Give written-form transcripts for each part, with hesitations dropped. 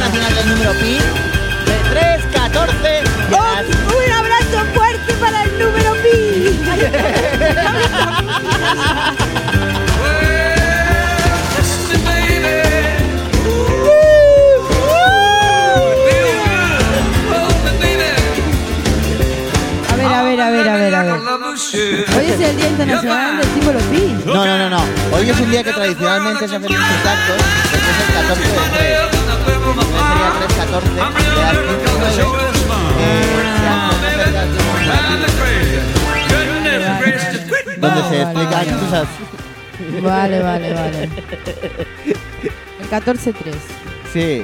Internacional del Número Pi de 314. Un abrazo fuerte para el número pi. A ver. Hoy es el Día Internacional del Símbolo Pi. No. Hoy es un día que tradicionalmente se hacen muchos actos. Este es el 14 de 3. Sería 314 de las 15:09. Donde se explican cosas. Vale. El 14-3. Sí.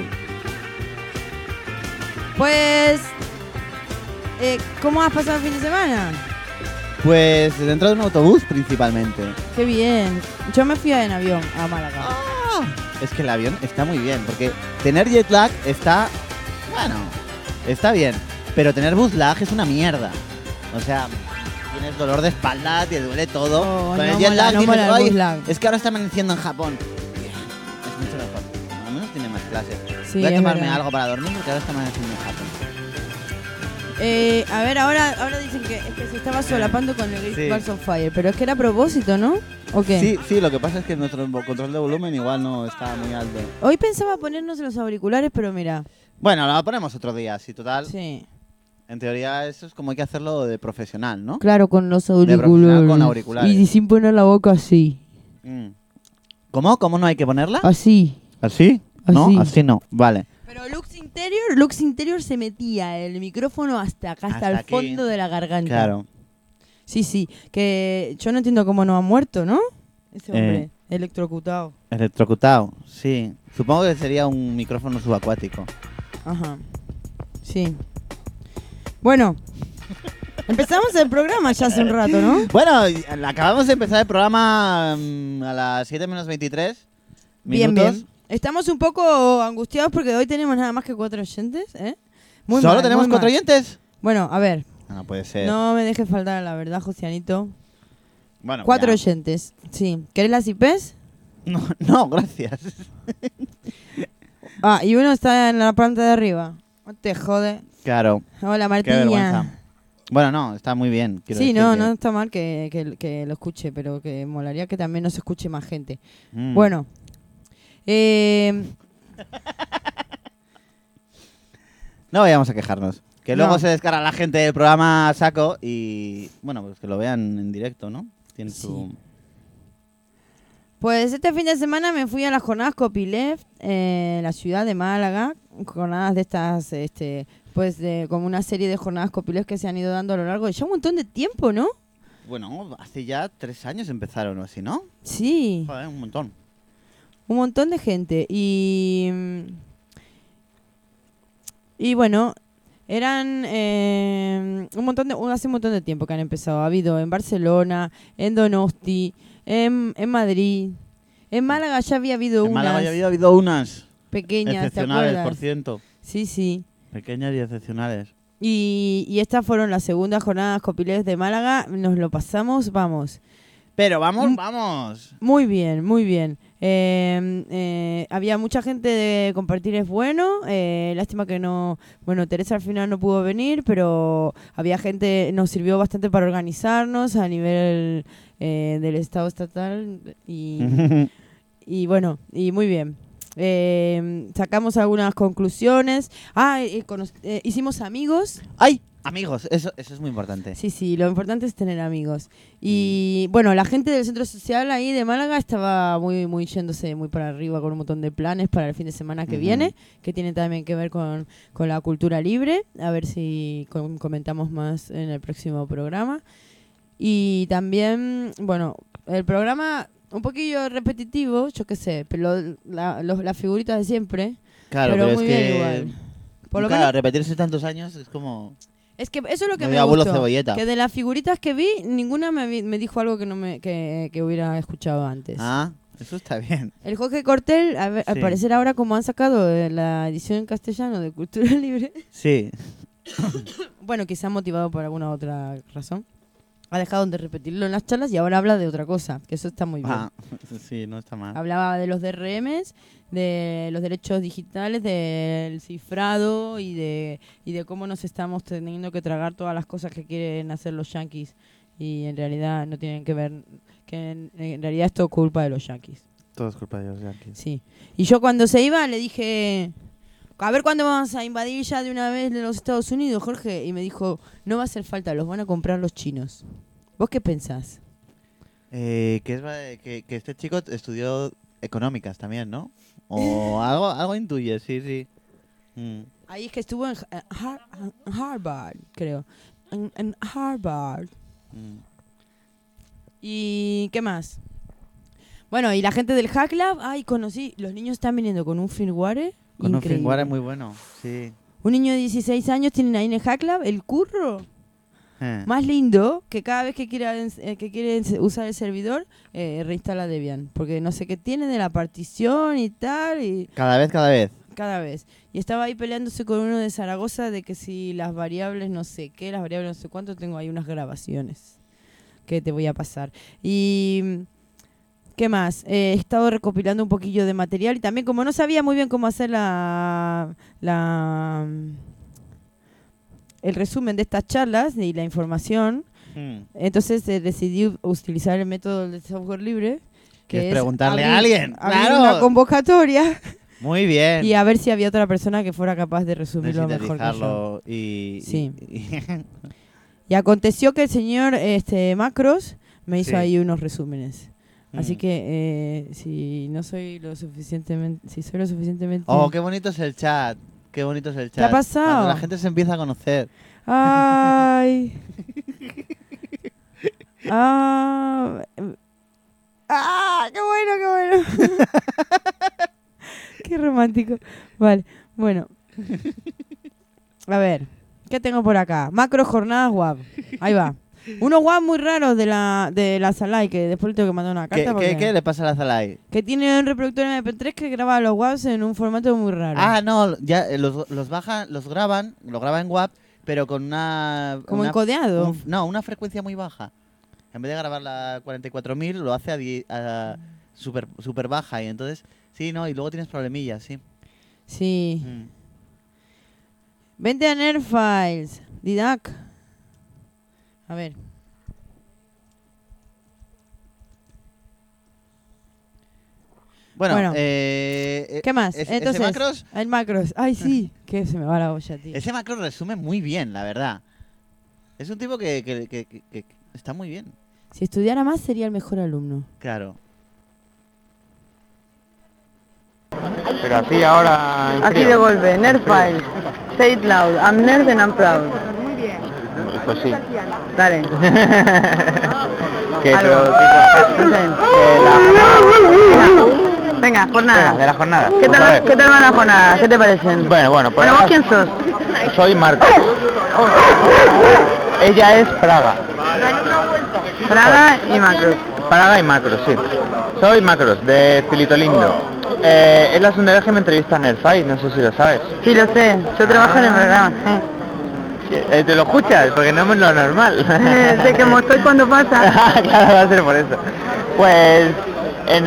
Pues, ¿cómo has pasado el fin de semana? Pues dentro de un autobús principalmente. Qué bien. Yo me fui en avión a Málaga. Es que el avión está muy bien, porque tener jet lag está... Bueno, está bien. Pero tener bus lag es una mierda. O sea, tienes dolor de espalda, te duele todo. Con el jet lag dices, "Ay, es que ahora está amaneciendo en Japón". Es mucho mejor. Al menos tiene más clases. Sí, voy a tomarme verdad. algo para dormir porque ahora está amaneciendo en Japón. A ver, ahora dicen que se estaba solapando con el Great Sí. Balls of Fire, pero es que era a propósito, ¿no? ¿O qué? Sí, lo que pasa es que nuestro control de volumen igual no está muy alto. Hoy pensaba ponernos los auriculares, pero mira. Bueno, lo ponemos otro día, sí, total. Sí. En teoría eso es como hay que hacerlo de profesional, ¿no? Claro, con los profesional auriculares. con auriculares. Y sin poner la boca así. ¿Cómo? ¿Cómo no hay que ponerla? Así. ¿Así? ¿No? Así. Así no, vale. Pero Lux Interior se metía el micrófono hasta acá, hasta el aquí. fondo de la garganta. Claro. Sí, que yo no entiendo cómo no ha muerto, ¿no? Ese hombre, electrocutado. Electrocutado, sí. Supongo que sería un micrófono subacuático. Ajá. Sí. Bueno, empezamos el programa ya hace un rato, ¿no? Bueno, acabamos de empezar el programa a las 7 menos 23 minutos. Bien. Estamos un poco angustiados porque hoy tenemos nada más que 4 oyentes, ¿eh? Muy ¿Solo mal, tenemos muy 4 mal. oyentes? Bueno, a ver, No puede ser. no me dejes faltar la verdad, Josianito. Bueno, 4 ya. oyentes, sí. ¿Querés las IPs? No, gracias. Ah, y uno está en la planta de arriba. No te jode. Claro, Hola, qué Martiña. vergüenza. Bueno, no, está muy bien. quiero Sí, decir no, que- no está mal que lo escuche, pero que molaría que también nos escuche más gente. Mm. Bueno, No vayamos a quejarnos. Que luego No. se descarga la gente del programa a saco y... Bueno, pues que lo vean en directo, ¿no? Tiene Sí. su... pues este fin de semana me fui a las jornadas Copyleft en la ciudad de Málaga. Jornadas de estas, pues como una serie de jornadas Copyleft que se han ido dando a lo largo de ya un montón de tiempo, ¿no? Bueno, hace ya 3 años empezaron o así, ¿no? Sí, Joder, un montón. un montón de gente. Y bueno, eran hace un montón de tiempo que han empezado. Ha habido en Barcelona, en Donosti, en Madrid. En Málaga ya había habido En Málaga unas ya había habido unas pequeñas, ¿te excepcionales, acuerdas? por ciento. Sí. Pequeñas y excepcionales. Y estas fueron las segundas jornadas Copyleft de Málaga. Nos lo pasamos, vamos. Pero vamos, Mm. vamos. Muy bien, muy bien. Había mucha gente de compartir, es bueno. Lástima que no... Bueno, Teresa al final no pudo venir, pero había gente... Nos sirvió bastante para organizarnos a nivel del Estado estatal. Y bueno, y muy bien. Sacamos algunas conclusiones. Hicimos amigos. ¡Ay! Amigos, eso es muy importante. Sí, lo importante es tener amigos. Y bueno, la gente del centro social ahí de Málaga estaba muy yéndose muy para arriba con un montón de planes para el fin de semana que viene, que tiene también que ver con la cultura libre. A ver si comentamos más en el próximo programa. Y también, bueno, el programa un poquillo repetitivo, yo qué sé, pero las figuritas de siempre. Claro, pero pero muy es bien que... igual. Por lo claro, menos, repetirse tantos años es como... es que eso es lo que Medio me abuelo gustó. cebolleta. Que de las figuritas que vi, ninguna me dijo algo que no que hubiera escuchado antes. Ah, eso está bien. El Jorge Cortel, al Sí. parecer ahora como han sacado la edición en castellano de Cultura Libre, Sí. bueno, quizá motivado por alguna otra razón. ha dejado de repetirlo en las charlas y ahora habla de otra cosa, que eso está muy bien. Sí, no está mal. Hablaba de los DRMs, de los derechos digitales, del cifrado y de cómo nos estamos teniendo que tragar todas las cosas que quieren hacer los yanquis y en realidad no tienen que ver, que en realidad es todo culpa de los yanquis. Todo es culpa de los yanquis. Sí. Y yo cuando se iba le dije, a ver cuándo vamos a invadir ya de una vez de los Estados Unidos, Jorge. Y me dijo, no va a hacer falta, los van a comprar los chinos. ¿Vos qué pensás? Que este chico estudió económicas también, ¿no? O algo intuye, sí. Ahí es que estuvo en Harvard, creo. En Harvard. ¿Y qué más? Bueno, y la gente del Hack Lab, conocí, los niños están viniendo con un firmware con increíble. un firmware muy bueno, sí. Un niño de 16 años tienen ahí en el Hack Lab el curro más lindo, que cada vez que quiere usar el servidor, reinstala Debian. Porque no sé qué tiene de la partición y tal. Y Cada vez. Y estaba ahí peleándose con uno de Zaragoza de que si las variables no sé qué, las variables no sé cuánto, tengo ahí unas grabaciones que te voy a pasar. Y ¿qué más? He estado recopilando un poquillo de material y también como no sabía muy bien cómo hacer el resumen de estas charlas y la información, entonces decidí utilizar el método del software libre, que es preguntarle a alguien, abrir una convocatoria. Muy bien. Y a ver si había otra persona que fuera capaz de resumirlo mejor que yo. Sí. Y aconteció que el señor Macros me hizo ahí unos resúmenes. Así que si soy lo suficientemente... Oh, qué bonito es el chat. Qué bonito es el chat. ¿Qué ha pasado? Cuando la gente se empieza a conocer. Ay. Qué bueno. Qué romántico. Vale, bueno. A ver, ¿qué tengo por acá? Macro jornadas WAV. Ahí va. Unos WAV muy raros de la Salai, que después le tengo que mandar una carta. ¿Qué le pasa a la Salai? Que tiene un reproductor MP3 que graba los WAVs en un formato muy raro. No, ya los bajan, lo graban en WAV, pero con una... ¿Como encodeado? Una frecuencia muy baja. En vez de grabar la 44.000, lo hace a super baja y entonces... Sí, no, y luego tienes problemillas, sí. Sí. Vente a Nerdfiles, Didac. A ver. Bueno, ¿qué más? Entonces, ¿ese Macros? El Macros. Ay, sí, que se me va la olla, tío. Ese Macros resume muy bien, la verdad. Es un tipo que está muy bien. Si estudiara más, sería el mejor alumno. Claro. Pero así ahora... Así de golpe, Nerdfiles. Say it loud. I'm nerd and I'm proud. Pues sí. Dale. Que Algo. Venga, jornada. de la jornada. ¿Qué tal va la jornada? ¿Qué te parecen? Bueno, pues... ¿vos quién sos? Soy Marcos. Ella es Praga. Praga y Macros. Praga y Macros, sí. Soy Macros, de Filito Lindo. Es la segunda vez que me entrevista en el FAI, no sé si lo sabes. Sí, lo sé. Yo trabajo en el programa. ¿Te lo escuchas? Porque no es lo normal. Sé que estoy cuando pasa. Claro, va a ser por eso. Pues en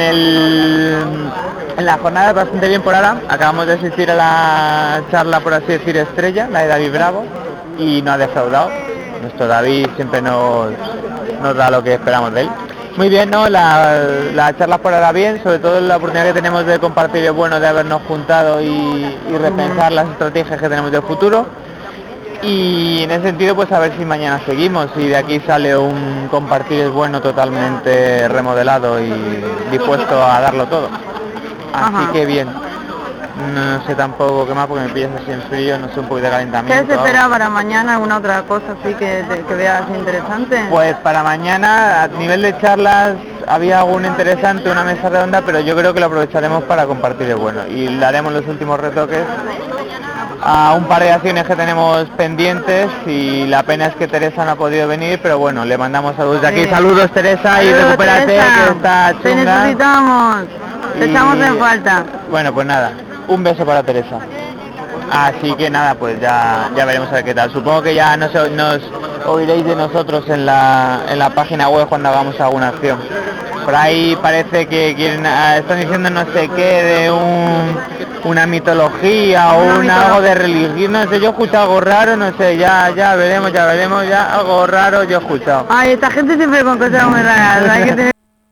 la jornada bastante bien por ahora. Acabamos de asistir a la charla, por así decir, estrella, la de David Bravo, y no ha defraudado. Nuestro David siempre nos da lo que esperamos de él. Muy bien, ¿no? La charla por ahora bien, sobre todo la oportunidad que tenemos de compartir es bueno de habernos juntado y repensar las estrategias que tenemos del futuro. Y en ese sentido, pues a ver si mañana seguimos y de aquí sale un compartir es bueno totalmente remodelado y dispuesto a darlo todo. Así que bien. No sé tampoco qué más porque me pillas así en frío, no sé, un poquito de calentamiento. ¿Qué se espera para mañana? ¿Alguna otra cosa así que veas interesante? Pues para mañana, a nivel de charlas, había alguna interesante, una mesa redonda, pero yo creo que lo aprovecharemos para compartir el bueno. Y le haremos los últimos retoques a un par de acciones que tenemos pendientes y la pena es que Teresa no ha podido venir, pero bueno, le mandamos saludos de aquí. Saludos Teresa y recupérate, Teresa, que está chunga. te necesitamos, te echamos en falta. Bueno, pues nada. Un beso para Teresa. Así que nada, pues ya veremos a ver qué tal. Supongo que ya nos oiréis de nosotros en la página web cuando hagamos alguna acción. Por ahí parece que están diciendo no sé qué de una mitología o algo de religión, no sé, yo he escuchado algo raro, no sé, ya veremos, ya algo raro yo he escuchado. Ay, esta gente siempre con cosas muy raras, hay que tener...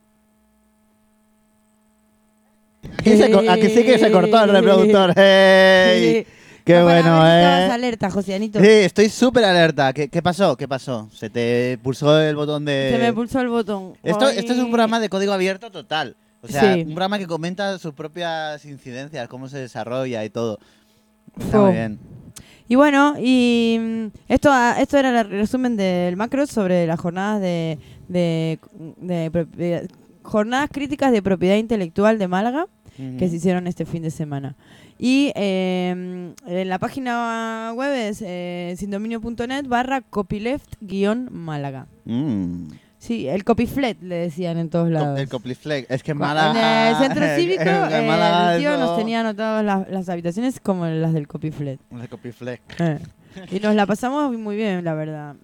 ¿A que sí que se cortó el reproductor? ¡Ey! ¡Qué bueno, Estabas alerta, Josianito. Sí, estoy súper alerta. ¿Qué pasó? ¿Qué pasó? Se te pulsó el botón de... Se me pulsó el botón. Esto Ay. es un programa de código abierto total. O sea, Sí. un programa que comenta sus propias incidencias, cómo se desarrolla y todo. Está Jo. muy bien. Y bueno, esto era el resumen del macro sobre las jornadas jornadas críticas de propiedad intelectual de Málaga que se hicieron este fin de semana. Y en la página web es sindominio.net/copyleft-málaga. Sí, el copyflet le decían en todos lados. El Copyflex. Es que en En Málaga... el centro cívico, en Málaga el tío eso- nos tenía anotadas las habitaciones como las del copyflet. El Copyflex. Y nos la pasamos muy bien, la verdad.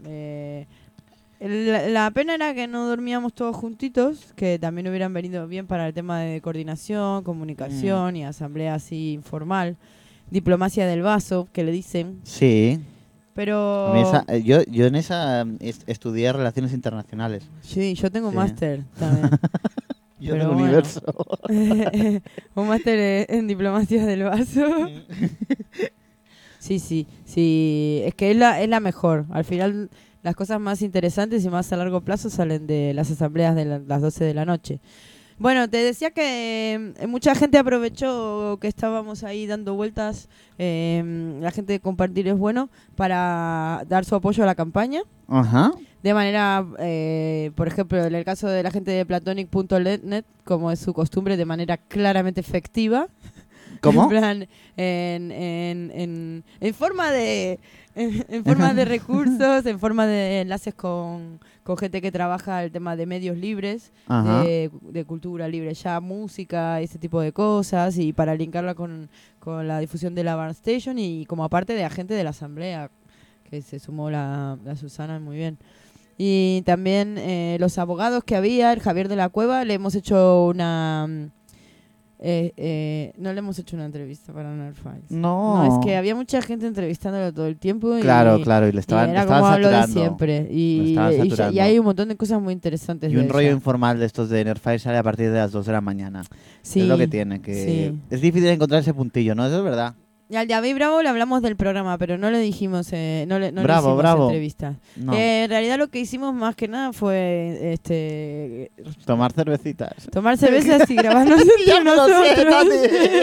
La pena era que no dormíamos todos juntitos, que también hubieran venido bien para el tema de coordinación, comunicación y asamblea así informal. Diplomacia del vaso, que le dicen. Sí. Pero... A mí yo en esa estudié Relaciones Internacionales. Sí, yo tengo Sí. máster también. Yo Pero del bueno. universo. Un máster en diplomacia del vaso. Sí. Es que es la mejor. Al final, las cosas más interesantes y más a largo plazo salen de las asambleas de las 12 de la noche. Bueno, te decía que mucha gente aprovechó que estábamos ahí dando vueltas, la gente de Compartir es Bueno, para dar su apoyo a la campaña. Ajá. De manera, por ejemplo, en el caso de la gente de Platonic.net, como es su costumbre, de manera claramente efectiva. ¿Cómo? En plan, en forma de en forma de recursos, en forma de enlaces con gente que trabaja el tema de medios libres, Ajá. de cultura libre, ya música, ese tipo de cosas, y para linkarla con la difusión de la Barn Station y como aparte de agente de la asamblea, que se sumó la Susana muy bien. Y también los abogados que había, el Javier de la Cueva, le hemos hecho una... no le hemos hecho una entrevista para Nerd Files. No. No, es que había mucha gente entrevistándolo todo el tiempo. Claro, y y le estaban, era estaban como lo de saturando. siempre. Lo Y estaban saturando. hay un montón de cosas muy interesantes. Y un de rollo ella. informal de estos de Nerdfire sale a partir de las 2 de la mañana. Sí, Es lo que tiene, que sí. es difícil encontrar ese puntillo, ¿no? Eso es verdad. Y al David Bravo le hablamos del programa, pero no le dijimos, no le Bravo, hicimos bravo. entrevista. No. En realidad lo que hicimos más que nada fue Tomar cervecitas. tomar cervezas y grabarnos Ya entre me lo sé, nosotros.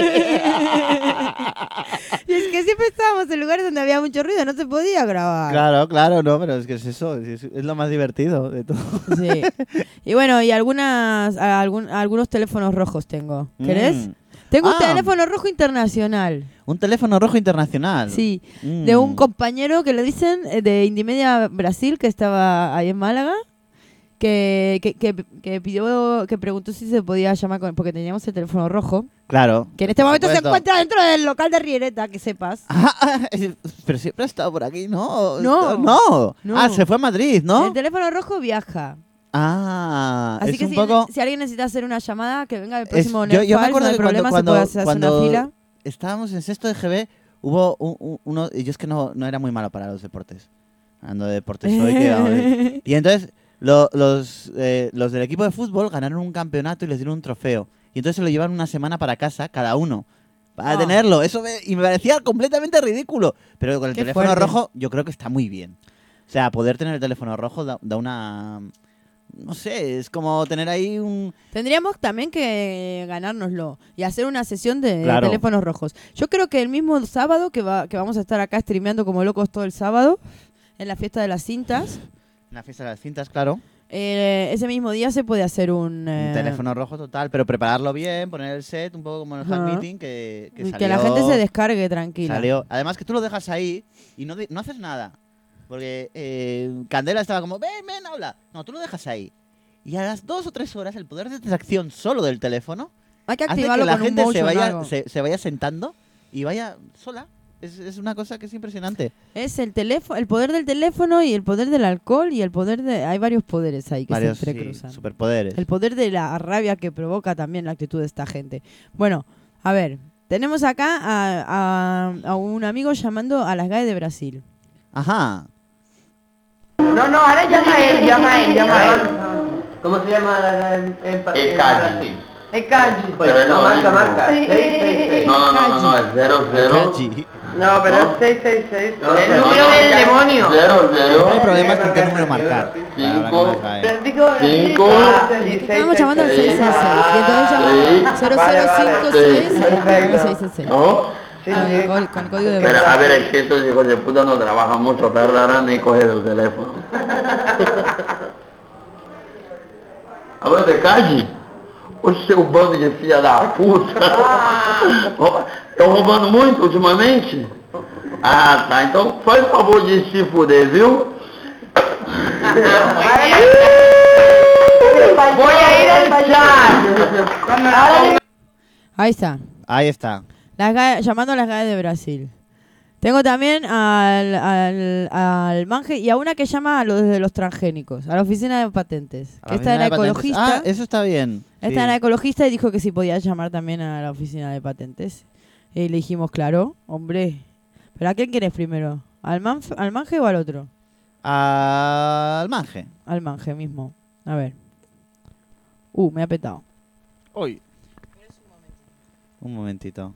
Tati. Y es que siempre estábamos en lugares donde había mucho ruido, no se podía grabar. Claro, no, pero es que es eso, es lo más divertido de todo. Sí. Y bueno, y algunos teléfonos rojos tengo. ¿Querés? Tengo un teléfono rojo internacional. Un teléfono rojo internacional. Sí, de un compañero que le dicen de Indimedia Brasil, que estaba ahí en Málaga, que pidió, que preguntó si se podía llamar porque teníamos el teléfono rojo, Claro. que en este momento se supuesto. encuentra dentro del local de Riereta, que sepas. Pero siempre ha estado por aquí, ¿no? No. Ah, se fue a Madrid, ¿no? El teléfono rojo viaja. Ah, Así es que un poco... si alguien necesita hacer una llamada, que venga el Es- próximo yo me Nerdfiles, acuerdo no hay que problema, cuando- se puede hacer cuando- una fila. Estábamos en sexto de GB, hubo uno... Y yo es que no era muy malo para los deportes. Hablando de deportes hoy, que vamos a ver. Y entonces los del equipo de fútbol ganaron un campeonato y les dieron un trofeo. Y entonces se lo llevan una semana para casa, cada uno. Para tenerlo. Y me parecía completamente ridículo. Pero con el Qué teléfono fuerte. rojo yo creo que está muy bien. O sea, poder tener el teléfono rojo da una... No sé, es como tener ahí un... Tendríamos también que ganárnoslo y hacer una sesión de Claro. teléfonos rojos. Yo creo que el mismo sábado, que vamos a estar acá streameando como locos todo el sábado, en la fiesta de las cintas, Una fiesta de las cintas, claro. ese mismo día se puede hacer un Teléfono rojo total, pero prepararlo bien, poner el set, un poco como en el hack Ajá. meeting, que salió... que la gente se descargue tranquila. Salió. Además que tú lo dejas ahí y no haces nada. Porque Candela estaba como, ven, habla. No, tú lo dejas ahí. Y a las 2 o 3 horas el poder de distracción solo del teléfono Hay que hace que activarlo la con un gente motion o algo. se vaya sentando y vaya sola. Es una cosa que es impresionante. Es el teléfono, el poder del teléfono y el poder del alcohol y el poder de... Hay varios poderes ahí que Varios se entrecruzan. superpoderes. El poder de la rabia que provoca también la actitud de esta gente. Bueno, a ver, tenemos acá a un amigo llamando a las GAE de Brasil. Ajá. No, ahora llama a él. ¿Cómo se llama El Caji. El Caji. Pero no, marca. sí. 666. No, es 00. Cachi. No, pero es 666. El número del demonio. El problema es con qué número marcar. Para hablar con las GAE. Pero digo, 5. Estamos llamando al 666 y entonces llama 0056 ¿No? con el código de Pero a Brasil. ver, es que estos hijos de puta no trabajan mucho, tardarán ni coger el teléfono. A ver, de calle. O seu bando de filha da puta. Estão roubando muito ultimamente? Ah, tá. Então faz o favor de se fuder, viu? Voy a ir al chat. Ahí está. Ahí está. Las GAE, llamando a las GAE de Brasil. Tengo también al Manje y a una que llama a los de los transgénicos, a la oficina de patentes. A la Esta oficina era de patentes. ecologista. Ah, eso está bien. Esta era ecologista y dijo que sí podía llamar también a la oficina de patentes. Y le dijimos, claro, hombre. ¿Pero a quién quieres primero? ¿Al Manje o al otro? Al Manje. Al Manje mismo. A ver. Me ha petado. Uy. Un momentito.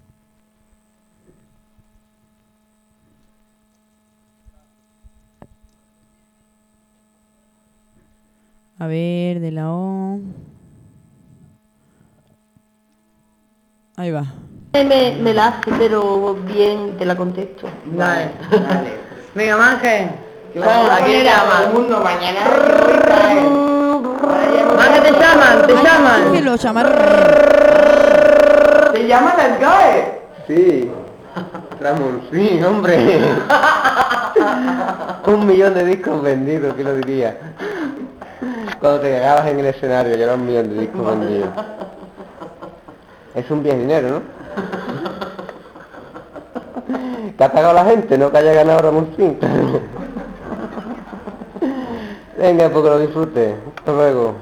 A ver, de la O. Ahí va. Me la hace, pero bien te la contesto. Vale. Venga, Manje. ¿A quién llama? El mundo mañana. Manje, te llaman. Que lo llamaron a él. ¿Te llaman al GAE? Sí. Ramón, sí, hombre. 1 millón de discos vendidos, ¿qué lo diría? Cuando te cagabas en el escenario, ya era 1 millón de discos vendidos. Es un bien dinero, ¿no? ¿Qué ha pagado la gente? ¿No que haya ganado Ramoncín? Venga, porque lo disfrute. Hasta luego.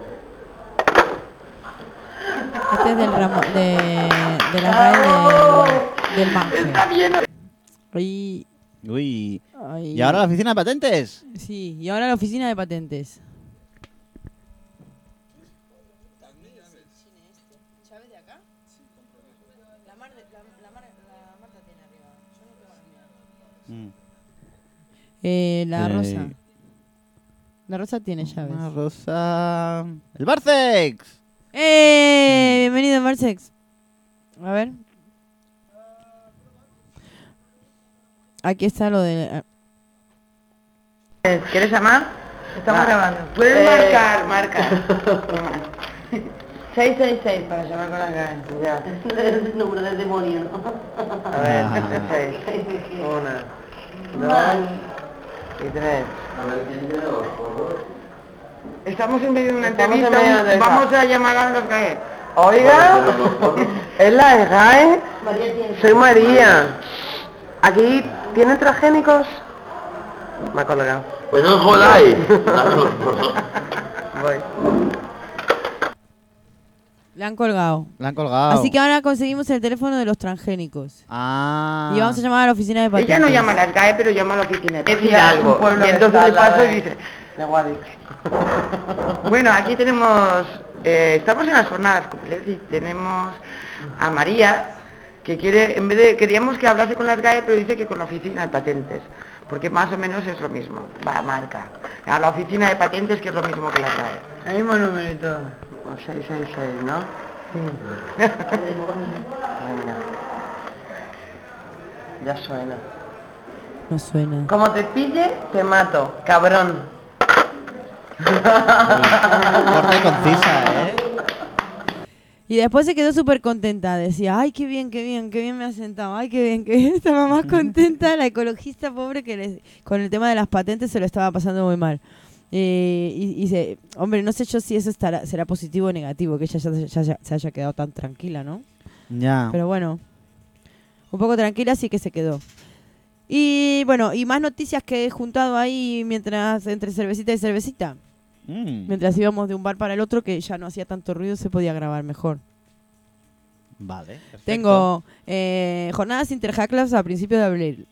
Este es del ramo, de la GAE del Manje. Ay, Uy. ay. ¿Y ahora la oficina de patentes? Sí, y ahora la oficina de patentes. La Rosa. La Rosa tiene llaves. Una rosa... ¡El Barcex! Bienvenido, Marsex. A ver. Aquí está lo de... ¿Quieres llamar? Estamos grabando. Puedes marcar. 666 para llamar con la GAE. Ya. El número del demonio, ¿no? A ver, 6. 1, 2 y 3. Estamos en medio de una entrevista. Vamos a llamar a los GAE. Oiga, ¿es la GAE? Soy María. ¿Aquí tienen transgénicos? Me ha colgado. Pues no jodáis. Voy. Le han colgado. La han colgado. Así que ahora conseguimos el teléfono de los transgénicos. Ah. Y vamos a llamar a la oficina de patentes. Ella no llama a las GAE, pero llama a la oficina. Decir algo. Y entonces le paso y dice... Bueno, aquí tenemos... estamos en las jornadas completas y tenemos a María, que quiere, en vez de... Queríamos que hablase con las GAE, pero dice que con la oficina de patentes. Porque más o menos es lo mismo. Va, marca. A la oficina de patentes, que es lo mismo que las GAE. El mismo numerito. 666, ¿no? Sí. Venga. Ya suena. No suena. Como te pille, te mato, cabrón. Corta y concisa, ¿eh? Y después se quedó súper contenta. Decía, ay, qué bien me ha sentado. Ay, qué bien. Estaba más contenta la ecologista pobre que con el tema de las patentes se lo estaba pasando muy mal. Hombre, no sé yo si eso será positivo o negativo, que ella ya se haya quedado tan tranquila, ¿no? Ya. Pero bueno, un poco tranquila sí que se quedó. Y bueno, y más noticias que he juntado ahí mientras entre cervecita y cervecita. Mientras íbamos de un bar para el otro, que ya no hacía tanto ruido, se podía grabar mejor. Vale, perfecto. Tengo jornadas interhacklas a principios de abril.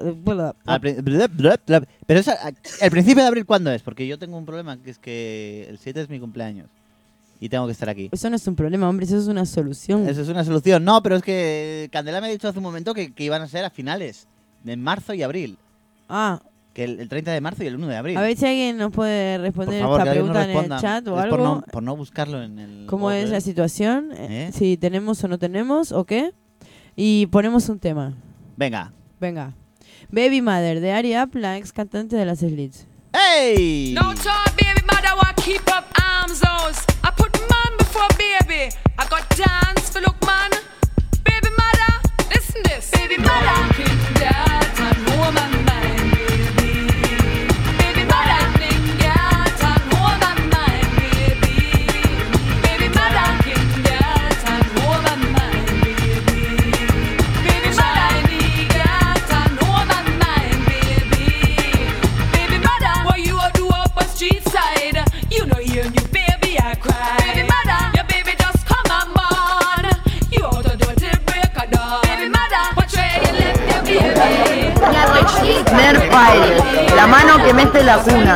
Pero ¿el principio de abril cuándo es? Porque yo tengo un problema, que es que el 7 es mi cumpleaños y tengo que estar aquí. Eso no es un problema, hombre, eso es una solución. Eso es una solución. No, pero es que Candela me ha dicho hace un momento que iban a ser a finales de marzo y abril. Ah, Que el 30 de marzo y el 1 de abril. a ver si alguien nos puede Por responder favor, esta que alguien nos pregunta en el responda. chat o Es algo. por no buscarlo en el... ¿Cómo es la situación? ¿Eh? Si tenemos o no tenemos o qué. Y ponemos un tema. Venga. Venga. Baby Mother de Ari Up, la ex cantante de las Slits. ¡Hey! No talk, baby mother, want keep up arms house. I put man before baby. I got dance for look man. Baby mother, listen this. Baby mother, king that and woman mind, baby. Baby mother, king that and woman mind, baby. Baby mother, king that and woman mind, baby. Baby mother, king that and woman mind, baby. Baby mother, what you a do up a street side? You know hear you baby I cry. Baby mother, your baby just come and born. You out to do it till break of dawn. Baby mother, watch where you left your baby. Nerfire, la mano que mece la cuna.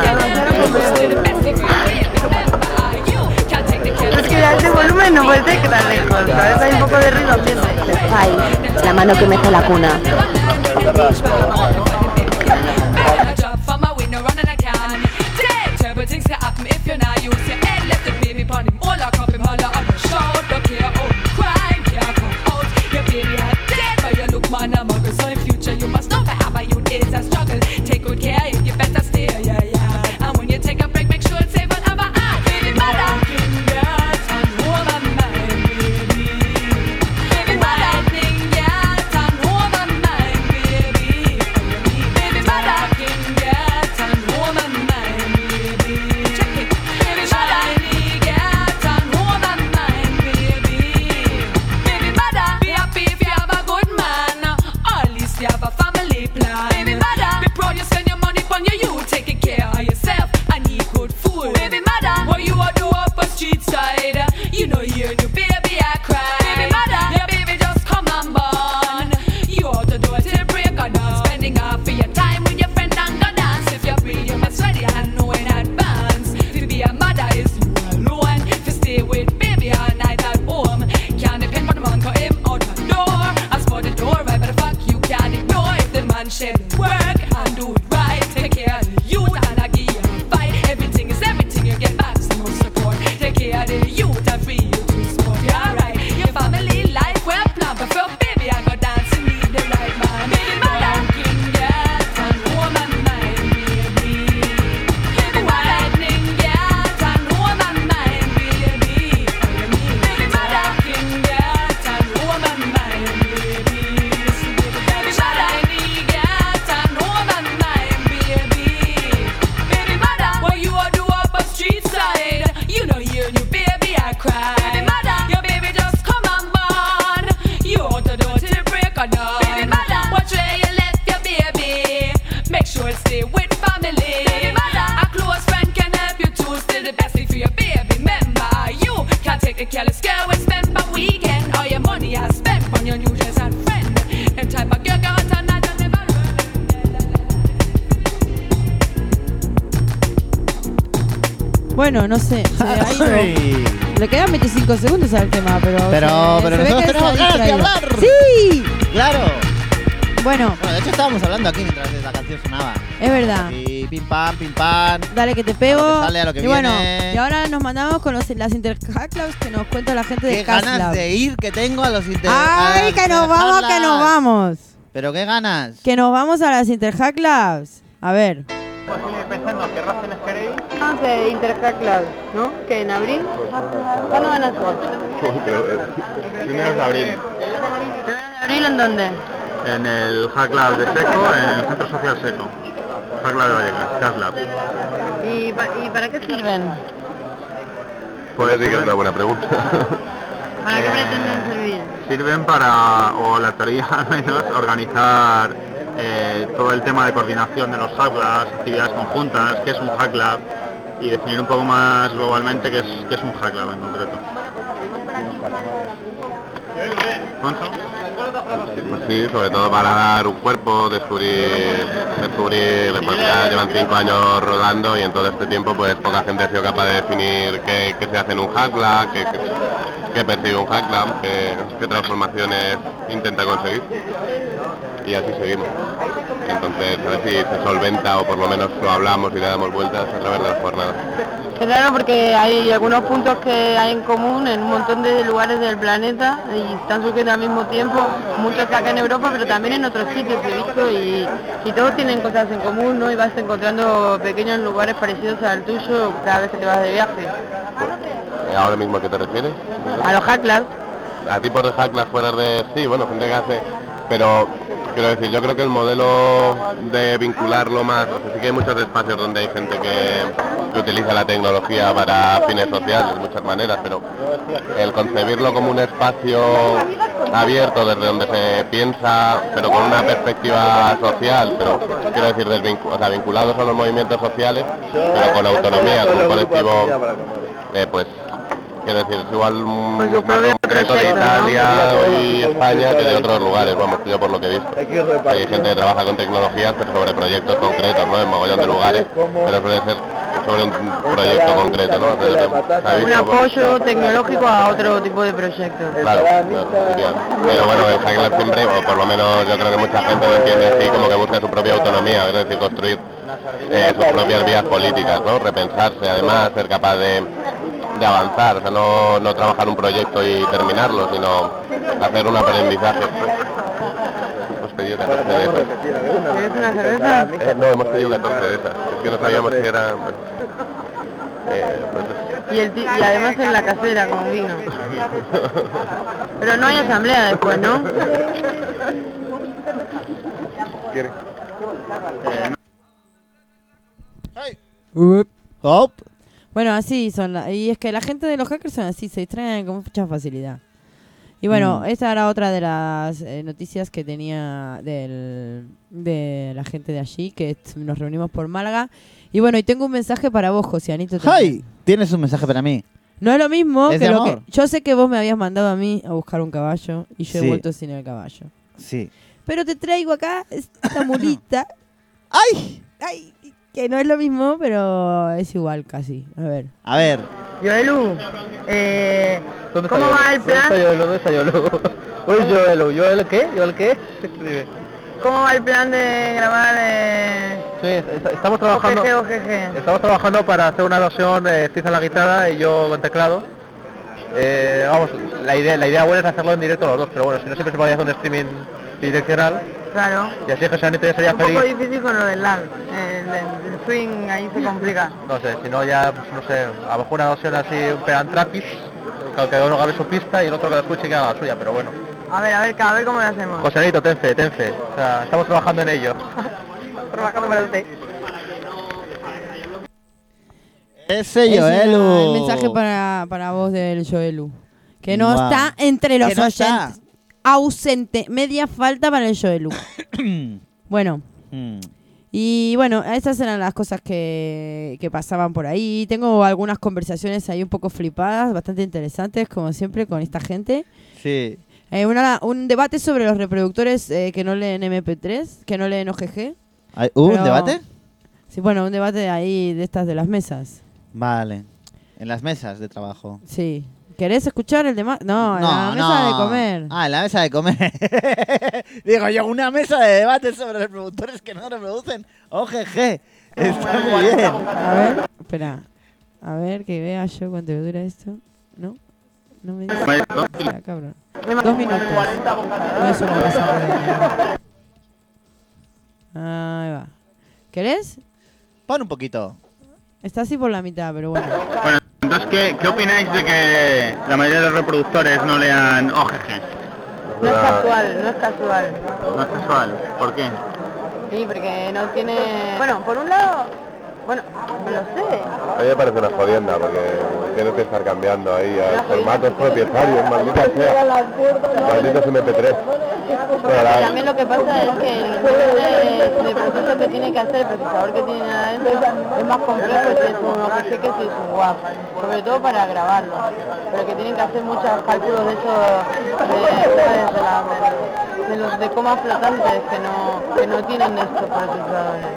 Es que a ese volumen no puede ser que tan lejos, ¿sabes? Hay un poco de ruido ambiente. Nerfire, la mano que mece la cuna. From my window running I can. Today, terrible things can happen if you're not used to it. Left the baby pon him, all I cup him, holler on the shout. Look here, oh, crime can't come out. Your baby had dead, but you look man a mugger. So in future you must know that having you is a struggle. Take good care, you better stay, yeah, yeah. And when you take a break, make sure it's safe and have a eye. Baby mother, king that and woman mind, baby. Baby mother, king that and woman mind, baby. Baby mother, king that and woman mind, baby. Check it. Baby mother, king that and woman mind, baby. Baby mother, be happy if you have a good man, or at least you have a family plan. Baby mother, be proud you spend your money on your youth, taking care of yourself and eat good food. Baby mother, what you a do up a street side? You know hear your baby I cry. Baby mother, your baby just come and born. You ought to do it till break of dawn. Spending half of your time with your friend and go dance. If you're free, you must ready and know in advance. To be a mother is you alone. To stay with baby all night at home. Can't depend on the man 'cause him out the door. As for the door, right, but the fuck you can't ignore. If the man share the work and do it right, take care of the youth and I give you a fight. Everything is everything, you get maximum support. Take care of the youth and free you to sport. Yeah, right. Your family life well planned, but for baby I go dance and need the right man. Baby mother, king that and woman mind, baby. Baby mother, king that and woman mind, baby. Baby mother, king that and woman mind, baby. Listen, baby, baby mother, king that and woman mind, baby. Baby mother, what you a do up a street side? You know hear you baby I cry. Baby mother, your baby just come and born. You ought to do it till break of dawn. Baby mother, watch where you left your baby. Make sure it stay with family. Baby mother, a close friend can help you too. Still the best thing for your baby. Remember, you can't take the careless girl and spend per weekend. All your money I spent on your new dress and friend. Them type of girl got a night and never Bueno, no sé. Ha ido. Ay. Le quedan 25 segundos al tema, pero. Pero se ve nosotros que tenemos se ha ganas de distraído. hablar. ¡Sí! ¡Claro! Bueno, Bueno, de hecho estábamos hablando aquí mientras la canción sonaba. es verdad. Y pim pam, Dale que te pego. A lo que sale, a lo que y bueno, viene. y ahora nos mandamos con las Interhacklas que nos cuenta la gente Qué de ganas Caslab. de ir que tengo a los ¡Ay, que nos vamos, que nos vamos! Pero qué ganas. Que nos vamos a las Interhacklas. A ver. Vamos de Interhacklas, ¿no? Que en abril. ¿Cuándo van a ser? Primero de abril. ¿En abril en dónde? En el Hack Lab de Seco, en el Centro Social Seco. Hack Lab de Vallecas, Hack Lab. ¿Y para qué sirven? Pues sí que es una buena pregunta. ¿Para qué pretenden servir? Sirven para, o la teoría al menos, organizar todo el tema de coordinación de los Hack Labs, actividades conjuntas, qué es un Hack Lab, y definir un poco más globalmente qué es un Hack Lab en concreto. ¿Gonzo? Pues sí, sobre todo para dar un cuerpo, descubrir, pues ya llevan 5 años rodando y en todo este tiempo pues poca gente ha sido capaz de definir qué se hace en un Hack Lab, qué persigue un Hack Lab, qué transformaciones intenta conseguir, y así seguimos. Entonces a ver si se solventa o por lo menos lo hablamos y le damos vueltas a través de las jornadas. Es raro porque hay algunos puntos que hay en común en un montón de lugares del planeta y están surgiendo al mismo tiempo, muchos acá en Europa, pero también en otros sitios que he visto y todos tienen cosas en común, ¿no? Y vas encontrando pequeños lugares parecidos al tuyo cada vez que te vas de viaje. ¿Ahora mismo a qué te refieres? A los Hack Labs. A tipos de Hack Labs fuera de... Sí, bueno, gente que hace... Pero quiero decir, yo creo que el modelo de vincularlo más... O sea, sí que hay muchos espacios donde hay gente que utiliza la tecnología para fines sociales, de muchas maneras, pero el concebirlo como un espacio abierto desde donde se piensa, pero con una perspectiva social, pero quiero decir, vinculados a los movimientos sociales, pero con autonomía, con un colectivo, pues... Quiero decir, es igual más concreto de Italia y España que de otros lugares, vamos, yo por lo que he visto. Hay gente que trabaja con tecnologías, pero sobre proyectos concretos, ¿no? En mogollón de lugares, pero suele ser sobre un proyecto concreto, ¿no? Un apoyo tecnológico a otro tipo de proyectos. Claro, diría. Pero bueno, el Hack Lab siempre, o por lo menos yo creo que mucha gente lo entiende así, como que busca su propia autonomía, es decir, construir sus propias vías políticas, ¿no? Repensarse, además, ser capaz de avanzar, o sea, no trabajar un proyecto y terminarlo, sino hacer un aprendizaje. Hemos pedido 14 de esas. ¿Quieres una cerveza? No, hemos pedido 14 de esas. Es que no sabíamos si era... Y además en la casera con vino. Pero no hay asamblea después, ¿no? ¿Quieres? Hop. Bueno, así son. Y es que la gente de los hackers son así, se distraen con mucha facilidad. Y bueno, esta era otra de las noticias que tenía de la gente de allí, que nos reunimos por Málaga. Y bueno, y tengo un mensaje para vos, Josianito. ¡Ay! Tienes un mensaje para mí. No es lo mismo Es que de lo amor. que... Yo sé que vos me habías mandado a mí a buscar un caballo y yo he Sí. vuelto sin el caballo. Sí. Pero te traigo acá esta mulita. ¡Ay! ¡Ay! Que no es lo mismo, pero es igual casi. A ver. A ver. Joelu, ¿cómo va el plan? ¿Dónde está Joelu? Uy, Joelu, ¿Joel qué? ¿Joel qué? Se escribe. ¿Cómo va el plan de grabar Sí, estamos trabajando. OGG? Estamos trabajando para hacer una versión, Steve en la guitarra y yo con teclado. Vamos, la idea buena es hacerlo en directo los dos, pero bueno, si no siempre se podría hacer un streaming bidireccional. Claro. Y así José Anito ya sería Un poco feliz. difícil con lo del LAN. El swing ahí se complica. No sé, si no ya, pues, no sé, a lo mejor una versión así, un pegan trapis, que uno grabe su pista y el otro que la escuche y que haga la suya, pero bueno. A ver cómo lo hacemos. José Anito, ten fe. O sea, estamos trabajando en ello. Trabajando para usted. Ese Ese era Joelu. el mensaje para vos del Joelu. Que no Guau. está entre los Que no está. oyentes. Ausente. Media falta para el Joelu. Bueno. Y bueno, esas eran las cosas que pasaban por ahí. Tengo algunas conversaciones ahí un poco flipadas, bastante interesantes, como siempre, con esta gente. Sí. Un debate sobre los reproductores que no leen MP3, que no leen OGG. ¿Un Pero- debate? Sí, bueno, un debate ahí de estas de las mesas. Vale. En las mesas de trabajo. Sí. ¿Querés escuchar el tema? No, en la mesa de comer. Ah, en la mesa de comer. Digo yo, una mesa de debate sobre reproductores que no reproducen. OGG. Está muy bien. A ver, espera. A ver, que vea yo cuánto dura esto. ¿No? No me dice. Espera, cabrón. 2 minutos. No es una mesa de... Ahí va. ¿Querés? Pon un poquito. Está así por la mitad, pero bueno. Bueno, entonces, ¿qué opináis de que la mayoría de los reproductores no lean OGG? No es casual, no es casual. No es casual. ¿Por qué? Sí, porque no tiene... Bueno, por un lado, Bueno, me lo sé. A mí me parece una jodienda porque tienes que estar cambiando ahí a formatos propietarios, maldita sea. Malditos MP3. También lo que pasa es que el nivel de proceso que tiene que hacer el procesador que tiene adentro es más complejo que es un OPG que si es un WAV, sobre todo para grabarlo, pero que tienen que hacer muchos cálculos de eso de los de comas flotantes que no tienen estos procesadores.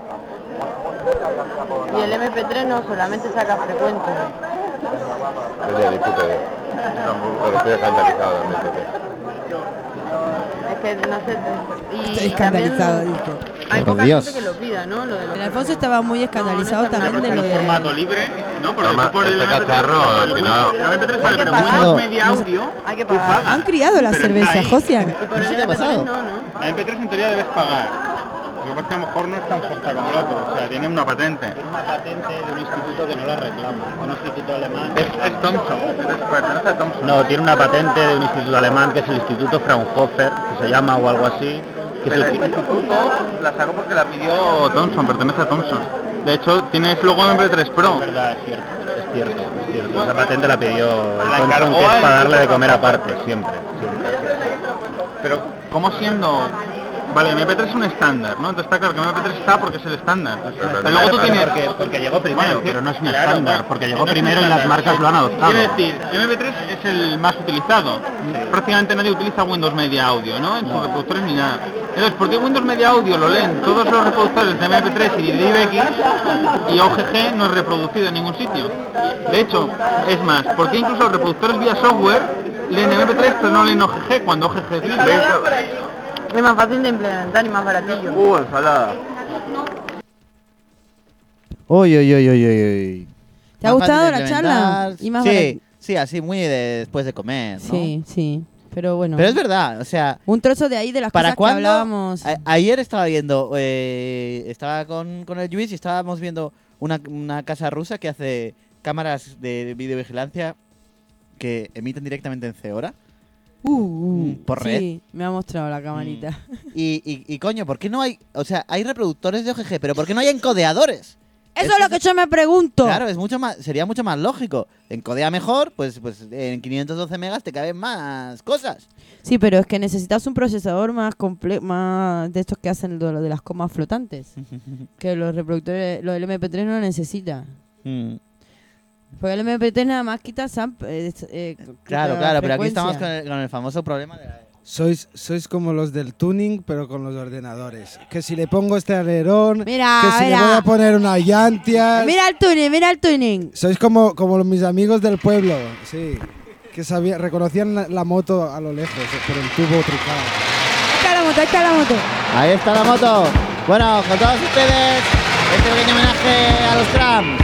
Y el MP3 no solamente saca frecuencias. Tenía ni puta idea. Pero estoy escandalizado del MP3. Es que no sé. Estoy escandalizado, dice. Hay Por poca Dios. gente que lo pida, ¿no? Lo de los... El Alfonso estaba muy escandalizado también de lo de... formato libre, ¿no? Porque Además, tú por el este cacharro, al final... El MP3 vale, pero pagar. Windows Media Audio, Hay que tú pagar. pagas. Han criado la Pero cerveza, está ahí. Josian. Y por el ¿Qué ha pasado? MP3 no. La MP3 en teoría debes pagar. Lo que pasa es que a lo mejor no es tan fuerte como el otro, o sea, tiene una patente. Una patente de un instituto que no la reclama, un instituto alemán. Es Thomson, pertenece a Thomson. No, tiene una patente de un instituto alemán que es el Instituto Fraunhofer, que se llama o algo así. Que es Pero el... el instituto la sacó porque la pidió Thomson, pertenece a Thomson. De hecho, tienes luego MP3 Pro. Es verdad, es cierto. Esa patente la pidió el La Thomson, encargó que es al para darle de Instituto comer Fraunhofer. aparte, siempre. Pero, ¿cómo siendo...? Vale, MP3 es un estándar, ¿no? Entonces está claro que MP3 está porque es el estándar. Pero luego tú tienes... Porque llegó primero, Bueno, pero no es un claro, estándar, porque llegó no es un primero y las estándar. marcas lo han adoptado. Quiero decir, MP3 es el más utilizado. Prácticamente nadie utiliza Windows Media Audio, ¿no? En sus reproductores ni nada. Entonces, ¿por qué Windows Media Audio lo leen todos los reproductores de MP3 y de DivX y OGG no es reproducido en ningún sitio? De hecho, es más, ¿por qué incluso los reproductores vía software leen MP3 pero no leen OGG cuando OGG es libre? Es más fácil de implementar y más baratillo. Ensalada. Uy. ¿Te ha Más gustado fácil de la charla? implementar. Y más Sí, así muy después de comer, ¿no? Sí. Pero bueno. Pero es verdad, o sea, Un trozo de ahí de las ¿para cosas que cuándo? hablábamos. Ayer estaba viendo, estaba con el Luis y estábamos viendo una casa rusa que hace cámaras de videovigilancia que emiten directamente en Ceora. Por red. Sí, me ha mostrado la camarita. Y coño, ¿por qué no hay? O sea, hay reproductores de OGG, pero ¿por qué no hay encodeadores? Eso es lo que yo me pregunto. Claro, sería mucho más lógico. Encodea mejor, pues en 512 megas te caben más cosas. Sí, pero es que necesitas un procesador más más de estos que hacen lo de las comas flotantes. Que los reproductores, lo del MP3 no lo necesita. Porque el MP3 nada más quita Claro, pero aquí estamos con el famoso problema de la... Sois como los del tuning, pero con los ordenadores. Que si le pongo este alerón, Mira, que si le voy a poner una llantia. Mira el tuning. Sois como mis amigos del pueblo, sí. Que reconocían la moto a lo lejos, por el tubo trucado. Ahí está la moto. Ahí está la moto. Bueno, con todos ustedes, este pequeño homenaje a los trams.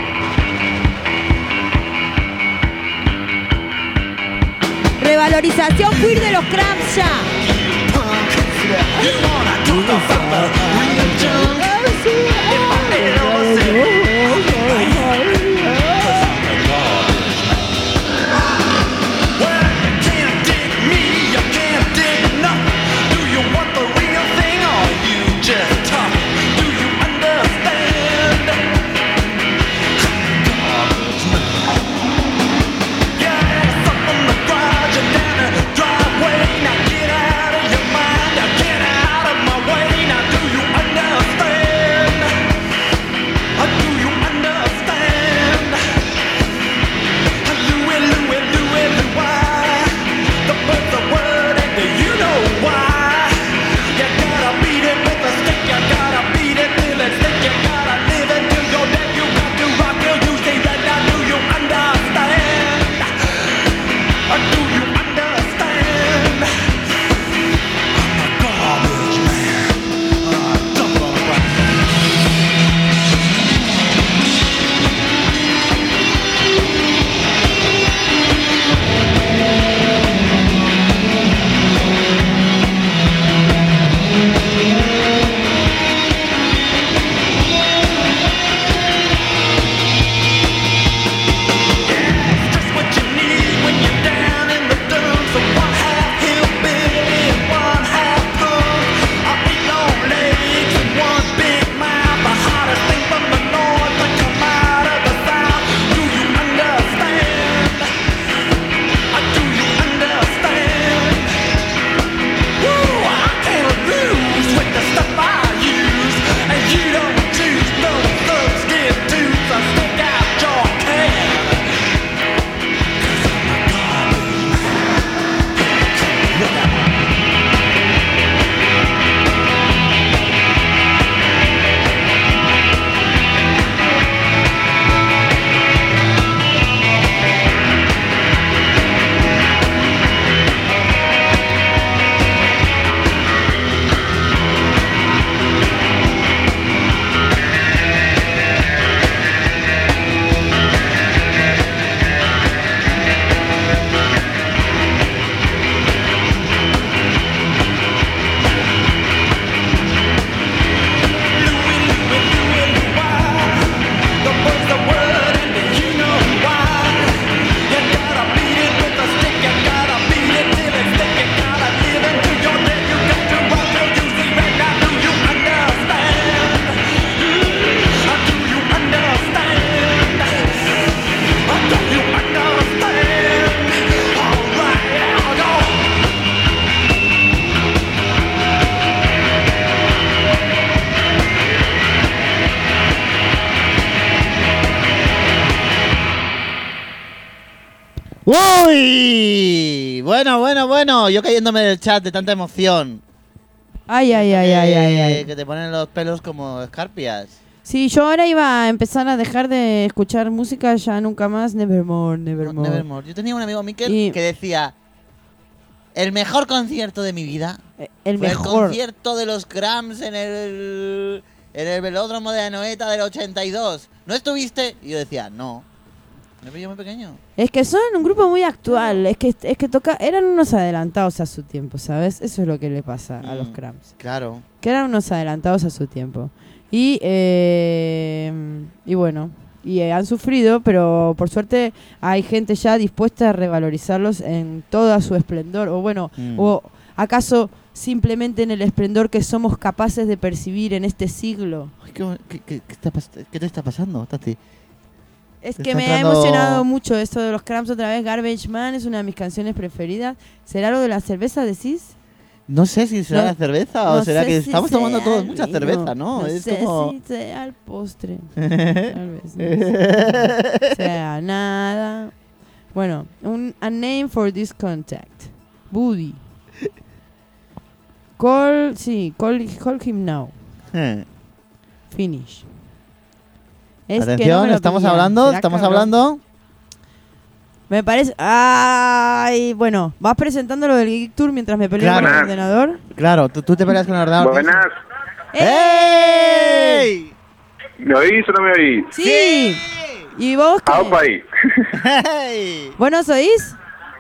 Revalorización queer de los cramps ya. I do ¡Uy! Bueno. Yo cayéndome del chat de tanta emoción. Ay. Que te ponen los pelos como escarpias. Sí, yo ahora iba a empezar a dejar de escuchar música ya nunca más. Nevermore. Nevermore. Yo tenía un amigo, Miquel, que decía: el mejor concierto de mi vida el fue mejor. el concierto de los Cramps en el velódromo de Anoeta del 82. ¿No estuviste? Y yo decía, no. Me pilló muy pequeño. Es que son un grupo muy actual. Es que eran unos adelantados a su tiempo, ¿sabes? Eso es lo que le pasa a los Cramps. Claro. Que eran unos adelantados a su tiempo. Y bueno, han sufrido, pero por suerte hay gente ya dispuesta a revalorizarlos en toda su esplendor. O bueno, o acaso simplemente en el esplendor que somos capaces de percibir en este siglo. Ay, ¿qué te está pasando, Tati? Es que me ha emocionado mucho esto de los Cramps otra vez. Garbage Man es una de mis canciones preferidas. ¿Será lo de la cerveza, decís? No sé si será la cerveza o será que estamos tomando todos mucha vino. cerveza, ¿no? No Es sé como... si sea el postre. Tal vez no sé. Sea nada. Bueno, a name for this contact. Buddy. Call him now. Finish. Atención, estamos hablando. Me parece... ¡Ay! Bueno, vas presentando lo del Geek Tour mientras me peleo con el ordenador. Claro, tú te peleas con el ordenador. Buenas. ¡Ey! ¿Me oís o no me oís? ¡Sí! ¿Y vos qué? ¡Aupa ahí! ¿Vos nos oís?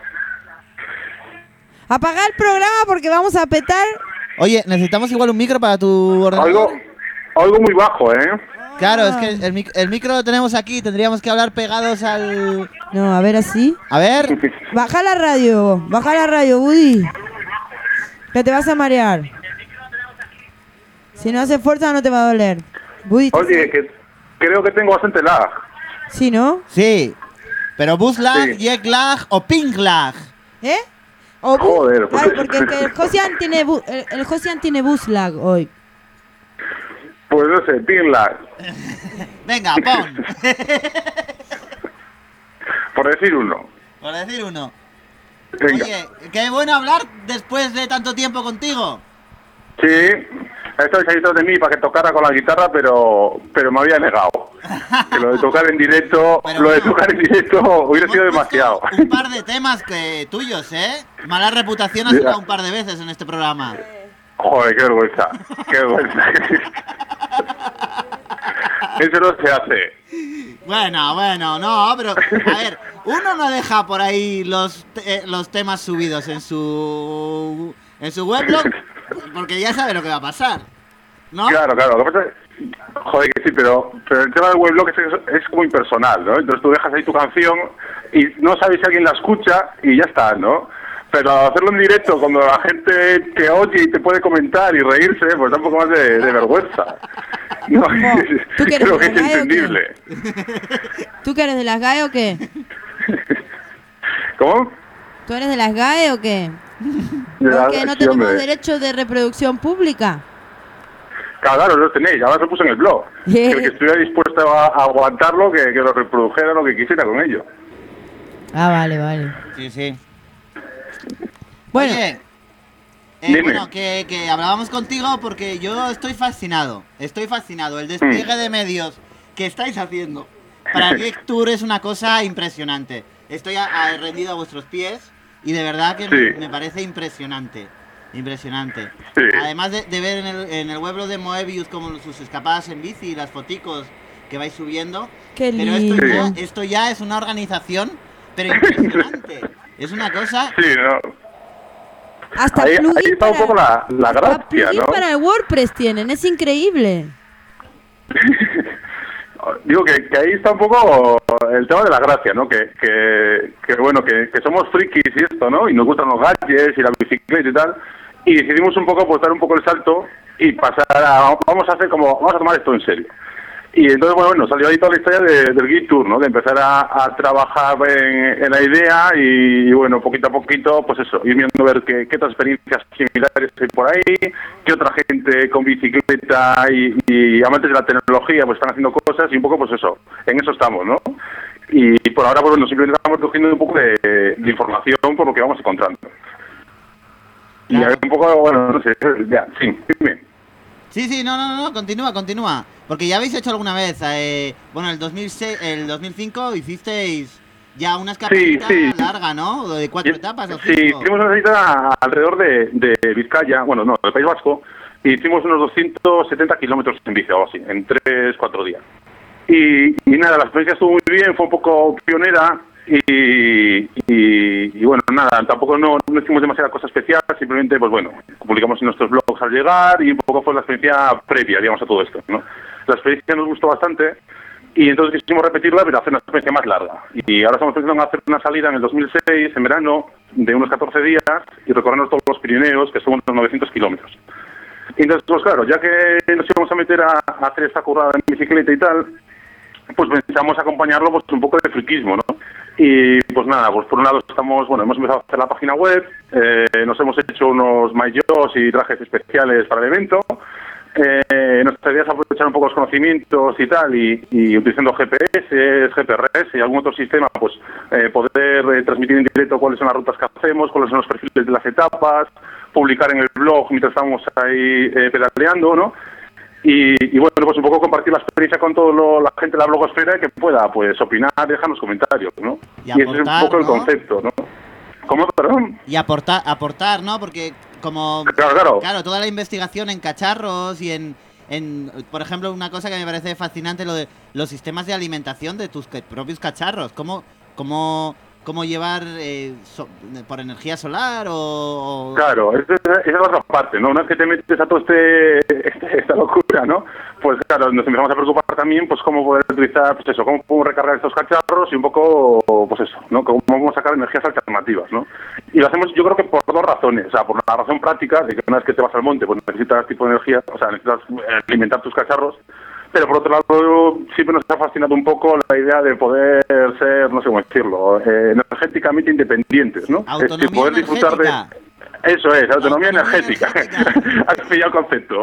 Apaga el programa porque vamos a petar. Oye, necesitamos igual un micro para tu ordenador. Algo muy bajo, ¿eh? Claro, es que el micro lo tenemos aquí, tendríamos que hablar pegados al... No, a ver así. A ver. Baja la radio, Woody. Que te vas a marear. Si no haces fuerza no te va a doler. Woody. Oye, que creo que tengo bastante lag. ¿Sí, no? Sí. Pero bus lag, jet lag o pink lag. ¿Eh? O joder. Claro, porque el Josian tiene bus lag hoy. Pues no sé, pink lag. Venga, pon. Por decir uno. Por decir uno. Venga. Oye, qué bueno hablar después de tanto tiempo contigo. Sí, estáis ahí detrás de mí para que tocara con la guitarra, pero me había negado. Que lo de tocar en directo, hubiera sido demasiado. Un par de temas tuyos, ¿eh? Mala reputación ha sido un par de veces en este programa. Joder, qué vergüenza. Eso no se hace. Bueno, no, pero a ver, uno no deja por ahí los temas subidos en su weblog porque ya sabe lo que va a pasar, ¿no? Claro, lo que pasa es, joder, que sí, pero el tema del weblog es como impersonal, ¿no? Entonces tú dejas ahí tu canción y no sabes si alguien la escucha y ya está, ¿no? Pero hacerlo en directo, cuando la gente te oye y te puede comentar y reírse, pues da un poco más de vergüenza. No, ¿Tú que eres creo que de es las GAE entendible. ¿Tú que eres de las GAE o qué? ¿Cómo? ¿Tú eres de las GAE o qué? Porque no Sí, tenemos hombre. derecho de reproducción pública. Claro, lo tenéis, ahora se puso en el blog. Que el que estuviera dispuesto a aguantarlo, que lo reprodujera lo que quisiera con ello. Ah, vale. Sí. Bueno. Oye, bueno, que hablábamos contigo porque yo estoy fascinado. El despliegue de medios que estáis haciendo para el Geek Tour es una cosa impresionante. Estoy rendido a vuestros pies y de verdad que me parece impresionante. Sí. Además de ver en el weblog de Moebius como sus escapadas en bici y las foticos que vais subiendo. Qué pero lindo. esto ya es una organización, pero impresionante. Es una cosa... Sí, ¿no? Hasta ahí plugin está un poco la gracia, ¿no? para el WordPress tienen, es increíble. Digo que ahí está un poco el tema de la gracia, ¿no? Que bueno, que somos frikis y esto, ¿no? Y nos gustan los gadgets y la bicicleta y tal. Y decidimos un poco, pues dar un poco el salto y pasar vamos a tomar esto en serio. Y entonces, bueno, salió ahí toda la historia del Geek Tour, ¿no? De empezar a trabajar en la idea y, bueno, poquito a poquito, pues eso, ir viendo a ver qué otras experiencias similares hay por ahí, qué otra gente con bicicleta y amantes de la tecnología pues están haciendo cosas y un poco, pues eso, en eso estamos, ¿no? Y por ahora, pues bueno, simplemente estamos cogiendo un poco de información por lo que vamos encontrando. Y a ver, un poco, bueno, no sé, ya, sí, dime. Sí, no, continúa. Porque ya habéis hecho alguna vez, bueno, el 2005 hicisteis ya una escapadita larga, ¿no? De 4 etapas o 5. Sí, hicimos una cita alrededor de Vizcaya, bueno, no, del País Vasco, y hicimos unos 270 kilómetros en bici o algo así, en 3-4 días. Y nada, la experiencia estuvo muy bien, fue un poco pionera y bueno, nada, tampoco no hicimos demasiada cosa especial, simplemente, pues bueno, publicamos en nuestros blogs al llegar y un poco fue la experiencia previa, digamos, a todo esto, ¿no? La experiencia nos gustó bastante y entonces quisimos repetirla, pero hacer una experiencia más larga. Y ahora estamos pensando en hacer una salida en el 2006, en verano, de unos 14 días y recorrernos todos los Pirineos, que son unos 900 kilómetros. Y entonces, pues claro, ya que nos íbamos a meter a hacer esta currada en bicicleta y tal, pues pensamos acompañarlo pues un poco de friquismo, ¿no? Y pues nada, pues por un lado hemos empezado a hacer la página web, nos hemos hecho unos maillots y trajes especiales para el evento, nuestra idea es aprovechar un poco los conocimientos y tal, y utilizando GPS, GPRS y algún otro sistema, pues poder transmitir en directo cuáles son las rutas que hacemos, cuáles son los perfiles de las etapas, publicar en el blog mientras estamos ahí pedaleando, ¿no? Y bueno, pues un poco compartir la experiencia con toda la gente de la blogosfera que pueda, pues, opinar, dejarnos comentarios, ¿no? Y ese es un poco el concepto, ¿no? ¿Cómo, perdón? Y aportar, ¿no? Porque como... Claro, toda la investigación en cacharros y en por ejemplo, una cosa que me parece fascinante, lo de los sistemas de alimentación de tus propios cacharros. ¿Cómo llevar por energía solar o...? Claro, esa es la otra parte, ¿no? Una vez que te metes a toda esta locura, ¿no? Pues claro, nos empezamos a preocupar también, pues cómo poder utilizar, pues eso, cómo podemos recargar estos cacharros y un poco, pues eso, ¿no? Cómo vamos a sacar energías alternativas, ¿no? Y lo hacemos yo creo que por 2 razones, o sea, por la razón práctica, de que una vez que te vas al monte, pues necesitas tipo de energía, o sea, necesitas alimentar tus cacharros. Pero por otro lado, siempre nos ha fascinado un poco la idea de poder ser, no sé cómo decirlo, energéticamente independientes, ¿no? Autonomía es poder disfrutar energética. Eso es, autonomía energética. Has pillado el concepto.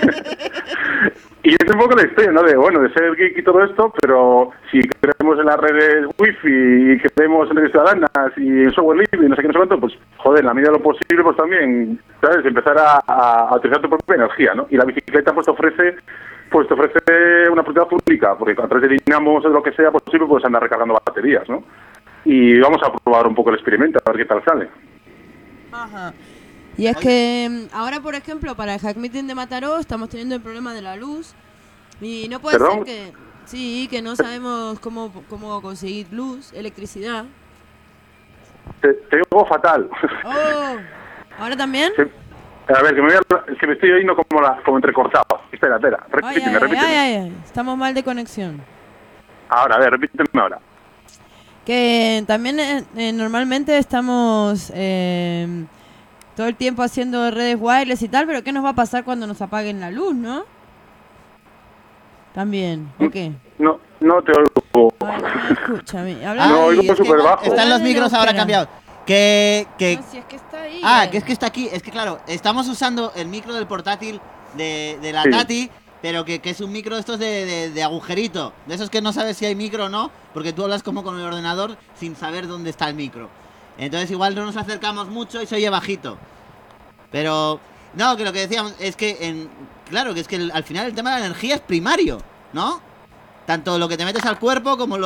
Y es un poco la historia, ¿no? De ser geek y todo esto, pero si creemos en las redes wifi y creemos en redes ciudadanas y en software libre y no sé qué, no sé cuánto, pues, joder, en la medida de lo posible, pues también, ¿sabes? Empezar a utilizar tu propia energía, ¿no? Y la bicicleta, pues, te ofrece una oportunidad única, porque a través de dinamos o de lo que sea posible, puedes andar recargando baterías, ¿no? Y vamos a probar un poco el experimento, a ver qué tal sale. Ajá. Y es que ahora, por ejemplo, para el Hack Meeting de Mataró estamos teniendo el problema de la luz y no puede ser que no sabemos cómo conseguir luz, electricidad. Te oigo fatal. Oh, ¿ahora también? Sí. A ver, es que me estoy oyendo como entrecortado. Espera, repíteme. Ay, estamos mal de conexión. Ahora, a ver, repíteme ahora. Que también normalmente estamos todo el tiempo haciendo redes wireless y tal, pero ¿qué nos va a pasar cuando nos apaguen la luz, no? También, ¿o qué? No te oigo. Ay, escúchame. No, oigo súper bajo. Están los micros ahora cambiados. No, si es que está ahí. Que es que está aquí. Es que claro, estamos usando el micro del portátil de la Sí. Tati, pero que es un micro de estos de agujerito. De esos que no sabes si hay micro o no, porque tú hablas como con el ordenador sin saber dónde está el micro. Entonces igual no nos acercamos mucho y se oye bajito. Pero, no, que lo que decíamos es que, claro, que es que al final el tema de la energía es primario, ¿no? Tanto lo que te metes al cuerpo como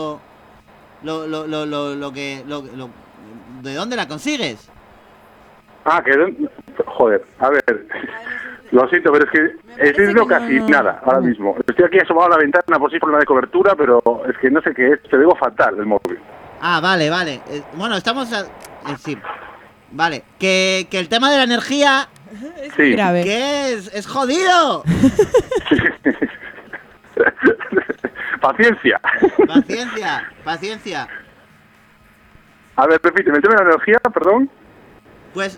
¿de dónde la consigues? Joder, a ver, lo siento, pero es que estoy viendo casi nada ahora mismo. Estoy aquí asomado a la ventana por si hay problema de cobertura, pero es que no sé qué es, te digo fatal el móvil. Ah, vale. Bueno, estamos... sí. Vale, que el tema de la energía... Sí. Que es jodido. Paciencia. A ver, repíteme, el tema de la energía, perdón. Pues...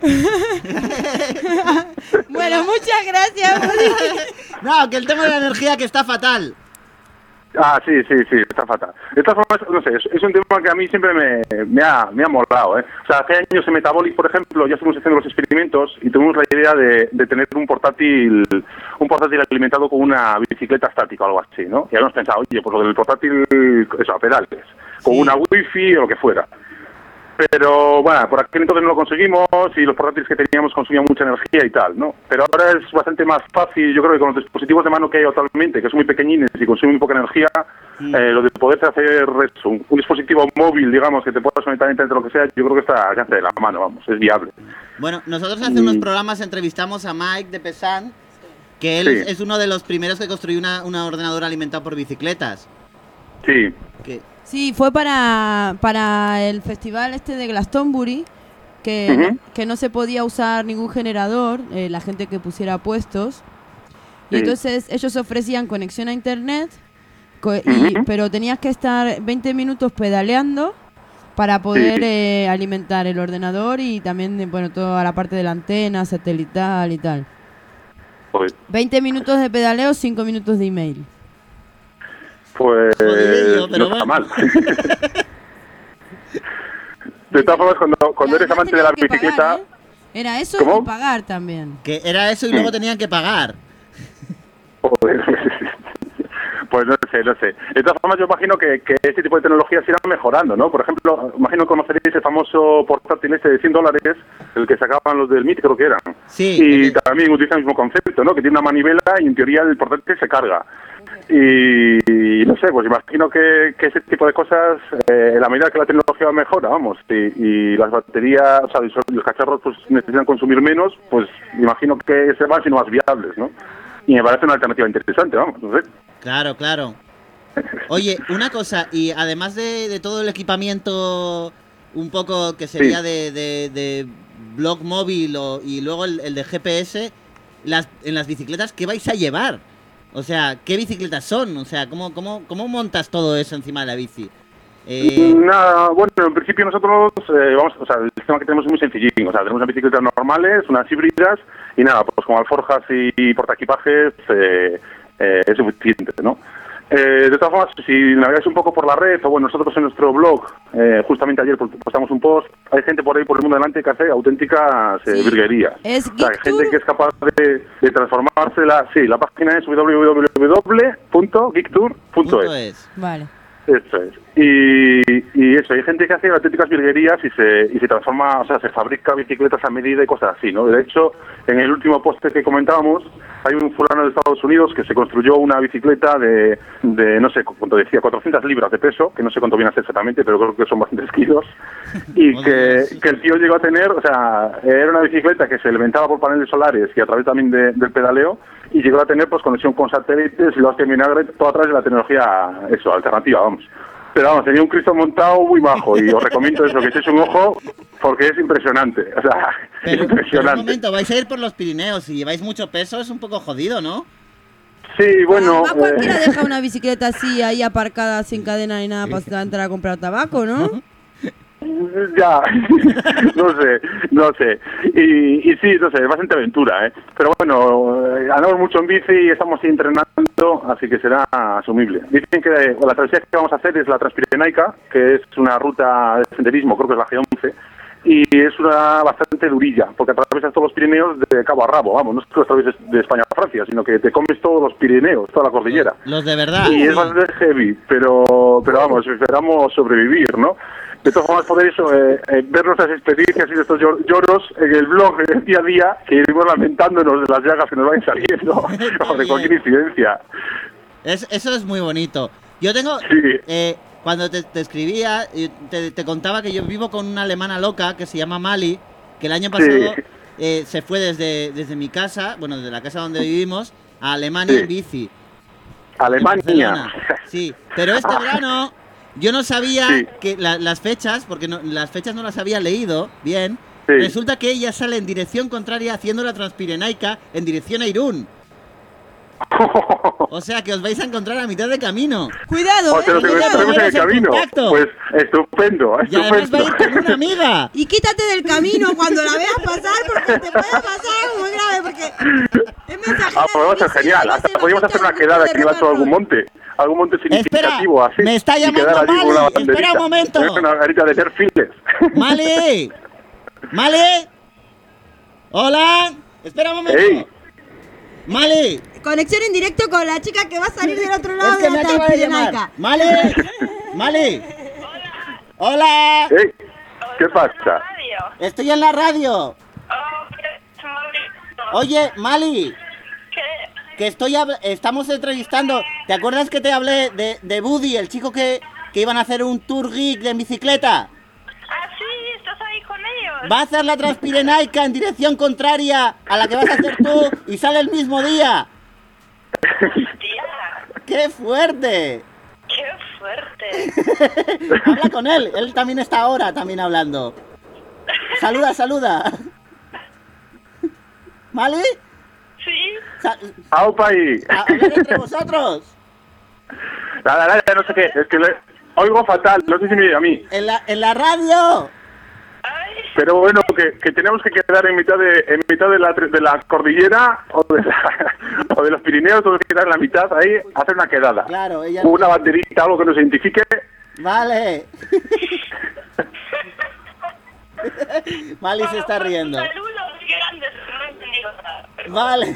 Bueno, muchas gracias. No, que el tema de la energía que está fatal. Ah, sí, está fatal. De todas formas, no sé, es un tema que a mí siempre me ha molado, ¿eh? O sea, hace años en Metabolic, por ejemplo, ya estuvimos haciendo los experimentos y tuvimos la idea de tener un portátil alimentado con una bicicleta estática o algo así, ¿no? Y habíamos pensado, oye, pues lo del portátil, eso, a pedales. con una wifi o lo que fuera. Pero bueno, por aquel entonces no lo conseguimos y los portátiles que teníamos consumían mucha energía y tal, ¿no? Pero ahora es bastante más fácil, yo creo que con los dispositivos de mano que hay actualmente, que son muy pequeñines y consumen muy poca energía, lo de poder hacer eso, un dispositivo móvil, digamos, que te puedas conectar a internet o lo que sea, yo creo que está al alcance de la mano, vamos, es viable. Bueno, nosotros hace unos programas entrevistamos a Mike de Pesan, que él es uno de los primeros que construyó una ordenadora alimentado por bicicletas. Sí. Sí, fue para el festival este de Glastonbury, que no se podía usar ningún generador, la gente que pusiera puestos. Y entonces ellos ofrecían conexión a internet, pero tenías que estar 20 minutos pedaleando para poder alimentar el ordenador y también, bueno, toda la parte de la antena, satelital y tal. 20 minutos de pedaleo, 5 minutos de email. Pues no está mal. De todas formas, cuando eres amante de la bicicleta... Pagar, ¿eh? Era eso y pagar también. Que era eso y luego tenían que pagar. Pues no sé. De todas formas, yo imagino que este tipo de tecnologías irán mejorando, ¿no? Por ejemplo, imagino que conoceréis el famoso portátil este de $100, el que sacaban los del MIT, creo que eran. Sí. Y también utiliza el mismo concepto, ¿no? Que tiene una manivela y en teoría el portátil se carga. Y no sé, pues imagino que ese tipo de cosas, en la medida que la tecnología mejora, vamos, y las baterías, o sea, los cacharros pues necesitan consumir menos, pues imagino que se van siendo más viables, ¿no? Y me parece una alternativa interesante, vamos, no sé. Claro. Oye, una cosa, y además de todo el equipamiento un poco que sería de blog móvil y luego el de GPS, en las bicicletas, ¿qué vais a llevar? O sea, ¿qué bicicletas son? O sea, ¿cómo montas todo eso encima de la bici? Nada, bueno, en principio nosotros el sistema que tenemos es muy sencillín. O sea, tenemos unas bicicletas normales, unas híbridas y nada, pues con alforjas y portaequipajes es suficiente, ¿no? De todas formas, si navegáis un poco por la red, o bueno, nosotros en nuestro blog, justamente ayer postamos un post, hay gente por ahí por el mundo delante que hace auténticas virguerías. ¿Es o sea, gente que es capaz de transformársela. Sí, la página es www.geektour.es. Vale. Eso es. Y eso, hay gente que hace auténticas virguerías y se transforma, o sea, se fabrica bicicletas a medida y cosas así, ¿no? De hecho, en el último post que comentábamos, hay un fulano de Estados Unidos que se construyó una bicicleta de no sé cuánto decía, 400 libras de peso, que no sé cuánto viene a ser exactamente, pero creo que son bastantes kilos, y que el tío llegó a tener, o sea, era una bicicleta que se alimentaba por paneles solares y a través también del pedaleo, y llegó a tener pues conexión con satélites y lo hace vinagre, todo a través de la tecnología, alternativa, vamos. Pero vamos, tenía un Cristo montado muy bajo y os recomiendo eso, que echéis un ojo porque es impresionante. O sea, pero, impresionante. Pero un momento, vais a ir por los Pirineos, si lleváis mucho peso es un poco jodido, ¿no? Sí, bueno... cualquiera deja una bicicleta así ahí aparcada sin cadena ni nada para entrar a comprar tabaco, ¿no? Ya, no sé. Y sí, no sé, es bastante aventura, ¿eh? Pero bueno, andamos mucho en bici y estamos entrenando, así que será asumible. Dicen que la travesía que vamos a hacer es la Transpirenaica, que es una ruta de senderismo, creo que es la G11, y es una bastante durilla, porque atraviesas todos los Pirineos de cabo a rabo, vamos, no es que los atravieses de España a Francia, sino que te comes todos los Pirineos, toda la cordillera. Los de verdad. Y es bastante heavy, pero vamos, esperamos sobrevivir, ¿no? De todas formas, podéis ver nuestras experiencias y estos lloros en el blog, en el día a día, que iremos lamentándonos de las llagas que nos van saliendo o de cualquier incidencia. Eso es muy bonito. Yo tengo... cuando te escribía, te contaba que yo vivo con una alemana loca que se llama Mali, que el año pasado se fue desde mi casa, bueno, desde la casa donde vivimos, a Alemania en bici. Alemania. Sí, pero este verano... Yo no sabía que las fechas, porque las fechas no las había leído bien. Resulta que ella sale en dirección contraria haciendo la Transpirenaica en dirección a Irún. O sea que os vais a encontrar a mitad de camino. Cuidado, o sea, nos encontraremos en el camino. Pues estupendo. Y además va a ir con una amiga. Y quítate del camino cuando la veas pasar, porque te puede pasar algo muy grave, porque es mensajera. Pues va a ser genial. Hasta podríamos hacer una quedada que iba a algún monte significativo. Espera, así. Me está llamando Mali. Espera un momento. Una garita de perfiles. Mali. Hola. Espera un momento. Hey. Mali. Conexión en directo con la chica que va a salir del otro lado de la Transpirenaica. Mali. ¡Hola! ¿Qué pasa? Estoy en la radio. Oye, Mali. Que estamos entrevistando. ¿Te acuerdas que te hablé de Buddy, el chico que iban a hacer un tour geek de bicicleta? Ah, sí, estás ahí con ellos. Va a hacer la Transpirenaica en dirección contraria a la que vas a hacer tú y sale el mismo día. Hostia. ¡Qué fuerte! ¡Qué fuerte! Habla con él también está ahora también hablando. Saluda. ¿Mali? Sí. ¡Aupa ahí! ¡Hablar entre vosotros! Nada, no sé qué, es que oigo fatal, no sé si me oye a mí. ¡En la radio! Pero bueno, que tenemos que quedar en mitad de la cordillera o de los Pirineos, tenemos que quedar en la mitad ahí, hacer una quedada. Claro, ella... Una banderita, algo que nos identifique. Vale. Mali se está riendo. Vale.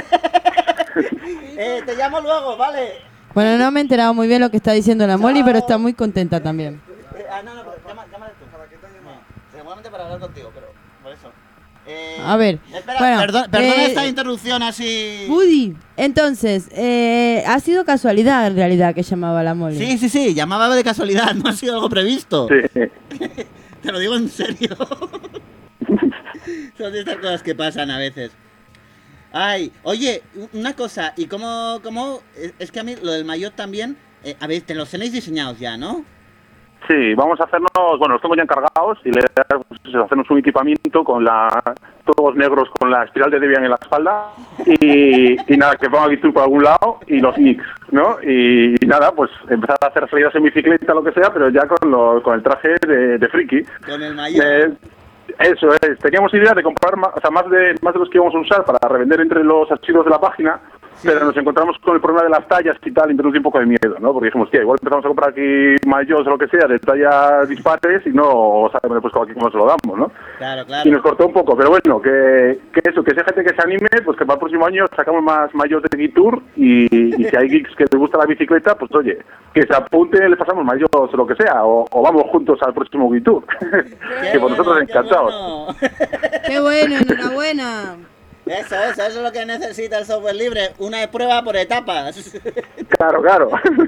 Te llamo luego, vale. Bueno, no me he enterado muy bien lo que está diciendo la Molly, pero está muy contenta también. No, llámale tú. Seguramente para hablar contigo, pero por eso. A ver, espera, bueno, perdona esta interrupción así. Woody, entonces, ha sido casualidad en realidad que llamaba la Molly. Sí, llamaba de casualidad, no ha sido algo previsto. Sí. Te lo digo en serio. Son de estas cosas que pasan a veces. Ay, oye, una cosa, ¿y cómo? Es que a mí lo del maillot también, a ver, te los tenéis diseñados ya, ¿no? Sí, vamos a hacernos, bueno, los tengo ya encargados y hacemos un equipamiento con todos negros con la espiral de Debian en la espalda y nada, que ponga Guitur por algún lado y los nicks, ¿no? Y nada, pues empezar a hacer salidas en bicicleta, lo que sea, pero ya con el traje de friki. Con el maillot. Eso es, teníamos idea de comprar más de los que íbamos a usar para revender entre los archivos de la página, pero nos encontramos con el problema de las tallas y tal, y nos dio un poco de miedo, ¿no? Porque dijimos, igual empezamos a comprar aquí maillots o lo que sea, de tallas dispares y no sabemos pues aquí cómo se lo damos, ¿no? Claro. Y nos cortó un poco, pero bueno, que sea gente que se anime, pues que para el próximo año sacamos más maillots de Guitur y si hay geeks que les gusta la bicicleta, pues oye, que se apunten, les pasamos maillots o lo que sea, o vamos juntos al próximo Guitur. Que por nosotros encantados. ¡Qué bueno! ¡Enhorabuena! Eso es lo que necesita el software libre, una prueba por etapas. Claro.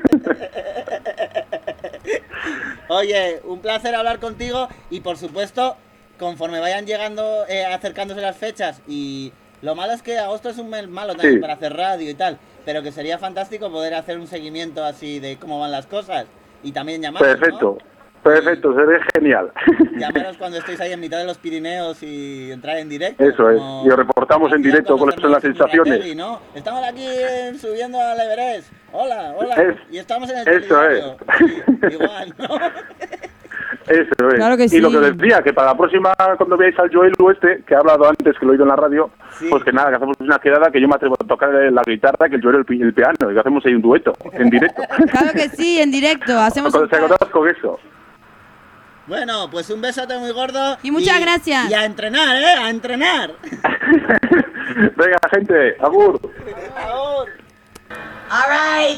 Oye, un placer hablar contigo y por supuesto, conforme vayan llegando, acercándose las fechas, y lo malo es que agosto es un mes malo también para hacer radio y tal, pero que sería fantástico poder hacer un seguimiento así de cómo van las cosas y también llamaros, Perfecto, sería genial. Llamaros cuando estéis ahí en mitad de los Pirineos y entrar en directo. Eso es, y os reportamos en directo cuáles son las sensaciones. ¿No? Estamos aquí subiendo al Everest. Hola. Y estamos en el Eso telediario. Igual, ¿no? Eso es. Claro que sí. Y lo que os decía, que para la próxima, cuando veáis al Joel que ha hablado antes, que lo he oído en la radio, pues que nada, que hacemos una quedada, que yo me atrevo a tocar la guitarra, que el Joel el piano, y que hacemos ahí un dueto, en directo. Claro que sí, en directo. Hacemos Cuando se acordás con eso. Bueno, pues un besote muy gordo. Y muchas gracias. Y a entrenar, a entrenar. Venga, gente, agur. Agur. All right.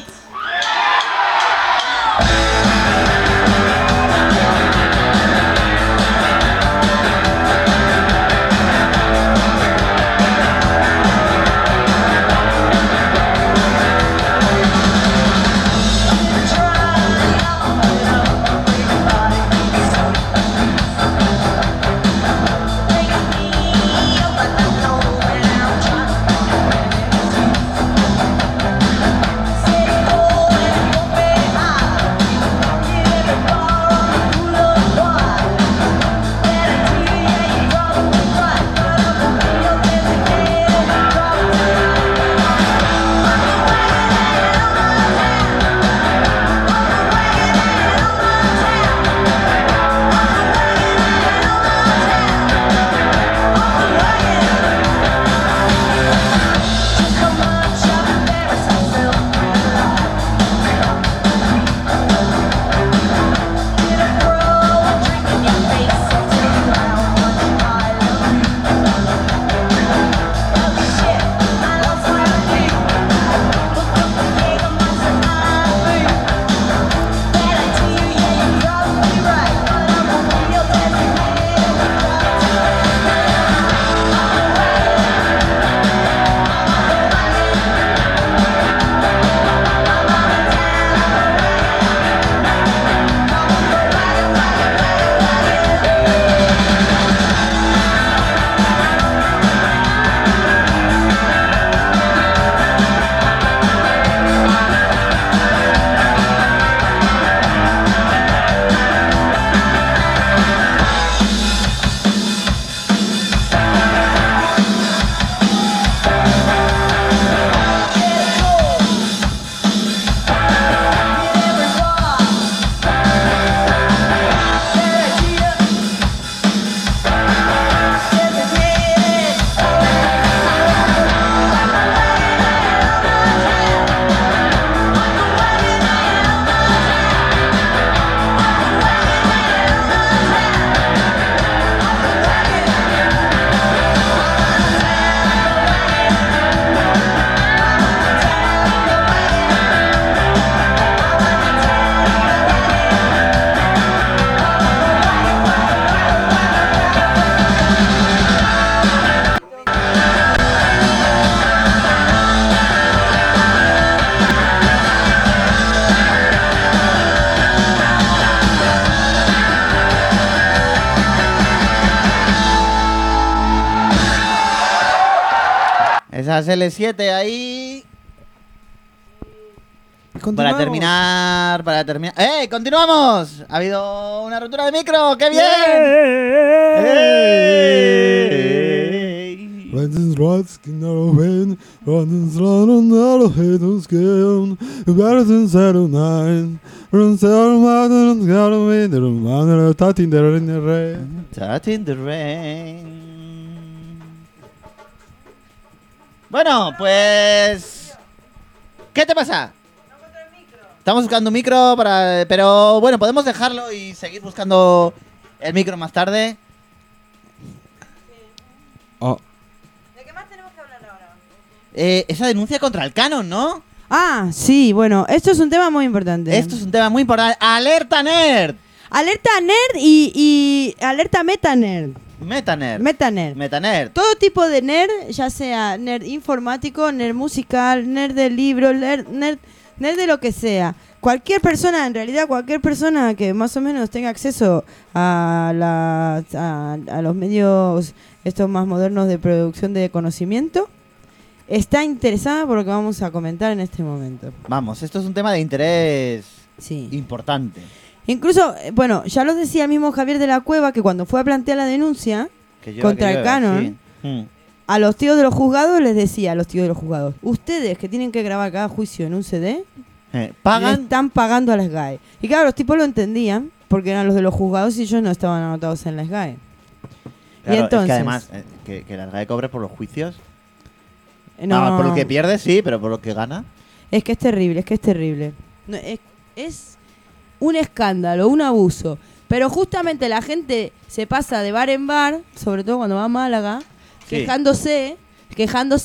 Esas L7 ahí. Continuamos. Para terminar. ¡Eh! ¡Continuamos! Ha habido una rotura de micro. ¡Qué bien! Touching the rain. Bueno, pues... ¿Qué te pasa? Estamos buscando un micro pero bueno, podemos dejarlo y seguir buscando el micro más tarde. Oh. ¿De qué más tenemos que hablar ahora? Esa denuncia contra el Canon, ¿no? Ah, sí, bueno, esto es un tema muy importante. Esto es un tema muy importante. ¡Alerta nerd! Alerta nerd y alerta meta nerd. Meta nerd. Todo tipo de nerd, ya sea nerd informático, nerd musical, nerd de libros, nerd de lo que sea. Cualquier persona, en realidad cualquier persona que más o menos tenga acceso a los medios estos más modernos de producción de conocimiento, está interesada por lo que vamos a comentar en este momento. Vamos, esto es un tema de interés sí. importante. Incluso, bueno, ya lo decía el mismo Javier de la Cueva, que cuando fue a plantear la denuncia contra el Canon, sí. A los tíos de los juzgados les decía, a los tíos de los juzgados, ustedes que tienen que grabar cada juicio en un CD, ¿pagan? le están pagando a la SGAE. Y claro, los tipos lo entendían, porque eran los de los juzgados y ellos no estaban anotados en la SGAE. Claro, y entonces, es que además, que la SGAE cobre por los juicios. No, por lo que pierde sí, pero por lo que gana. Es que es terrible, No, es un escándalo, un abuso. Pero justamente la gente se pasa de bar en bar, sobre todo cuando va a Málaga, sí. quejándose y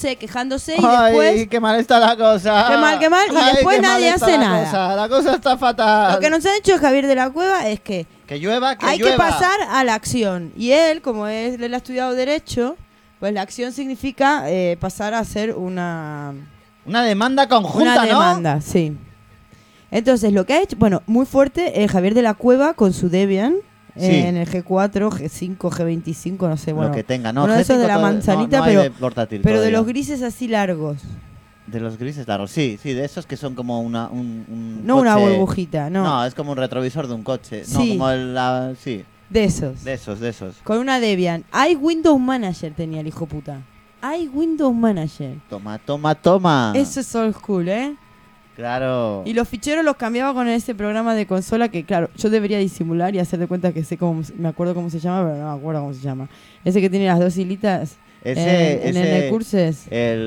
Ay, después... qué mal está la cosa. Qué mal, y Ay, después qué mal nadie está hace la nada. cosa. La cosa está fatal. Lo que nos ha dicho Javier de la Cueva es que llueva, hay que pasar a la acción. Y él, como él ha estudiado Derecho, pues la acción significa pasar a hacer una demanda conjunta, Una demanda, sí. Entonces, lo que ha hecho, bueno, muy fuerte, Javier de la Cueva con su Debian, Sí. en el G4, G5, G25, no sé, bueno. Lo que tenga, ¿no? Uno de esos G5 de la todavía- manzanita, no hay pero, de portátil pero de todavía. los grises así largos. De los grises largos, sí, de esos que son como un No coche. una burbujita, no. No, es como un retrovisor de un coche. No, Sí. como sí. De esos. De esos. Con una Debian. Hay Windows Manager tenía el hijo puta. Hay Windows Manager. Toma. Eso es old school, ¿eh? Claro. Y los ficheros los cambiaba con ese programa de consola que, claro, yo debería disimular y hacer de cuenta que me acuerdo cómo se llama, pero no me acuerdo cómo se llama. Ese que tiene las dos hilitas en el curses.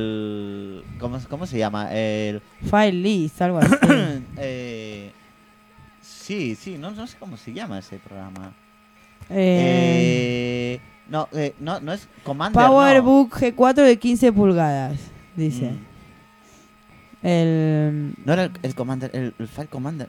¿Cómo se llama? El File list, algo así. sí, no sé cómo se llama ese programa. No es Commander. PowerBook G4 de 15 pulgadas, dice. No era el Commander, el File Commander.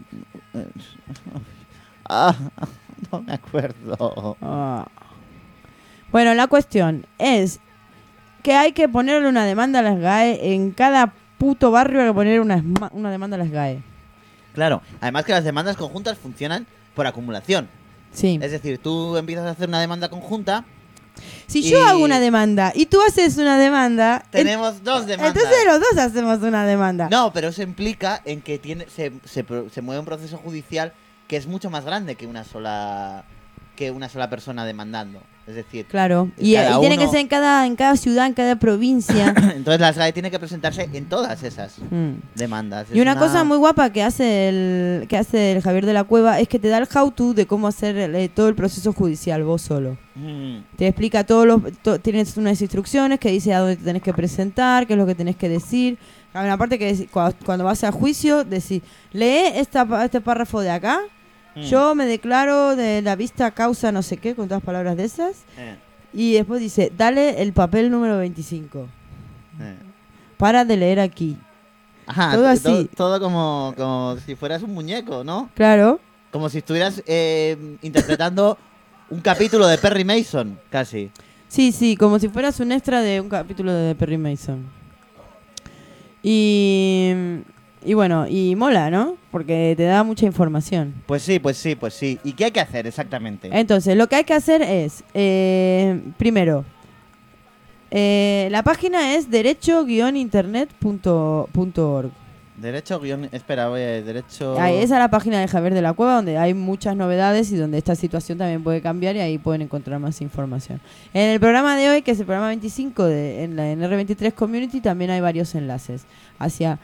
No me acuerdo. Bueno, la cuestión es que hay que ponerle una demanda a las GAE. En cada puto barrio hay que poner una demanda a las GAE. Claro, además que las demandas conjuntas funcionan por acumulación. Sí. Es decir, tú empiezas a hacer una demanda conjunta. Si yo hago una demanda y tú haces una demanda... Tenemos dos demandas. Entonces los dos hacemos una demanda. No, pero eso implica en que se mueve un proceso judicial que es mucho más grande que una sola persona demandando. Es decir, claro, y tiene que ser en cada ciudad, en cada provincia. Entonces la SGAE tiene que presentarse en todas esas demandas. Y una cosa muy guapa que hace el Javier de la Cueva es que te da el how-to de cómo hacer todo el proceso judicial vos solo. Te explica tienes unas instrucciones que dice a dónde te tenés que presentar, qué es lo que tenés que decir. Hay una parte que cuando vas a juicio decís, lee este párrafo de acá. Yo me declaro de la vista causa no sé qué, con todas palabras de esas. Y después dice, dale el papel número 25. Para de leer aquí. Ajá, todo así. Todo como si fueras un muñeco, ¿no? Claro. Como si estuvieras interpretando un capítulo de Perry Mason, casi. Sí, como si fueras un extra de un capítulo de Perry Mason. Y bueno, y mola, ¿no? Porque te da mucha información. Pues sí. ¿Y qué hay que hacer exactamente? Entonces, lo que hay que hacer es, primero, La página es derecho-internet.org. Espera, derecho... Ahí, esa es la página de Javier de la Cueva, donde hay muchas novedades y donde esta situación también puede cambiar y ahí pueden encontrar más información. En el programa de hoy, que es el programa 25 en R23 Community, también hay varios enlaces hacia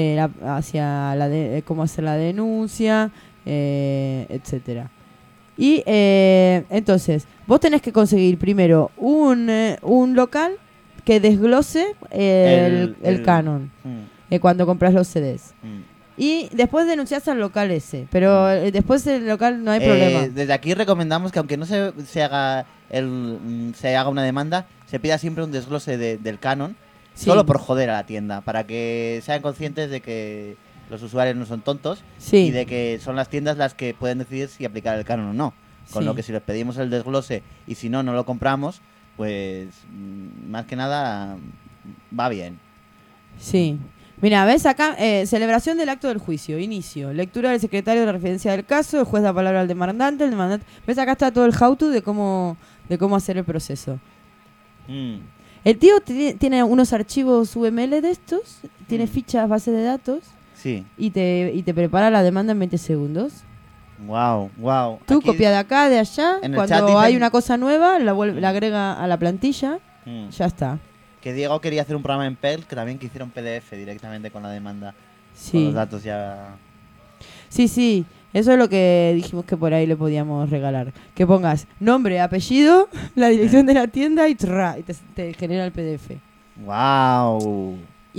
cómo hacer la denuncia, etcétera. Y entonces, vos tenés que conseguir primero un local que desglose el canon. Cuando compras los CDs. Y después denunciás al local ese. Pero después del local no hay problema. Desde aquí recomendamos que aunque no se haga una demanda, se pida siempre un desglose del canon. Sí. Solo por joder a la tienda. Para que sean conscientes de que los usuarios no son tontos. Sí. Y de que son las tiendas las que pueden decidir si aplicar el canon o no. Con lo que si les pedimos el desglose y si no lo compramos, pues más que nada va bien. Sí. Mira, ¿ves acá? Celebración del acto del juicio, inicio, lectura del secretario de la referencia del caso, el juez da palabra al demandante, ¿ves? Acá está todo el how-to de cómo hacer el proceso. El tío tiene unos archivos UML de estos, tiene fichas, bases de datos, sí. y te prepara la demanda en 20 segundos. Wow. Tú copia de acá, de allá, cuando hay una cosa nueva, la agrega a la plantilla, ya está. Que Diego quería hacer un programa en Perl, que también quisiera un PDF directamente con la demanda. Sí. Con los datos ya... Sí. Eso es lo que dijimos que por ahí le podíamos regalar. Que pongas nombre, apellido, la dirección de la tienda y te genera el PDF. ¡Wow!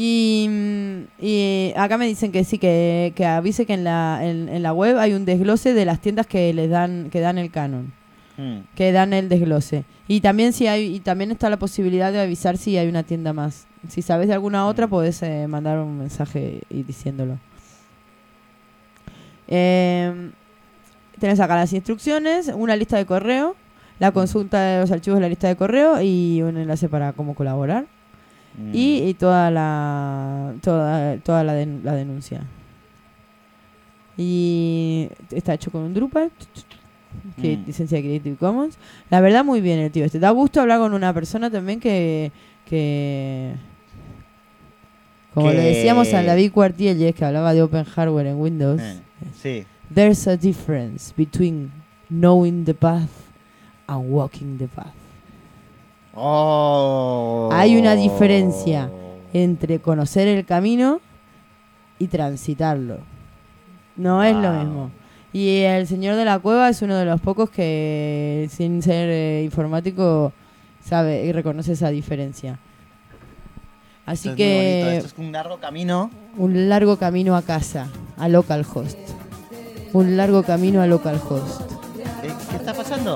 Y acá me dicen que sí, que avise que en la web hay un desglose de las tiendas que dan el canon. Que dan el desglose. Y también también está la posibilidad de avisar si hay una tienda más. Si sabes de alguna otra, podés mandar un mensaje y diciéndolo. Tenés acá las instrucciones, una lista de correo, la consulta de los archivos de la lista de correo y un enlace para cómo colaborar. Y toda la denuncia. Y está hecho con un Drupal. Licencia de Creative Commons. La verdad, muy bien el tío este. Da gusto hablar con una persona también que como le decíamos a David Cuartielles, que hablaba de Open Hardware en Windows. Sí. There's a difference between knowing the path and walking the path. Hay una diferencia entre conocer el camino y transitarlo. No es lo mismo. Y el señor de la Cueva es uno de los pocos que, sin ser informático, sabe y reconoce esa diferencia. Así esto que... Esto es un largo camino. Un largo camino a casa, a localhost. Un largo camino a localhost. ¿Qué está pasando?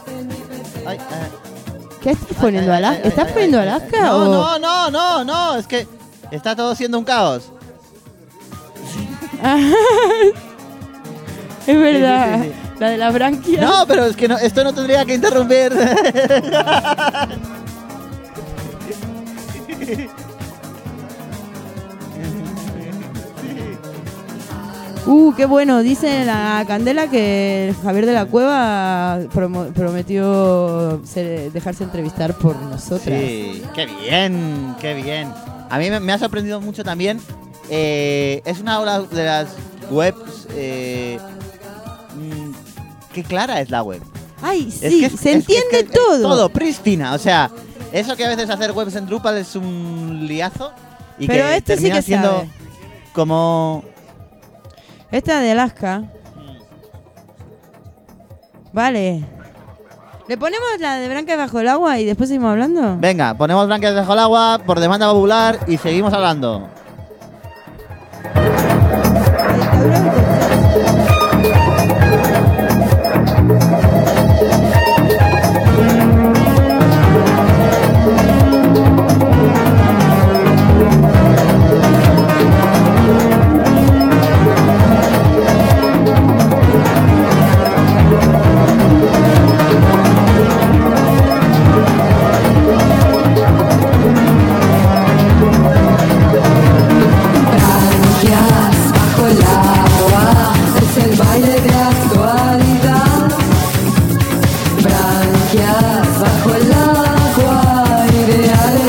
¿Qué estás poniendo, Alaska? ¿Estás poniendo Alaska? No, es que está todo siendo un caos. Es verdad, sí. La de la branquia. No, pero es que esto no tendría que interrumpir. Qué bueno. Dice la Candela que Javier de la Cueva prometió dejarse entrevistar por nosotras. Sí, qué bien. A mí me ha sorprendido mucho también. Es una de las webs... qué clara es la web. Ay, sí, se entiende todo. Todo, prístina. O sea, eso que a veces hacer webs en Drupal es un liazo. Y pero que este termina sí que siendo sabe. Como... Esta de Alaska. Vale. ¿Le ponemos la de Branca bajo el agua y después seguimos hablando? Venga, ponemos Branquias bajo el agua por demanda popular y seguimos hablando. Bajo el agua, ideales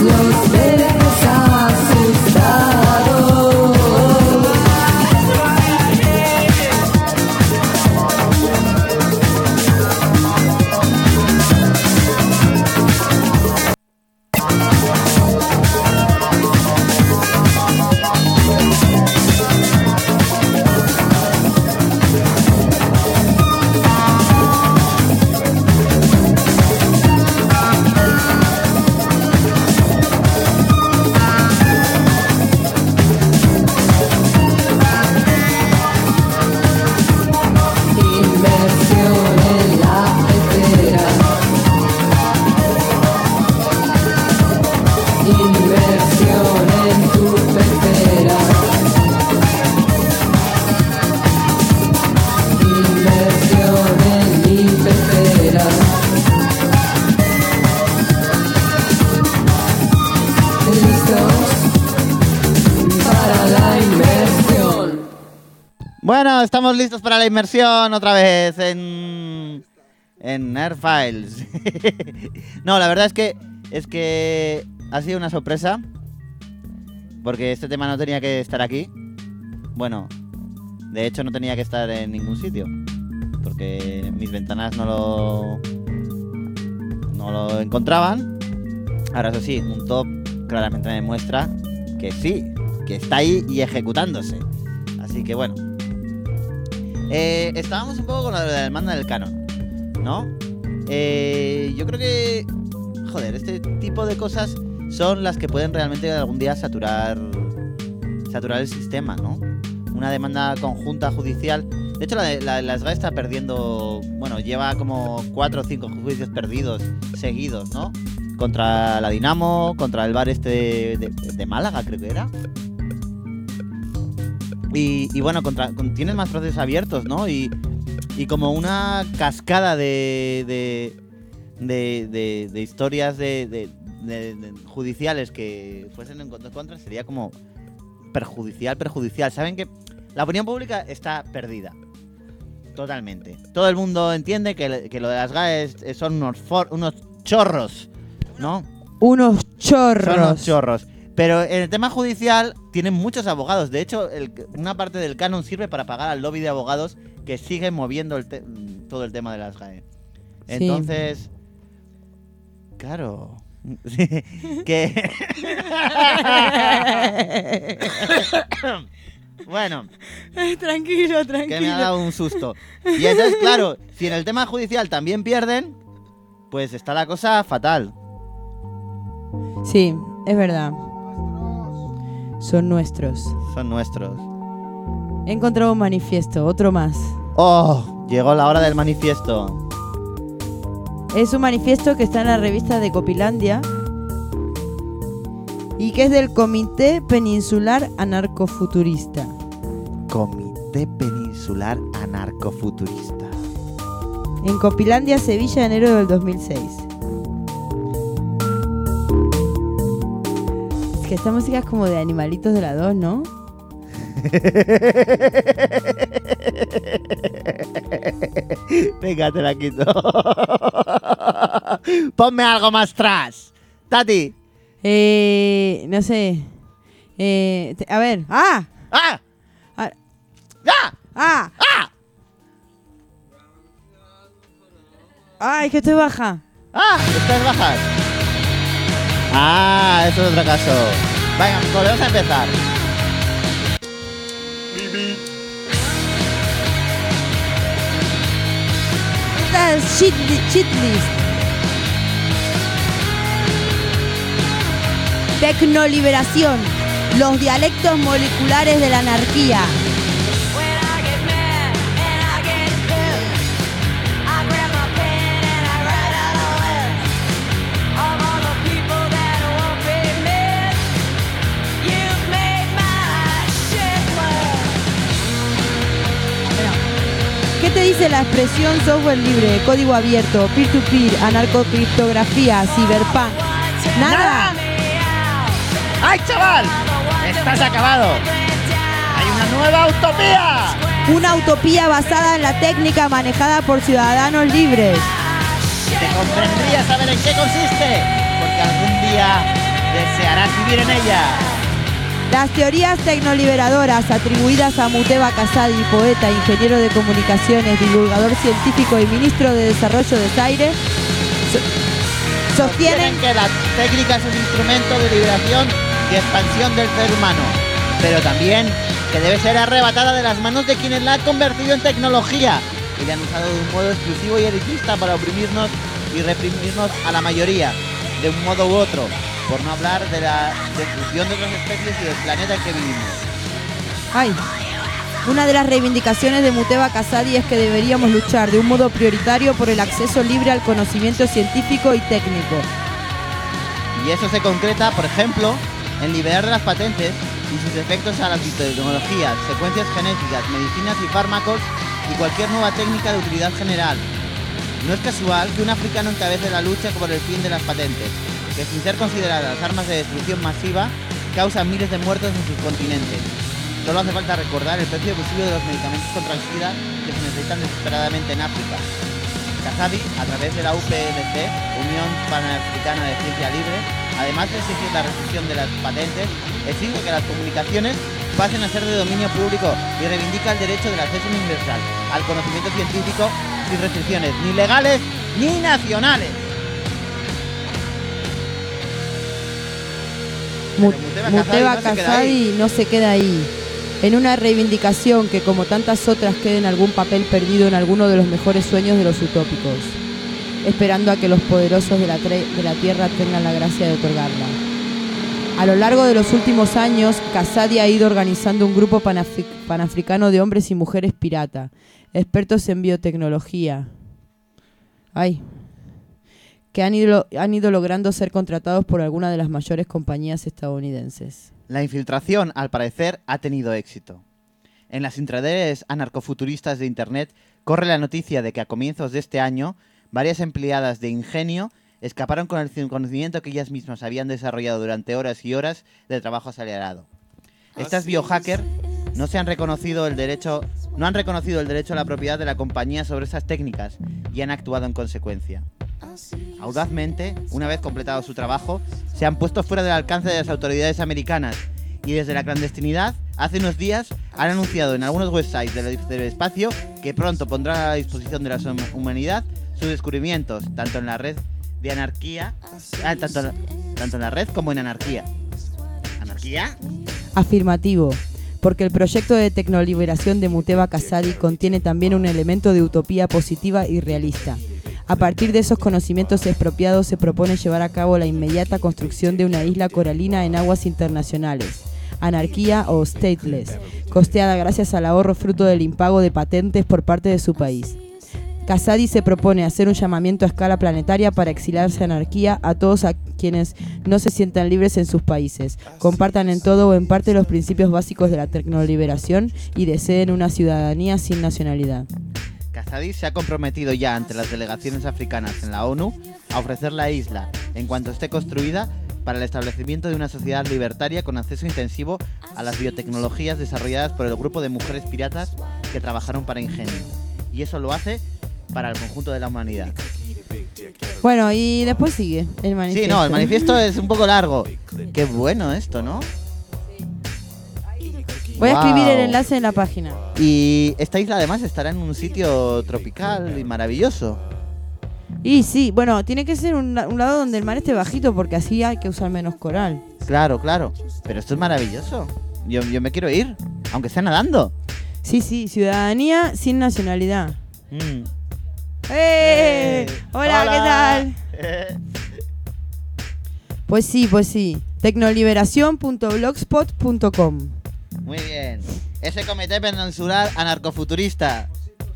Los verdes asustados. Inversión en la pecera. Inversión en tu pecera. Inversión en mi pecera. ¿Listos para la inversión? Bueno, estamos listos para la inmersión otra vez en Nerd Files. No, la verdad es que ha sido una sorpresa porque este tema no tenía que estar aquí. Bueno, de hecho no tenía que estar en ningún sitio porque mis ventanas no lo encontraban. Ahora eso sí, un top claramente me muestra que sí, que está ahí y ejecutándose. Así que bueno. Estábamos un poco con la demanda del canon, ¿no? Yo creo que, joder, este tipo de cosas son las que pueden realmente algún día saturar el sistema, ¿no? Una demanda conjunta judicial. De hecho, la SGAE está perdiendo, bueno, lleva como 4 o 5 juicios perdidos seguidos, ¿no? Contra la Dinamo, contra el bar este de Málaga, creo que era. Y bueno, tienes más procesos abiertos, ¿no? Y como una cascada de historias de judiciales que fuesen en contra sería como perjudicial. Saben que la opinión pública está perdida. Totalmente. Todo el mundo entiende que lo de las GAE son unos chorros, ¿no? Unos chorros. Son unos chorros. Pero en el tema judicial tienen muchos abogados. De hecho, una parte del canon sirve para pagar al lobby de abogados que siguen moviendo todo el tema de las GAE. Entonces, sí. Claro. Que bueno. Tranquilo. Que me ha dado un susto. Y entonces, claro, si en el tema judicial también pierden, pues está la cosa fatal. Sí, es verdad. Son nuestros. He encontrado un manifiesto, otro más. ¡Oh! Llegó la hora del manifiesto. Es un manifiesto que está en la revista de Copilandia y que es del Comité Peninsular Anarcofuturista. Comité Peninsular Anarcofuturista. En Copilandia, Sevilla, enero del 2006. Es que esta música es como de Animalitos de la 2, ¿no? Venga, te la quito. Ponme algo más tras. Tati. No sé. A ver. ¡Ah! ¡Ah! ¡Ah! ¡Ah! ¡Ah! ¡Ah! ¡Ay, que estoy baja! ¡Ah! ¿Estás bajas? Ah, eso es otro caso. Venga, volvemos a empezar. Esta es cheat list. Tecnoliberación. Los dialectos moleculares de la anarquía. ¿Qué te dice la expresión software libre, código abierto, peer-to-peer, anarcocriptografía, cyberpunk? ¡Nada! ¡Ay, chaval! ¡Estás acabado! ¡Hay una nueva utopía! Una utopía basada en la técnica manejada por ciudadanos libres. Te convendría saber en qué consiste, porque algún día vivir en ella. Las teorías tecnoliberadoras atribuidas a Muteba Casadi, poeta, ingeniero de comunicaciones, divulgador científico y ministro de Desarrollo de Zaire, sostienen que la técnica es un instrumento de liberación y expansión del ser humano, pero también que debe ser arrebatada de las manos de quienes la han convertido en tecnología y la han usado de un modo exclusivo y elitista para oprimirnos y reprimirnos a la mayoría, de un modo u otro, por no hablar de la destrucción de otras especies y del planeta en que vivimos. Ay, una de las reivindicaciones de Muteba Casadi es que deberíamos luchar de un modo prioritario por el acceso libre al conocimiento científico y técnico. Y eso se concreta, por ejemplo, en liberar de las patentes y sus efectos a las biotecnologías, secuencias genéticas, medicinas y fármacos y cualquier nueva técnica de utilidad general. No es casual que un africano encabece la lucha por el fin de las patentes, que sin ser consideradas armas de destrucción masiva, causan miles de muertos en sus continentes. Solo hace falta recordar el precio abusivo de los medicamentos contra el SIDA que se necesitan desesperadamente en África. Casadi, a través de la UPLC, Unión Panafricana de Ciencia Libre, además de exigir la restricción de las patentes, exige que las comunicaciones pasen a ser de dominio público y reivindica el derecho del acceso universal al conocimiento científico sin restricciones ni legales ni nacionales. Muteba Casadi no se queda ahí. En una reivindicación que, como tantas otras, quede en algún papel perdido en alguno de los mejores sueños de los utópicos, esperando a que los poderosos de la Tierra tengan la gracia de otorgarla. A lo largo de los últimos años, Casadi ha ido organizando un grupo panafricano de hombres y mujeres pirata, expertos en biotecnología, que han ido logrando ser contratados por alguna de las mayores compañías estadounidenses. La infiltración, al parecer, ha tenido éxito. En las intraredes anarcofuturistas de Internet corre la noticia de que a comienzos de este año varias empleadas de Ingenio escaparon con el conocimiento que ellas mismas habían desarrollado durante horas y horas de trabajo asalariado. Estas biohackers no han reconocido el derecho a la propiedad de la compañía sobre esas técnicas y han actuado en consecuencia. Audazmente, una vez completado su trabajo, se han puesto fuera del alcance de las autoridades americanas y desde la clandestinidad, hace unos días, han anunciado en algunos websites del espacio que pronto pondrán a la disposición de la humanidad sus descubrimientos, tanto en la red de anarquía, tanto en la red como en anarquía. ¿Anarquía? Afirmativo, porque el proyecto de tecnoliberación de Muteba Casadi contiene también un elemento de utopía positiva y realista. A partir de esos conocimientos expropiados se propone llevar a cabo la inmediata construcción de una isla coralina en aguas internacionales, anarquía o stateless, costeada gracias al ahorro fruto del impago de patentes por parte de su país. Casadi se propone hacer un llamamiento a escala planetaria para exiliarse anarquía a todos a quienes no se sientan libres en sus países, compartan en todo o en parte los principios básicos de la tecnoliberación y deseen una ciudadanía sin nacionalidad. Casadi se ha comprometido ya ante las delegaciones africanas en la ONU a ofrecer la isla, en cuanto esté construida, para el establecimiento de una sociedad libertaria con acceso intensivo a las biotecnologías desarrolladas por el grupo de mujeres piratas que trabajaron para Ingenio. Y eso lo hace para el conjunto de la humanidad. Bueno, y después sigue el manifiesto. Sí, no, el manifiesto es un poco largo. Qué bueno esto, ¿no? Voy a escribir el enlace en la página. Y esta isla además estará en un sitio tropical y maravilloso. Y sí, bueno, tiene que ser un lado donde el mar esté bajito porque así hay que usar menos coral. Claro, claro. Pero esto es maravilloso. Yo me quiero ir, aunque sea nadando. Sí, ciudadanía sin nacionalidad. Hola, ¿qué tal? Pues sí. Tecnoliberación.blogspot.com. Muy bien. Ese comité peninsular anarcofuturista.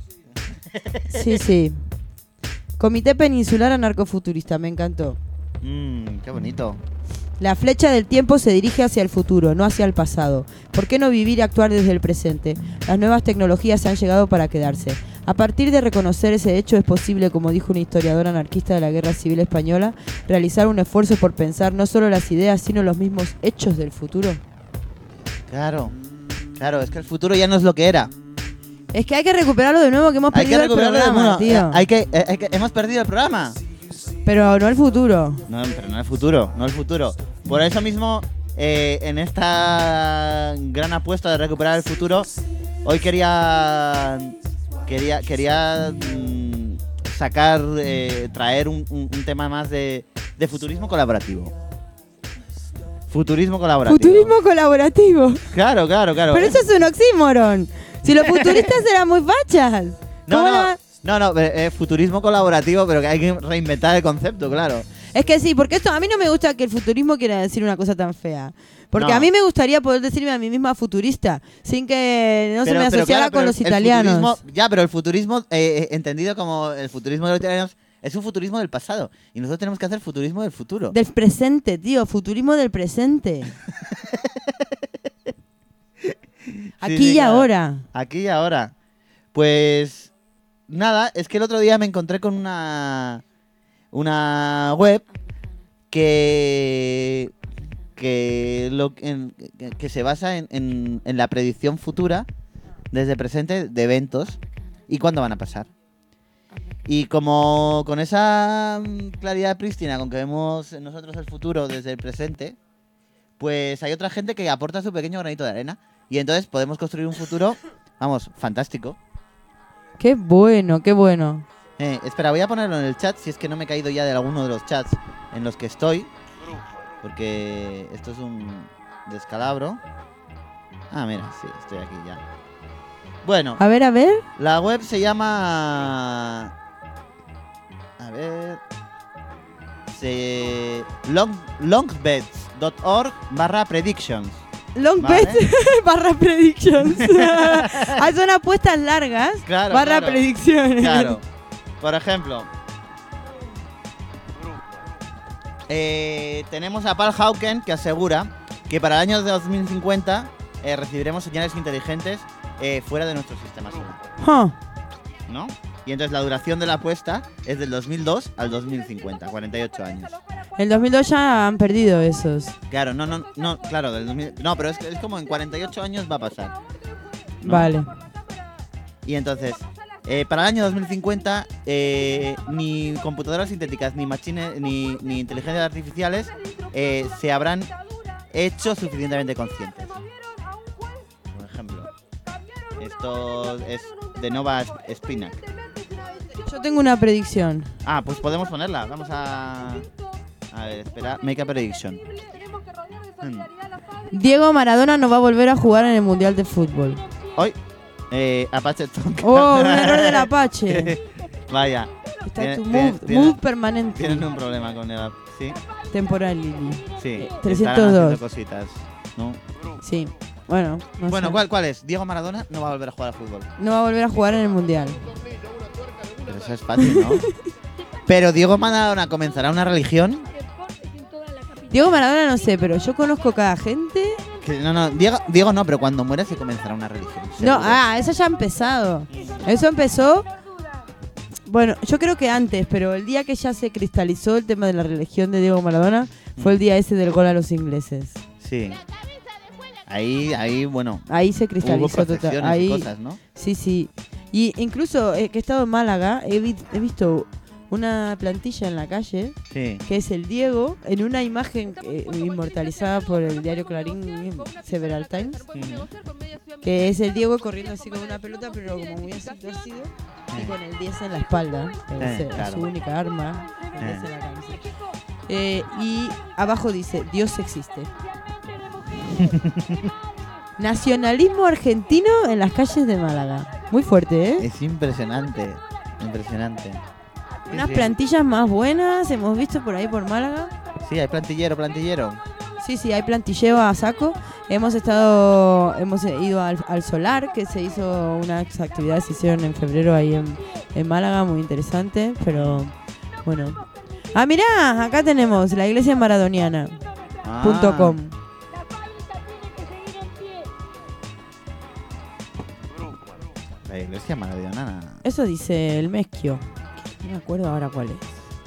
Sí. Comité peninsular anarcofuturista, me encantó. Qué bonito. La flecha del tiempo se dirige hacia el futuro, no hacia el pasado. ¿Por qué no vivir y actuar desde el presente? Las nuevas tecnologías han llegado para quedarse. A partir de reconocer ese hecho es posible, como dijo un historiador anarquista de la Guerra Civil Española, realizar un esfuerzo por pensar no solo las ideas, sino los mismos hechos del futuro. Claro, es que el futuro ya no es lo que era. Es que hay que recuperarlo de nuevo, que hemos perdido el programa, tío. Hemos perdido el programa. Pero no el futuro. No, pero no el futuro. Por eso mismo en esta gran apuesta de recuperar el futuro, hoy quería sacar, traer un tema más de futurismo colaborativo. Futurismo colaborativo. Futurismo colaborativo. Claro. Pero eso es un oxímoron. Si los futuristas eran muy fachas. No, futurismo colaborativo, pero que hay que reinventar el concepto, claro. Es que sí, porque esto a mí no me gusta que el futurismo quiera decir una cosa tan fea. Porque No. a mí me gustaría poder decirme a mí misma futurista, sin que no se me asociara claro, con los el italianos. futurismo, pero el futurismo, entendido como el futurismo de los italianos, es un futurismo del pasado. Y nosotros tenemos que hacer futurismo del futuro. Del presente, tío, futurismo del presente. Aquí Sí, y claro. ahora. Aquí y ahora. Pues nada, es que el otro día me encontré con una web que se basa en la predicción futura desde presente de eventos y cuándo van a pasar. Y como con esa claridad prístina con que vemos nosotros el futuro desde el presente, pues hay otra gente que aporta su pequeño granito de arena y entonces podemos construir un futuro, vamos, fantástico. Qué bueno, qué bueno. Espera, voy a ponerlo en el chat si es que no me he caído ya de alguno de los chats en los que estoy, porque esto es un descalabro. Ah, mira, sí, estoy aquí ya. Bueno. A ver. La web se llama... A ver... longbets.org/predictions. Longbet barra predictions. Son apuestas largas barra predicciones. Claro. Por ejemplo, tenemos a Paul Hawken que asegura que para el año 2050 recibiremos señales inteligentes fuera de nuestro sistema solar. ¿No? Y entonces la duración de la apuesta es del 2002 al 2050, 48 años. El 2002 ya han perdido esos. Claro, claro, del 2000, no, pero es como en 48 años va a pasar, ¿no? Vale. Y entonces, para el año 2050, ni computadoras sintéticas, ni inteligencias artificiales se habrán hecho suficientemente conscientes. Por ejemplo, esto es de Nova Spinac. Yo tengo una predicción. Ah, pues podemos ponerla. Vamos a ver, espera. Make a prediction. Diego Maradona no va a volver a jugar en el Mundial de Fútbol. Hoy, Apache Tonka. Oh, un error del Apache. Vaya. Está tu move permanente. Tienen un problema con el sí. Temporal Lili. Sí. 302. Cositas, ¿no? Sí. Bueno, no sé. ¿Cuál es? Diego Maradona no va a volver a jugar al fútbol. No va a volver a jugar en el Mundial. Pero eso es fácil, ¿no? Pero Diego Maradona comenzará una religión. Diego Maradona no sé, pero yo conozco cada gente. Diego no, pero cuando muera se comenzará una religión. No, eso ya ha empezado. Eso empezó. Bueno, yo creo que antes, pero el día que ya se cristalizó el tema de la religión de Diego Maradona fue el día ese del gol a los ingleses. Sí. Ahí, bueno. Ahí se cristalizó hubo procesiones ahí, y cosas, ¿no? Sí. Y incluso que he estado en Málaga, he visto una plantilla en la calle, sí, que es el Diego, en una imagen inmortalizada por el diario Clarín Several Times, que es el Diego corriendo así con una pelota, pero como muy así torcido, y con el 10 en la espalda, claro. su única arma, el 10 en la camisa. Y abajo dice, Dios existe. Nacionalismo argentino en las calles de Málaga. Muy fuerte, ¿eh? Es impresionante, impresionante. Unas Sí. plantillas más buenas hemos visto por ahí por Málaga. Sí, hay plantillero. Sí, hay plantilleo a saco. Hemos ido al Solar, que se hizo unas actividades se hicieron en febrero ahí en Málaga, muy interesante, pero bueno. Ah, mirá, acá tenemos la iglesia maradoniana.com. La iglesia maradoniana. Eso dice el Mezquio. No me acuerdo ahora cuál es.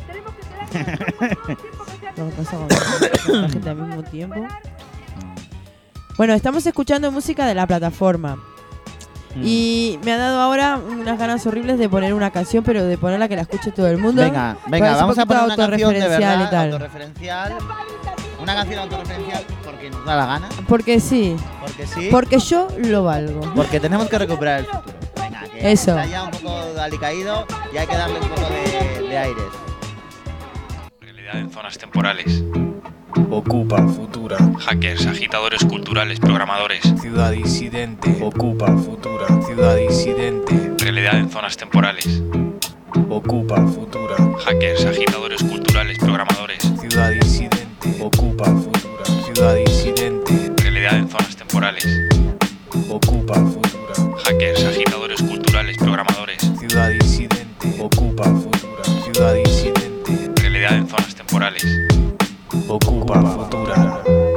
Lo que pasa con la gente al mismo tiempo. Bueno, estamos escuchando música de la plataforma. Y me ha dado ahora unas ganas horribles de poner una canción, pero de ponerla que la escuche todo el mundo. Venga, vamos a poner una canción de verdad, autorreferencial. Una canción autorreferencial porque nos da la gana. Porque sí. Porque sí. Porque yo lo valgo. Porque tenemos que recuperar el futuro. Venga, que Eso. está ya un poco alicaído y hay que darle un poco de aires. Realidad en zonas temporales. Ocupa Futura. Hackers, agitadores culturales, programadores. Ciudad disidente. Ocupa Futura. Ciudad disidente. Realidad en zonas temporales. Ocupa Futura. Hackers, agitadores culturales, programadores. Ciudad disidente. Ocupa Futura. Ciudad disidente. Realidad en zonas temporales. Ocupa Futura. Hackers, agitadores culturales, programadores. Ciudad disidente. Ocupa Futura. Ciudad disidente. Realidad en zonas temporales. Ocupa Futura.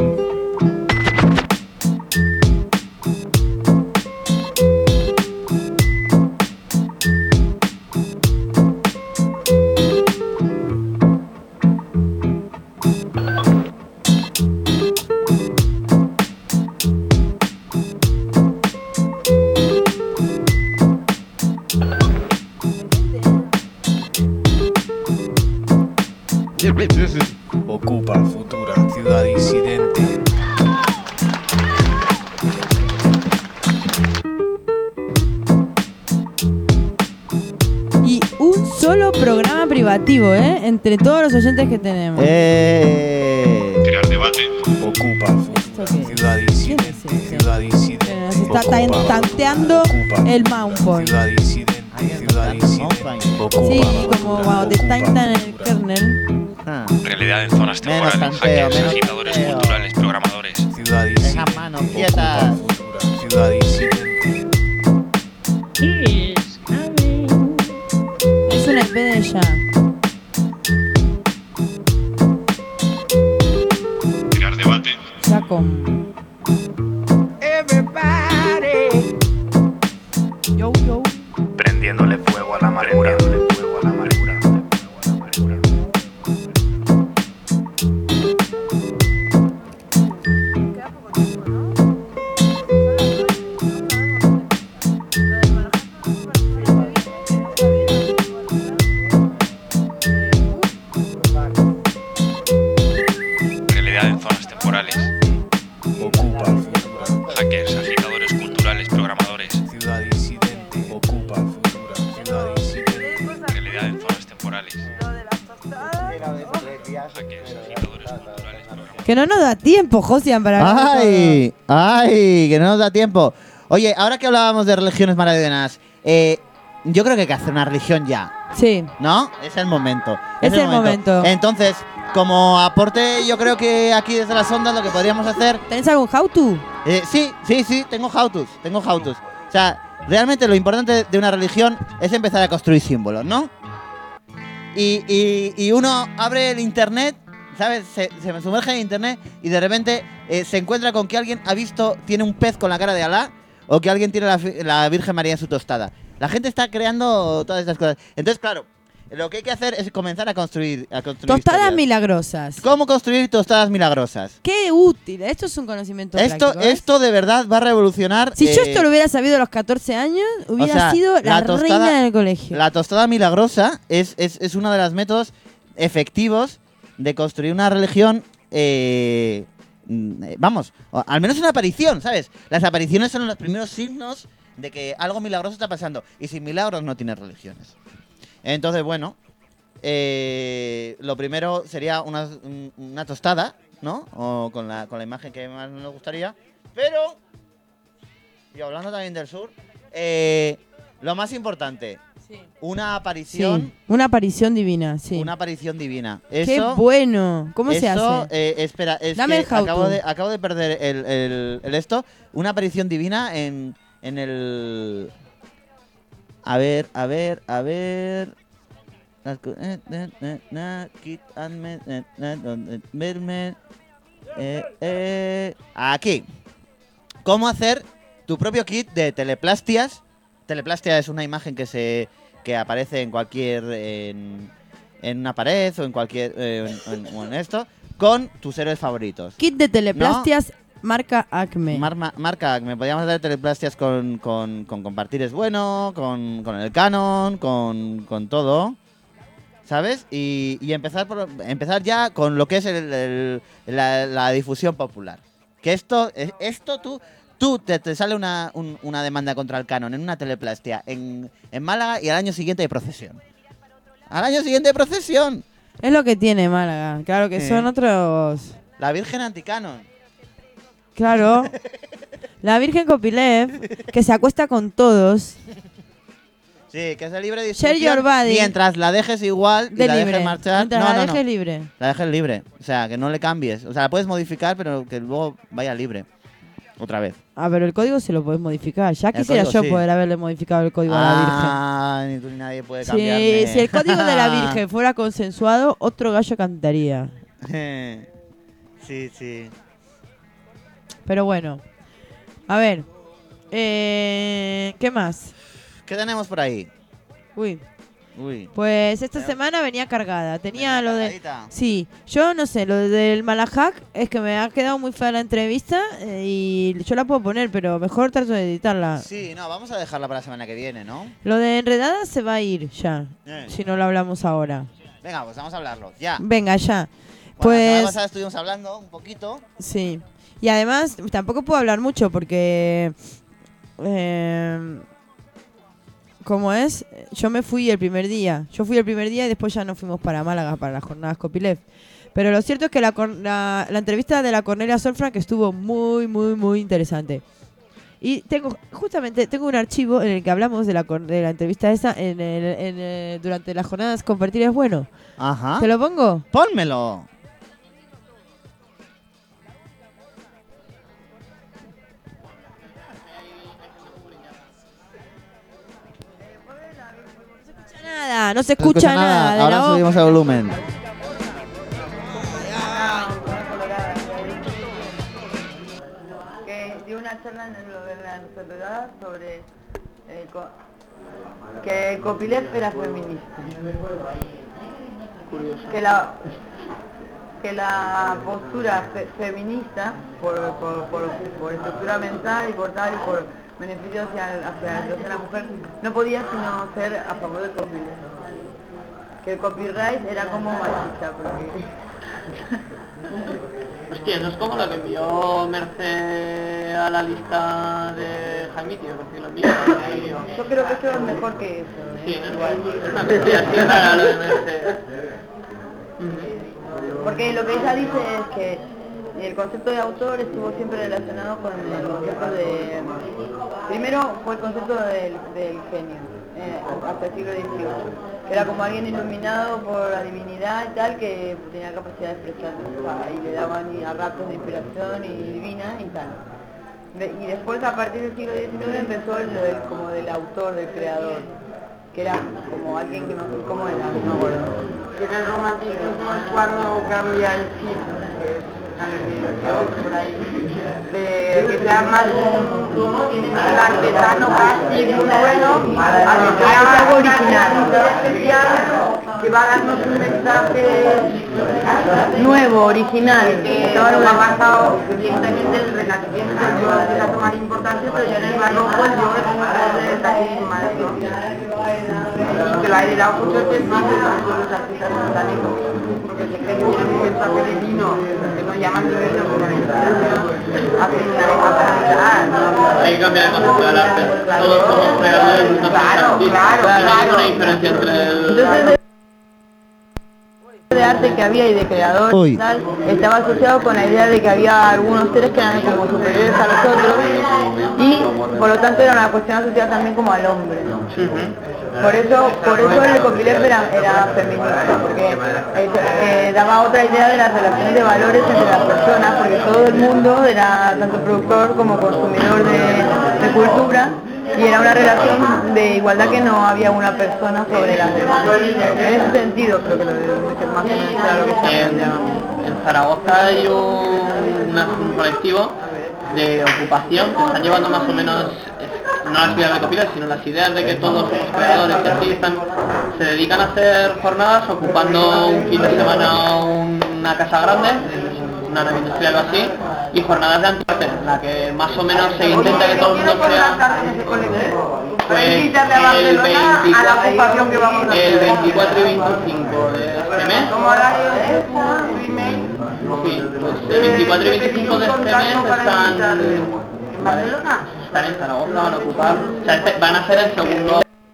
Ocupa Futura. Ciudad disidente. Y un solo programa privativo, entre todos los oyentes que tenemos. Crear debate. Ocupa Futura. Ciudad disidente. Ciudad disidente. Nos está tanteando el mount point. Ciudad disidente. Ciudad disidente. Sí, como cuando te tantan en el kernel. Realidad en zonas temporales. Hackers, agitadores culturales, programadores. Ciudad disidente. Deja manos quietas. Ciudad disidente. Es una EP de ella. Crear debate. Ya con. Yo, yo. Prendiéndole fuego a la amargura. Realidad en zonas temporales. Ocupa Futura. Hackers, agitadores culturales, programadores. Ciudad disidente. Ocupa Futura. Ciudad disidente. Realidad en zonas temporales. Hackers, agitadores culturales, programadores. Que no nos da tiempo, Josian, para hablar de ¡Ay! ¡Ay! Que no nos da tiempo. Oye, ahora que hablábamos de religiones maradonianas, yo creo que hay que hacer una religión ya. Sí. ¿No? Es el momento. Es el momento. Entonces, como aporte, yo creo que aquí desde las ondas lo que podríamos hacer... ¿Tenés algún how-to? Sí, tengo how-tos. O sea, realmente lo importante de una religión es empezar a construir símbolos, ¿no? Y uno abre el internet, ¿sabes? Se sumerge en internet y de repente se encuentra con que alguien tiene un pez con la cara de Alá o que alguien tiene la Virgen María en su tostada. La gente está creando todas estas cosas. Entonces, claro, lo que hay que hacer es comenzar a construir Tostadas historias. milagrosas. ¿Cómo construir tostadas milagrosas? Qué útil. Esto es un conocimiento práctico. Esto de verdad va a revolucionar. Si yo esto lo hubiera sabido a los 14 años, hubiera sido la reina del colegio. La tostada milagrosa es uno de los métodos efectivos de construir una religión. Vamos, al menos una aparición, ¿sabes? Las apariciones son los primeros signos de que algo milagroso está pasando. Y sin milagros no tienes religiones. Entonces, bueno, lo primero sería una tostada, ¿no? O con la imagen que más nos gustaría. Pero, y hablando también del sur, lo más importante, una aparición. Sí, una aparición divina, sí. Una aparición divina. ¡Qué bueno! ¿Cómo se hace? Espera, Dame que el how-to. acabo de perder el esto. Una aparición divina en el... A ver. Aquí. ¿Cómo hacer tu propio kit de teleplastias? Teleplastia es una imagen que aparece en cualquier... en una pared o en cualquier... o en esto. Con tus héroes favoritos. Kit de teleplastias... ¿No? Marca Acme. Marca Acme. Podríamos hacer teleplastias con Compartir es bueno, con el Canon, con todo. ¿sabes? Y empezar ya con lo que es la difusión popular. Que esto tú te sale una demanda contra el Canon en una teleplastia en Málaga y al año siguiente hay procesión. ¡Al año siguiente hay procesión! Es lo que tiene Málaga. Claro que son otros... La Virgen anticanon. Claro. La Virgen Copyleft, que se acuesta con todos. Sí, que es de libre disposición. Share your body. Mientras la dejes igual y la dejes marchar. Mientras la dejes libre. La dejes libre. O sea, que no le cambies. O sea, la puedes modificar, pero que luego vaya libre. Otra vez. Ah, pero el código se lo puedes modificar. Ya quisiera yo poder haberle modificado el código a la Virgen. Ah, ni tú ni nadie puede cambiarme. Si el código de la Virgen fuera consensuado, otro gallo cantaría. Sí. Pero bueno. A ver. ¿Qué más? ¿Qué tenemos por ahí? Uy. Pues esta semana venía cargada. Tenía lo de... Sí, yo no sé, lo del Malahak es que me ha quedado muy fea la entrevista y yo la puedo poner, pero mejor trato de editarla. Sí, no, vamos a dejarla para la semana que viene, ¿no? Lo de Enredada se va a ir ya, si no lo hablamos ahora. Venga, pues vamos a hablarlo, ya. Venga, ya. Bueno, Pues... la semana pasada estuvimos hablando un poquito. Sí. Y además, tampoco puedo hablar mucho porque... ¿Cómo es? Yo me fui el primer día. Y después ya nos fuimos para Málaga, para las jornadas Copyleft. Pero lo cierto es que la entrevista de la Cornelia Solfranc estuvo muy, muy, muy interesante. Y tengo un archivo en el que hablamos de la entrevista esa durante las jornadas Compartir es Bueno. Ajá. ¿Te lo pongo? ¡Pónmelo! No se escucha nada. Ahora subimos el volumen. Que dio una charla en lo de la enfermedad sobre que el Copyleft era feminista. Que la postura feminista por estructura mental y por tal y por beneficios hacia la mujer no podía sino ser a favor del copyleft. Que el copyright era como machista porque... Hostia, no es como lo que envió Merce a la lista de Jaimiti, por decirlo bien. Yo creo que eso es mejor que eso. Sí, ¿no? Es una mentira así rara lo de Merce. Porque lo que ella dice es que el concepto de autor estuvo siempre relacionado con el concepto de... Primero fue el concepto del genio, hasta el siglo XVIII. Era como alguien iluminado por la divinidad y tal, que tenía capacidad de expresarse, y le daban a ratos de inspiración y divina y tal. Y después, a partir del siglo XIX, empezó como del autor, del creador, que era como alguien que no sé cómo era, no me acuerdo. Que el romanticismo es cuando cambia el ciclo, por ahí, que sea más un artesano casi muy bueno, a que sea algo original, especial, que va a darnos un mensaje nuevo, original, que todo lo ha basado, evidentemente el renacimiento es la toma de importancia, pero ya en el barroco el yo es así más, y que lo ha heredado mucho el sentido con los artistas satánicos, porque se cree que tienen un mensaje divino, que nos llaman divino como la inspiración, Hay que cambiar el concepto del arte. Todos somos creadores, no somos artistas. Hay una diferencia entre el... de arte que había y de creador y tal, estaba asociado con la idea de que había algunos seres que eran como superiores a nosotros y por lo tanto era una cuestión asociada también como al hombre. Por eso el Copyleft era feminista, porque daba otra idea de las relaciones de valores entre las personas, porque todo el mundo era tanto productor como consumidor de cultura, y era una relación de igualdad que no había una persona sobre las demás. En ese sentido creo que lo debe más claro que en Zaragoza hay un colectivo de ocupación que están llevando más o menos, no las ideas de Copyleft, sino las ideas de que todos los creadores y artistas se dedican a hacer jornadas ocupando un fin de semana una casa grande, una nave industrial o así, y jornadas de arte, en la que más o menos se intenta que todo el mundo sea... el 24 y 25 de este mes. Sí, pues el 24 y 25 de este mes están en Zaragoza, van a ocupar, o sea, van a hacer el segundo.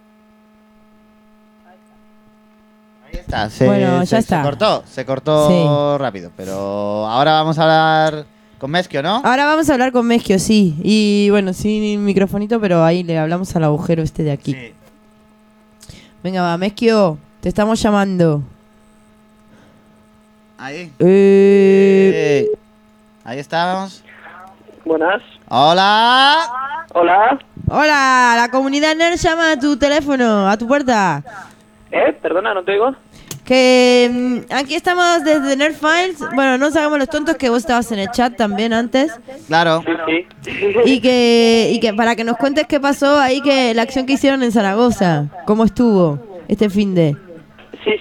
Está, Bueno, ya está. Se cortó Sí. rápido, pero ahora vamos a hablar con Mezquio, ¿no? Ahora vamos a hablar con Mezquio, sí. Y bueno, sin microfonito, pero ahí le hablamos al agujero este de aquí. Sí. Venga, va, Mezquio, te estamos llamando. Ahí. Ahí estamos. Buenas. Hola. Hola. Hola, la comunidad nerd llama a tu teléfono, a tu puerta. Perdona, no te oigo. Que aquí estamos desde Nerd Files. Bueno, no sabemos los tontos que vos estabas en el chat también antes. Claro. Sí. Y que para que nos cuentes qué pasó ahí, que la acción que hicieron en Zaragoza, cómo estuvo este fin de. Sí.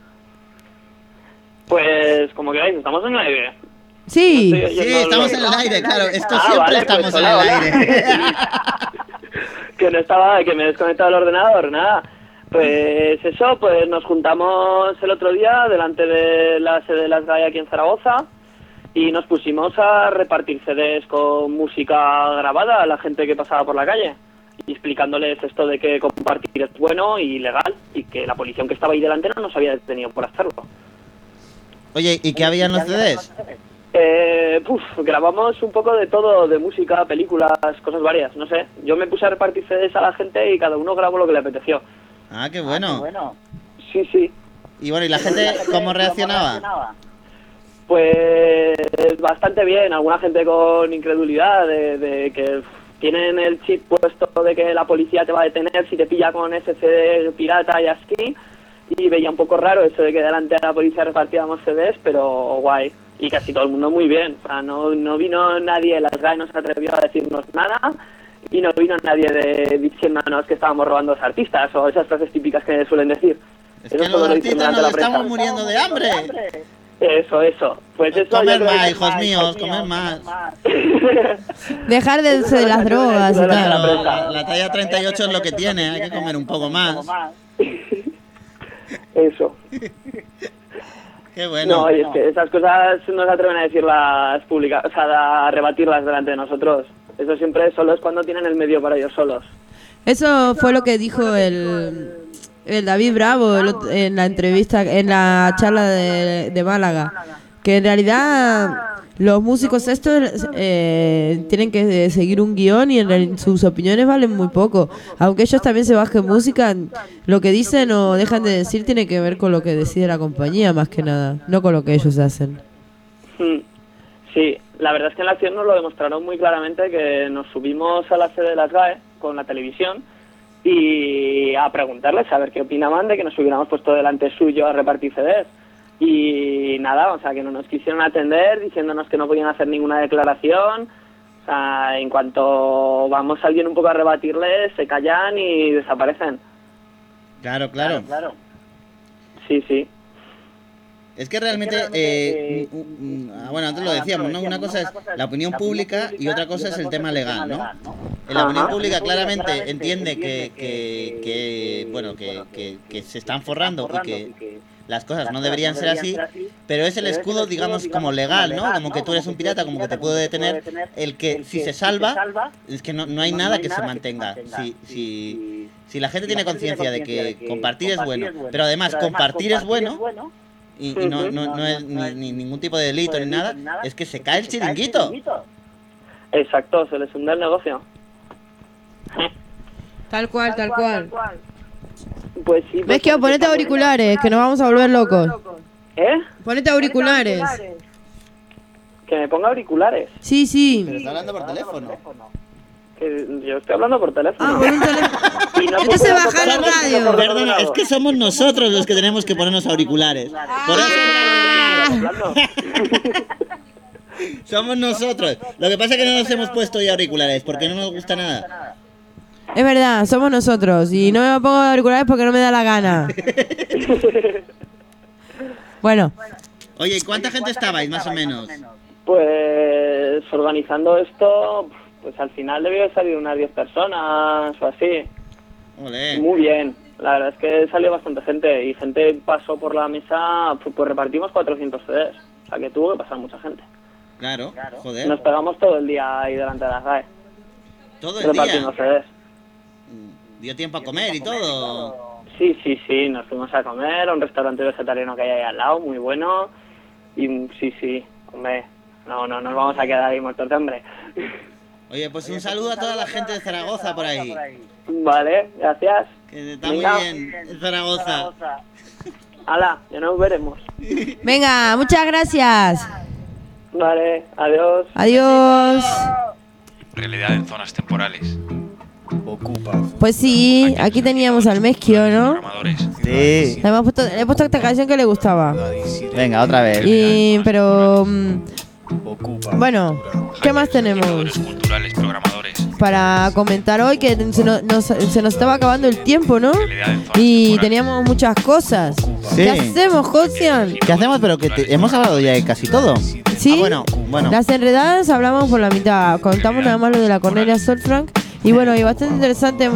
Pues como queráis, estamos en el aire. Sí. Sí, estamos en el aire, claro. Esto Ah, siempre vale, estamos pues, en hola, el hola. aire. Que no estaba, que me he desconectado el ordenador, nada. Pues eso, pues nos juntamos el otro día delante de la sede de las GAE aquí en Zaragoza y nos pusimos a repartir CDs con música grabada a la gente que pasaba por la calle y explicándoles esto de que compartir es bueno y legal y que la policía que estaba ahí delante no nos había detenido por hacerlo. Oye, ¿y qué había en los CDs? Grabamos un poco de todo, de música, películas, cosas varias, no sé. Yo me puse a repartir CDs a la gente y cada uno grabó lo que le apeteció. Ah, qué bueno. Sí. Y bueno, ¿y la gente cómo reaccionaba? Pues bastante bien, alguna gente con incredulidad de que tienen el chip puesto de que la policía te va a detener si te pilla con ese CD pirata y así, y veía un poco raro eso de que delante de la policía repartíamos CDs, pero guay, y casi todo el mundo muy bien, o sea, no vino nadie, las GAE no se atrevió a decirnos nada, y no vino nadie diciéndonos que estábamos robando a los artistas, o esas frases típicas que suelen decir. Es que los artistas nos estamos muriendo de hambre. Eso. Pues eso. Comer más, hijos míos, comer más. Dejar de las drogas y tal. Claro, la talla 38 es lo que tiene, hay que comer un poco más. Eso. Qué bueno. No, y es que esas cosas no se atreven a decirlas públicas, o sea, a rebatirlas delante de nosotros. Eso siempre solo es cuando tienen el medio para ellos solos. Eso fue lo que dijo el David Bravo en la entrevista, en la charla de Málaga, que en realidad los músicos estos tienen que seguir un guión y sus opiniones valen muy poco. Aunque ellos también se bajen música, lo que dicen o dejan de decir tiene que ver con lo que decide la compañía más que nada, no con lo que ellos hacen. Sí, la verdad es que en la acción nos lo demostraron muy claramente, que nos subimos a la sede de las GAE con la televisión y a preguntarles a ver qué opinaban de que nos hubiéramos puesto delante suyo a repartir CDs. Y nada, o sea, que no nos quisieron atender diciéndonos que no podían hacer ninguna declaración. O sea, en cuanto vamos a alguien un poco a rebatirles, se callan y desaparecen. Claro. Sí. Es que realmente, bueno, antes lo decíamos, ¿no? Una cosa es la opinión pública y otra cosa es el tema legal, ¿no? En la opinión pública claramente entiende que se están forrando y que las cosas no deberían ser así, pero es el escudo, digamos, como legal, ¿no? Como que tú eres un pirata, como que te puedo detener, el que si se salva, es que no hay nada que se mantenga. Si la gente tiene conciencia de que compartir es bueno, pero además compartir es bueno, y no es ni ningún tipo de delito ni nada, es que se cae el chiringuito. Exacto, se les hunde el negocio. Tal cual. Pues sí. ¿Ves que ponete auriculares, que nos vamos a volver locos? Ponete auriculares. ¿Que me ponga auriculares? Sí. Pero está hablando por teléfono. Yo estoy hablando por teléfono. Por un teléfono. Entonces baja la radio. Perdona, es que somos nosotros los que tenemos que ponernos auriculares. Por eso somos nosotros. Lo que pasa es que no nos hemos puesto ya auriculares porque no nos gusta nada. Es verdad, somos nosotros. Y no me pongo auriculares porque no me da la gana. Bueno. Oye, ¿y cuánta gente estabais más o menos? Pues organizando esto, pues al final debió salir unas 10 personas o así. Olé. Muy bien. La verdad es que salió bastante gente y gente pasó por la mesa, pues repartimos 400 CDs. O sea que tuvo que pasar mucha gente. Claro, joder. Nos pegamos todo el día ahí delante de las GAE. Todo el repartiendo día. CDs. Dio tiempo a comer y todo. Sí, nos fuimos a comer a un restaurante vegetariano que hay ahí al lado, muy bueno. Y sí, hombre, no nos vamos a quedar ahí muertos de hambre. Oye, pues un saludo a toda la gente de Zaragoza por ahí. Vale, gracias. Que está muy bien en Zaragoza. Hala, ya nos veremos. Venga, muchas gracias. Vale, adiós. Adiós. Realidad en zonas temporales. Pues sí, aquí teníamos al Mezquio, ¿no? Sí. Le he puesto esta canción que le gustaba. Venga, otra vez. Pero bueno, ¿qué más tenemos Culturales, programadores. para comentar hoy? Que se nos estaba acabando el tiempo, ¿no? Y teníamos muchas cosas. Sí. ¿Qué hacemos, Josian? ¿Qué hacemos? Pero que hemos hablado ya de casi todo. Sí. Bueno. Las enredadas hablamos por la mitad. Contamos nada más lo de la Cornelia Solfranc. Y bueno, y bastante interesante,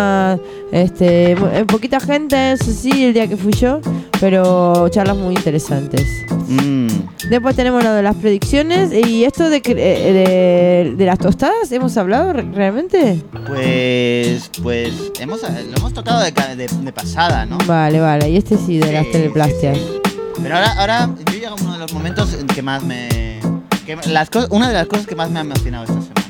poquita gente, eso sí, el día que fui yo, pero charlas muy interesantes. Después tenemos lo de las predicciones y esto de las tostadas, ¿hemos hablado realmente? Pues lo hemos tocado de pasada, ¿no? Vale, y este sí, de las teleplastias. Pero ahora yo llego a uno de los momentos en que más una de las cosas que más me ha emocionado esta semana.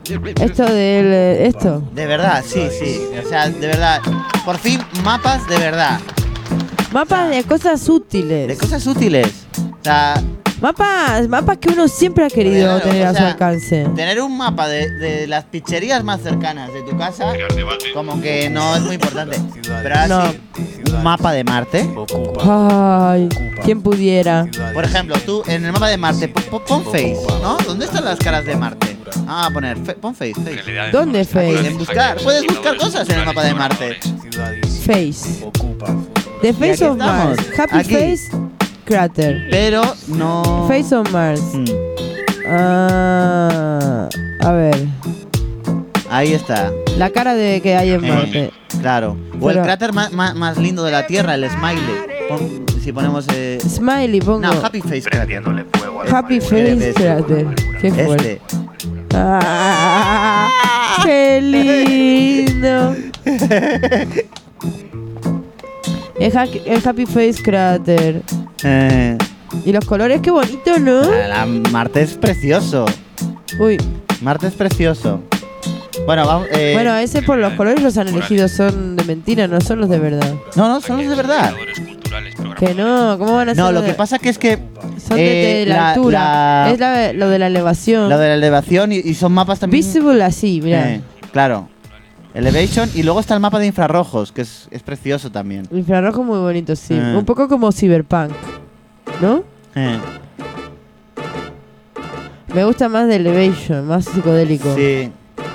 Esto. De verdad, sí. O sea, de verdad. Por fin, mapas de verdad. Mapas de cosas útiles. De cosas útiles. O sea, mapas que uno siempre ha querido tener a su alcance. Tener un mapa de las pizzerías más cercanas de tu casa, como que no es muy importante. Pero ahora sí, un mapa de Marte. Ay, ¿quién pudiera? Por ejemplo, tú en el mapa de Marte, pon Face, ¿no? ¿Dónde están las caras de Marte? Ah, poner, pon Face. ¿Dónde Face? Aquí, en buscar. Puedes buscar cosas en el mapa de Marte. Face. The Face of Mars. Happy Aquí. Face Crater. Pero no. Face on Mars. A ver. Ahí está. La cara de que hay en Marte. Claro. O el cráter más lindo de la Tierra, el Smiley. Si ponemos. Smiley, pongo. No, Happy Face Crater. Happy Face Crater. Qué fuerte. ¡Qué lindo! El Happy Face Crater. Y los colores, qué bonito, ¿no? Marte es precioso. Uy. Marte es precioso. Bueno, vamos. Bueno, ese por los colores los han elegido, son de mentira, no son los de verdad. No, son los de verdad. Que no, ¿cómo van a ser? No, lo que pasa que es que son de la altura. Es lo de la elevación. Lo de la elevación y son mapas también. Visible así, mira. Claro. Elevation y luego está el mapa de infrarrojos, que es precioso también. Infrarrojo muy bonito, sí. Un poco como Cyberpunk, ¿no? Me gusta más de Elevation, más psicodélico. Sí.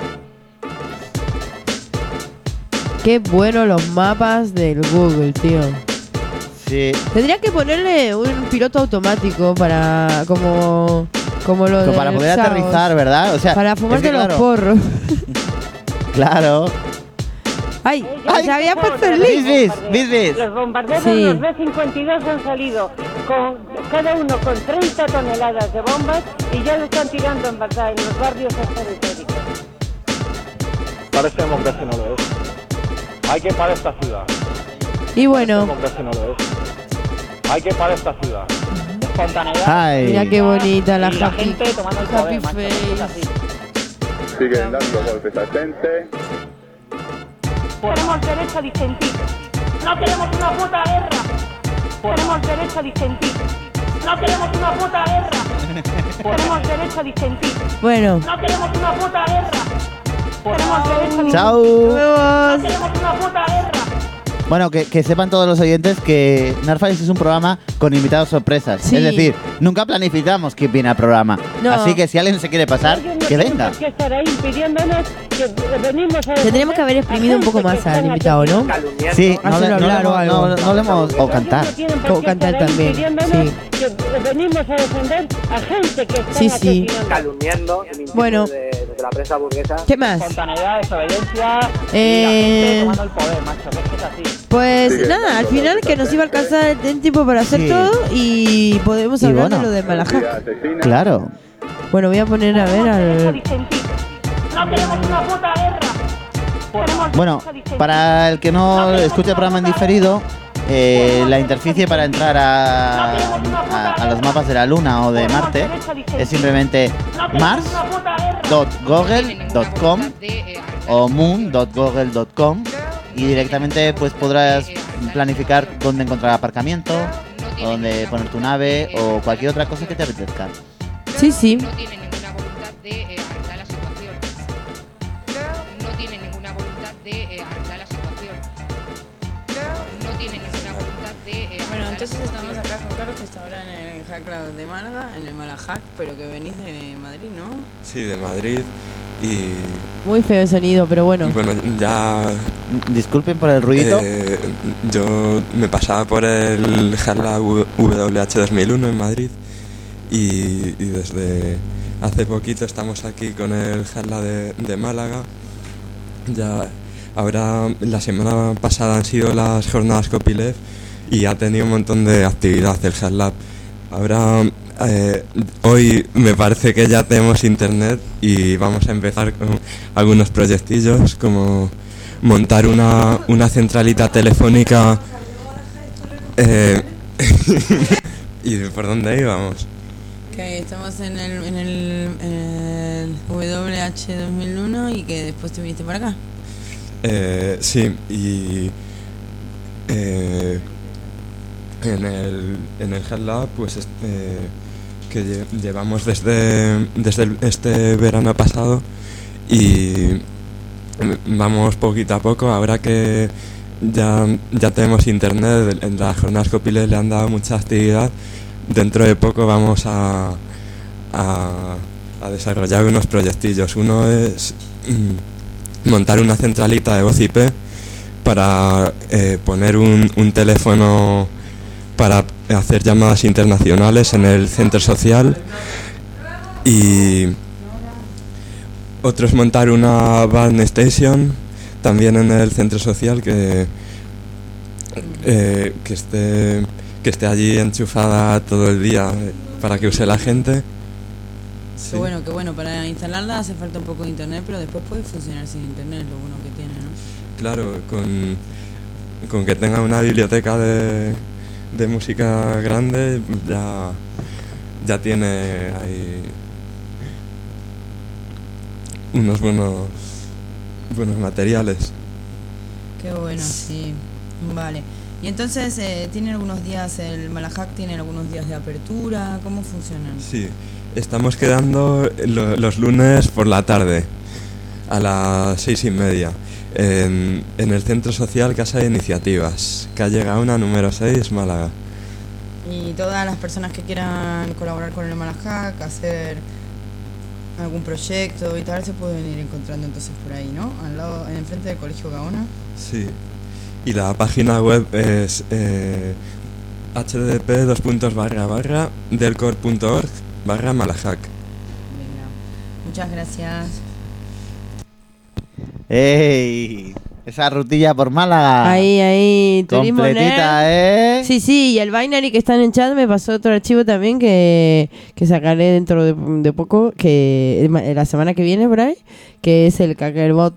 Qué bueno los mapas del Google, tío. Sí. Tendría que ponerle un piloto automático para como lo de para poder aterrizar, ¿verdad? O sea, para fumarte los porros. Claro. ¡Ay! ¡Se había puesto el link! ¡Bis! Los bombarderos, los B-52 han salido cada uno con 30 toneladas de bombas y ya lo están tirando en verdad en los barrios periféricos. Parece democracia no lo es. Hay que parar esta ciudad. Y bueno. Democracia no lo es. Hay que parar esta ciudad. Espontaneidad. Mira qué bonita la gente tomando el Happy Face. Siguen dando golpes a gente. Tenemos derecho a disentir. No queremos una puta guerra. Tenemos derecho a disentir. No queremos una puta guerra. Tenemos derecho a disentir. Bueno. No queremos una puta guerra. Tenemos derecho a disentir. Chao. No queremos una puta guerra. Bueno, que sepan todos los oyentes que Nerface es un programa con invitados sorpresas. Sí. Es decir, nunca planificamos quién viene al programa. No. Así que si alguien se quiere pasar, que venga. Que estar ahí impidiéndonos que venimos a Tendríamos que haber exprimido un poco más al invitado, ¿no? Sí, no le hemos... O cantar. O cantar también, sí. Que venimos a defender a gente que está Sí. calumniando. Bueno, de la prensa burguesa. ¿Qué más? Espontaneidad, desobediencia y la gente tomando el poder, macho, que es así. Pues Sí, nada, al final que nos iba a alcanzar el tiempo para hacer Sí. todo y podemos Y hablar bueno. de lo de Malahac. Claro. Bueno, voy a poner a ver al... No queremos una puta guerra. Queremos Bueno, derecho a disentir. para el que no escuche el programa en diferido, la interficie para entrar a los mapas de la Luna o de Marte es simplemente mars.google.com o moon.google.com y directamente pues podrás planificar dónde encontrar aparcamiento, o dónde poner tu nave o cualquier otra cosa que te apetezca. Sí, sí. No tiene ninguna voluntad de arreglar la situación. No tiene ninguna voluntad de arreglar la situación. No tiene ninguna voluntad de... Bueno, entonces estamos acá con Carlos, que está ahora en el Hack Cloud de Málaga, en el Malahac, pero que venís de Madrid, ¿no? Sí, de Madrid y... Muy feo el sonido, pero bueno. Bueno, ya... Disculpen por el ruido. Yo me pasaba por el Harla WH 2001 en Madrid y desde hace poquito estamos aquí con el Harla de Málaga. Ya ahora, la semana pasada han sido las jornadas Copyleft y ha tenido un montón de actividad el Harlab. Ahora, hoy me parece que ya tenemos internet y vamos a empezar con algunos proyectillos como montar una centralita telefónica. ¿Y por dónde íbamos? Que estamos en el WH 2001 y que después te viniste para acá. Sí, y en el HeadLab pues que llevamos desde este verano pasado y vamos poquito a poco. Ahora que ya tenemos internet, en las jornadas Copyleft le han dado mucha actividad. Dentro de poco vamos a desarrollar unos proyectillos. Uno es montar una centralita de voz IP para poner un teléfono para hacer llamadas internacionales en el centro social, y otro es montar una van station también en el centro social que esté allí enchufada todo el día para que use la gente. Sí. Qué bueno, para instalarla hace falta un poco de internet, pero después puede funcionar sin internet, lo bueno que tiene, ¿no? Claro, con que tenga una biblioteca de música grande ya tiene ahí unos buenos materiales. Qué bueno, sí. Vale. Y entonces, ¿tiene algunos días, el Malahac tiene algunos días de apertura? ¿Cómo funcionan? Sí, estamos quedando los lunes por la tarde, a las 6:30, en el Centro Social Casa de Iniciativas, calle Gaona, número 6, Málaga. Y todas las personas que quieran colaborar con el Malahac, hacer algún proyecto y tal, se pueden ir encontrando entonces por ahí, ¿no? Al lado, en frente del Colegio Gaona. Sí. Y la página web es http://delcor.org/Malahac. Muchas gracias. ¡Ey! Esa rutilla por Málaga. Ahí, turismo completita, nerd. Sí, y el Binary que está en el chat me pasó otro archivo también que sacaré dentro de poco, que la semana que viene por ahí, que es el Kakelbot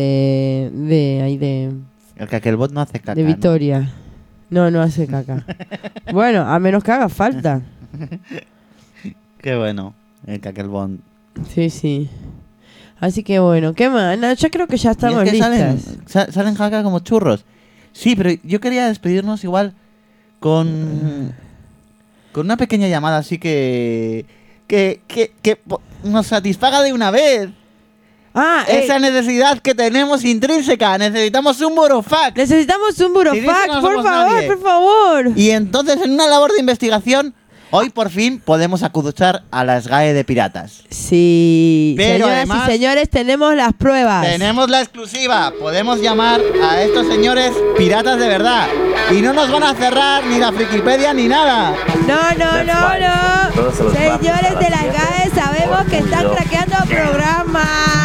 de El Kakelbot no hace caca, de Vitoria. No hace caca. Bueno, a menos que haga falta. Qué bueno, el Kakelbot. Sí. Así que bueno, ¿qué más? No, yo creo que ya estamos listas. Salen jaca como churros. Sí, pero yo quería despedirnos igual con una pequeña llamada así que nos satisfaga de una vez. Esa necesidad que tenemos intrínseca. Necesitamos un burofax. Necesitamos un burofax, no por somos favor, nadie. por favor. Y entonces, en una labor de investigación, hoy por fin podemos acuchar a las GAE de piratas. Sí, pero señoras además, y señores, tenemos las pruebas. Tenemos la exclusiva. Podemos llamar a estos señores piratas de verdad. Y no nos van a cerrar ni la Frikipedia ni nada. No. Señores de las GAE, sabemos que están craqueando programas.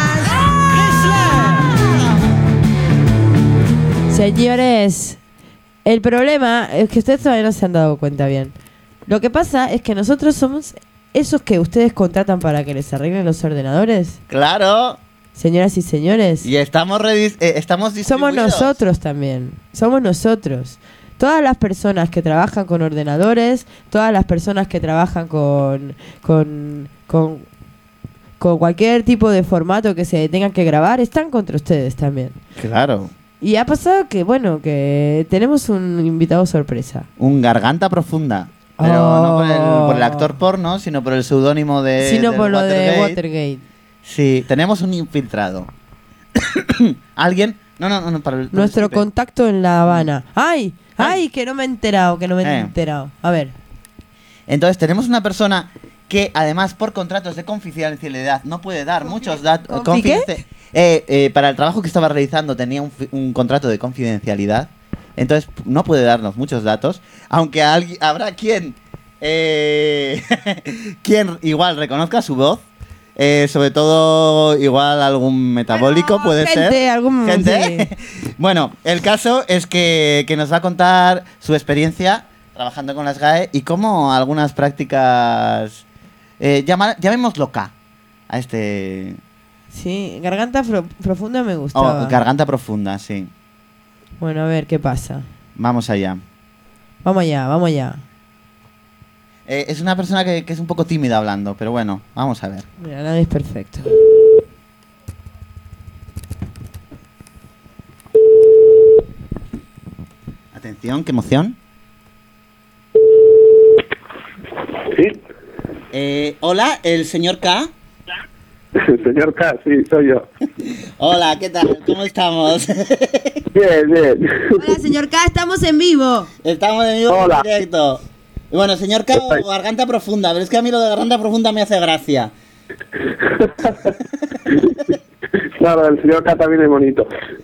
Señores, el problema es que ustedes todavía no se han dado cuenta bien. Lo que pasa es que nosotros somos esos que ustedes contratan para que les arreglen los ordenadores. ¡Claro! Señoras y señores. Y estamos distribuidos. Somos nosotros también. Somos nosotros. Todas las personas que trabajan con ordenadores, todas las personas que trabajan con cualquier tipo de formato que se tengan que grabar, están contra ustedes también. Claro. Y ha pasado que, bueno, que tenemos un invitado sorpresa. Un garganta profunda. Pero no por el actor porno, sino por el seudónimo de... Sino por lo Watergate. de Watergate. Sí, tenemos un infiltrado. ¿Alguien? No, para el... Nuestro contacto en La Habana. ¡Ay! ¡Ay! Que no me he enterado, A ver. Entonces tenemos una persona que además por contratos de confidencialidad no puede dar muchos datos. Para el trabajo que estaba realizando tenía un contrato de confidencialidad. Entonces no puede darnos muchos datos. Aunque habrá quien igual reconozca su voz. Sobre todo igual algún metabólico puede ser. Gente. Sí. Bueno, el caso es que nos va a contar su experiencia trabajando con las GAE y cómo algunas prácticas, llamémoslo K, a este... Sí, garganta profunda me gustaba. Garganta profunda, sí. Bueno, a ver, ¿qué pasa? Vamos allá. Vamos allá. Es una persona que es un poco tímida hablando, pero bueno, vamos a ver. Mira, nadie es perfecto. Atención, qué emoción. Sí. Hola, el señor K. Señor K, sí, soy yo. Hola, ¿qué tal? ¿Cómo estamos? Bien. Hola, señor K, estamos en vivo. Estamos en vivo. Hola. En directo. Y bueno, señor K o garganta profunda, pero es que a mí lo de garganta profunda me hace gracia. Claro, el señor K también es bonito.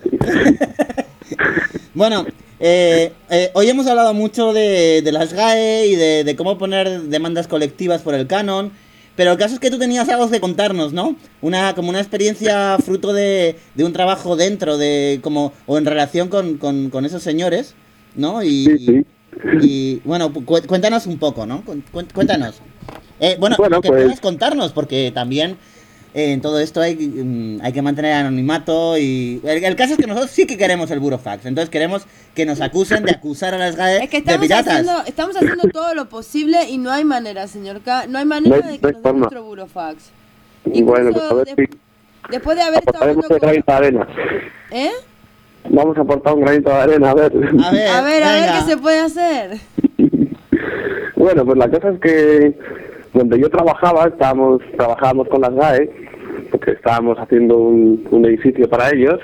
Bueno, hoy hemos hablado mucho de las GAE y de cómo poner demandas colectivas por el canon, pero el caso es que tú tenías algo que contarnos, ¿no? Como una experiencia fruto de un trabajo dentro de o en relación con esos señores, ¿no? Sí. Y bueno, cuéntanos un poco, ¿no? Cuéntanos. ¿Qué puedes contarnos? Porque también en todo esto hay que mantener anonimato y... El caso es que nosotros sí que queremos el burofax, entonces queremos que nos acusen de acusar a las GAE de piratas. Estamos haciendo todo lo posible y no hay manera, señor K, no hay manera de que nos den nuestro burofax. Bueno, pues a ver si... Después de haber estado hablando con... granito de arena. ¿Eh? Vamos a aportar un granito de arena, a ver. A ver qué se puede hacer. Bueno, pues la cosa es que donde yo trabajábamos con las GAE, porque estábamos haciendo un edificio para ellos.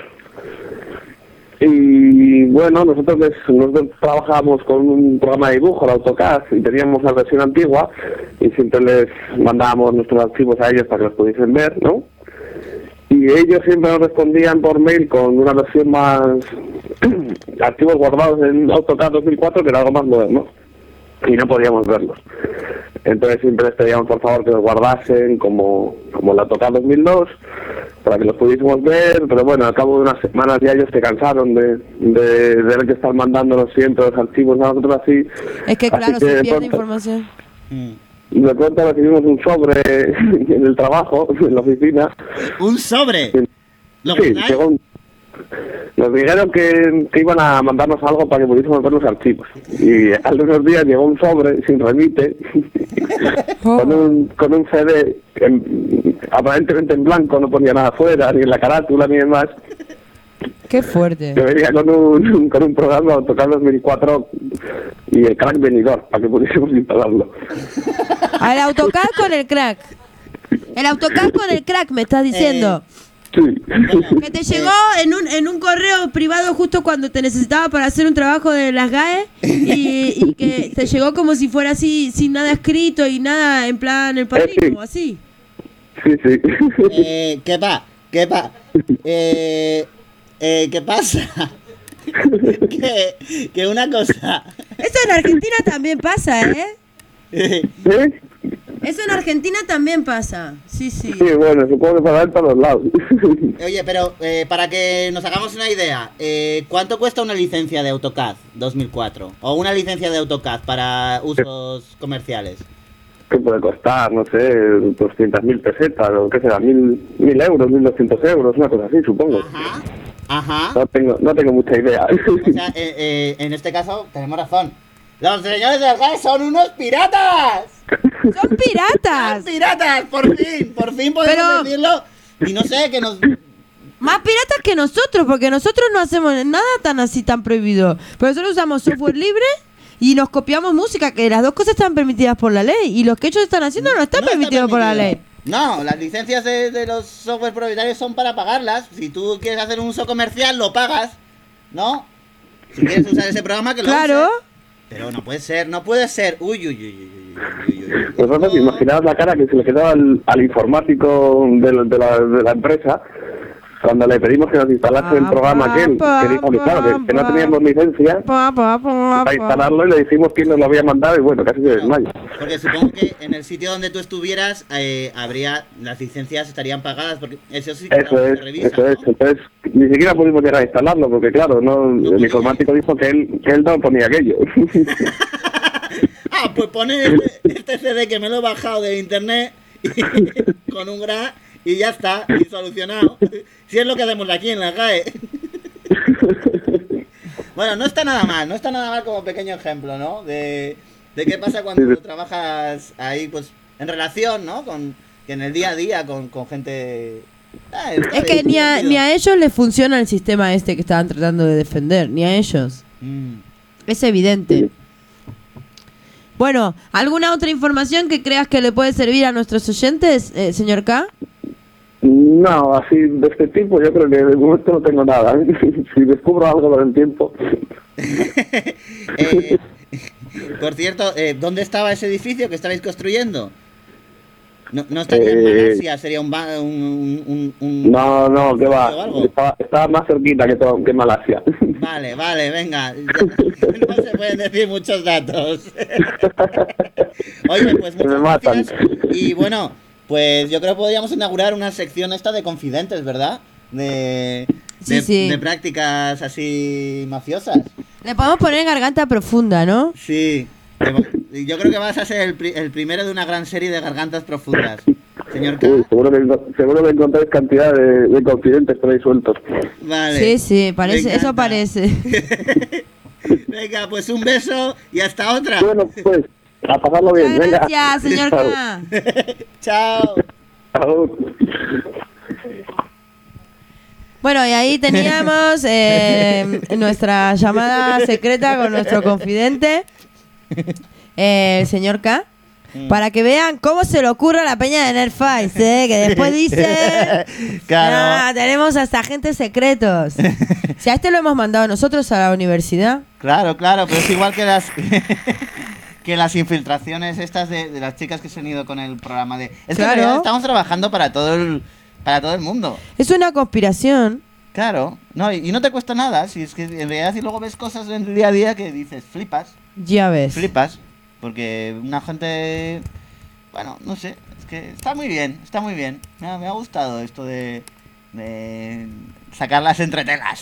Y bueno, nosotros trabajábamos con un programa de dibujo, el AutoCAD, y teníamos la versión antigua, y siempre les mandábamos nuestros archivos a ellos para que los pudiesen ver, ¿no? Y ellos siempre nos respondían por mail con una versión más... archivos guardados en AutoCAD 2004, que era algo más moderno. Y no podíamos verlos. Entonces siempre les pedíamos por favor que los guardasen como el AutoCAD 2002, para que los pudiésemos ver, pero bueno, al cabo de unas semanas ya ellos se cansaron de tener que estar mandándonos siempre los archivos a nosotros así. Es que claro, se pierde información. Y de pronto recibimos un sobre en el trabajo, en la oficina. ¿Un sobre? Sí, nos dijeron que iban a mandarnos algo para que pudiésemos ver los archivos. Y al de unos días llegó un sobre sin remite, con un CD aparentemente en blanco, no ponía nada afuera, ni en la carátula, ni demás. Qué fuerte. Que venía con un programa AutoCAD 2004 y el crack venidor, para que pudiésemos instalarlo. El AutoCAD con el crack. El AutoCAD con el crack, me estás diciendo. Sí. Que te llegó en un correo privado justo cuando te necesitaba para hacer un trabajo de las GAE y que te llegó como si fuera así, sin nada escrito y nada en plan el padrino, así. Sí. ¿Qué pasa? que una cosa... Esto en Argentina también pasa, ¿eh? Eso en Argentina también pasa. Sí, sí. Sí, bueno, supongo que para en todos lados. Oye, pero para que nos hagamos una idea, ¿cuánto cuesta una licencia de AutoCAD 2004? O una licencia de AutoCAD para usos comerciales. ¿Qué puede costar? No sé, 200.000 pesetas, o qué será, 1.000 euros, 1.200 euros, una cosa así, supongo. Ajá. No tengo mucha idea. O sea, en este caso tenemos razón. Los señores del GAE son unos piratas. ¡Son piratas! ¡Son piratas! Por fin podemos decirlo. Y no sé, que nos... Más piratas que nosotros, porque nosotros no hacemos nada tan así, tan prohibido. Pero nosotros usamos software libre y nos copiamos música, que las dos cosas están permitidas por la ley. Y lo que ellos están haciendo no está permitido por la ley. No, las licencias de los software propietarios son para pagarlas. Si tú quieres hacer un uso comercial, lo pagas, ¿no? Si quieres usar ese programa, que lo uses. Pero no puede ser. Uy. Vosotros imaginaos la cara que se le quedaba al informático de la empresa cuando le pedimos que nos instalase el programa aquel, que dijo que no teníamos licencia para instalarlo, y le dijimos quién nos lo había mandado y bueno, casi se desmaya. Porque supongo que en el sitio donde tú estuvieras las licencias estarían pagadas, porque eso sí que se revisa, eso es. Entonces ni siquiera pudimos llegar a instalarlo porque claro, el informático dijo que él no ponía aquello. Pues pone este CD que me lo he bajado de internet con un GRA y ya está, y solucionado. Si es lo que hacemos aquí en la GAE. Bueno, no está nada mal como pequeño ejemplo, ¿no? De qué pasa cuando trabajas ahí, pues, en relación, ¿no? Que en el día a día con gente... es que ni a ellos les funciona el sistema este que estaban tratando de defender, ni a ellos. Es evidente. Bueno, ¿alguna otra información que creas que le puede servir a nuestros oyentes, señor K? No, así de este tipo yo creo que de momento no tengo nada. Si descubro algo con el tiempo. Por cierto, ¿dónde estaba ese edificio que estabais construyendo? No estaría en Malasia, sería un No, que va. Estaba más cerquita que Malasia. Vale, venga. No se pueden decir muchos datos. Oye, pues muchas gracias. Y bueno, pues yo creo que podríamos inaugurar una sección esta de confidentes, ¿verdad? De prácticas así mafiosas. Le podemos poner Garganta Profunda, ¿no? Sí. Yo creo que vas a ser el primero de una gran serie de gargantas profundas, señor K. Seguro que encontráis cantidad de confidentes por ahí sueltos. Vale. Sí, parece, eso parece. Venga, pues un beso y hasta otra. Bueno, pues, a pasarlo bien. Muchas gracias, señor K. Chao. Chao. Bueno, y ahí teníamos nuestra llamada secreta con nuestro confidente, el señor K, para que vean cómo se le ocurre a la peña de Nerdfights, que después dice, claro, tenemos hasta agentes secretos. Si a este lo hemos mandado nosotros a la universidad. Claro, pero es igual que las infiltraciones estas de las chicas que se han ido con el programa de... Es que en realidad estamos trabajando para todo el mundo. Es una conspiración. Claro, no, y no te cuesta nada, si es que en realidad si luego ves cosas en el día a día que dices, flipas. Ya ves. Flipas, porque una gente, bueno, no sé, es que está muy bien. Me ha gustado esto de sacarlas entre telas.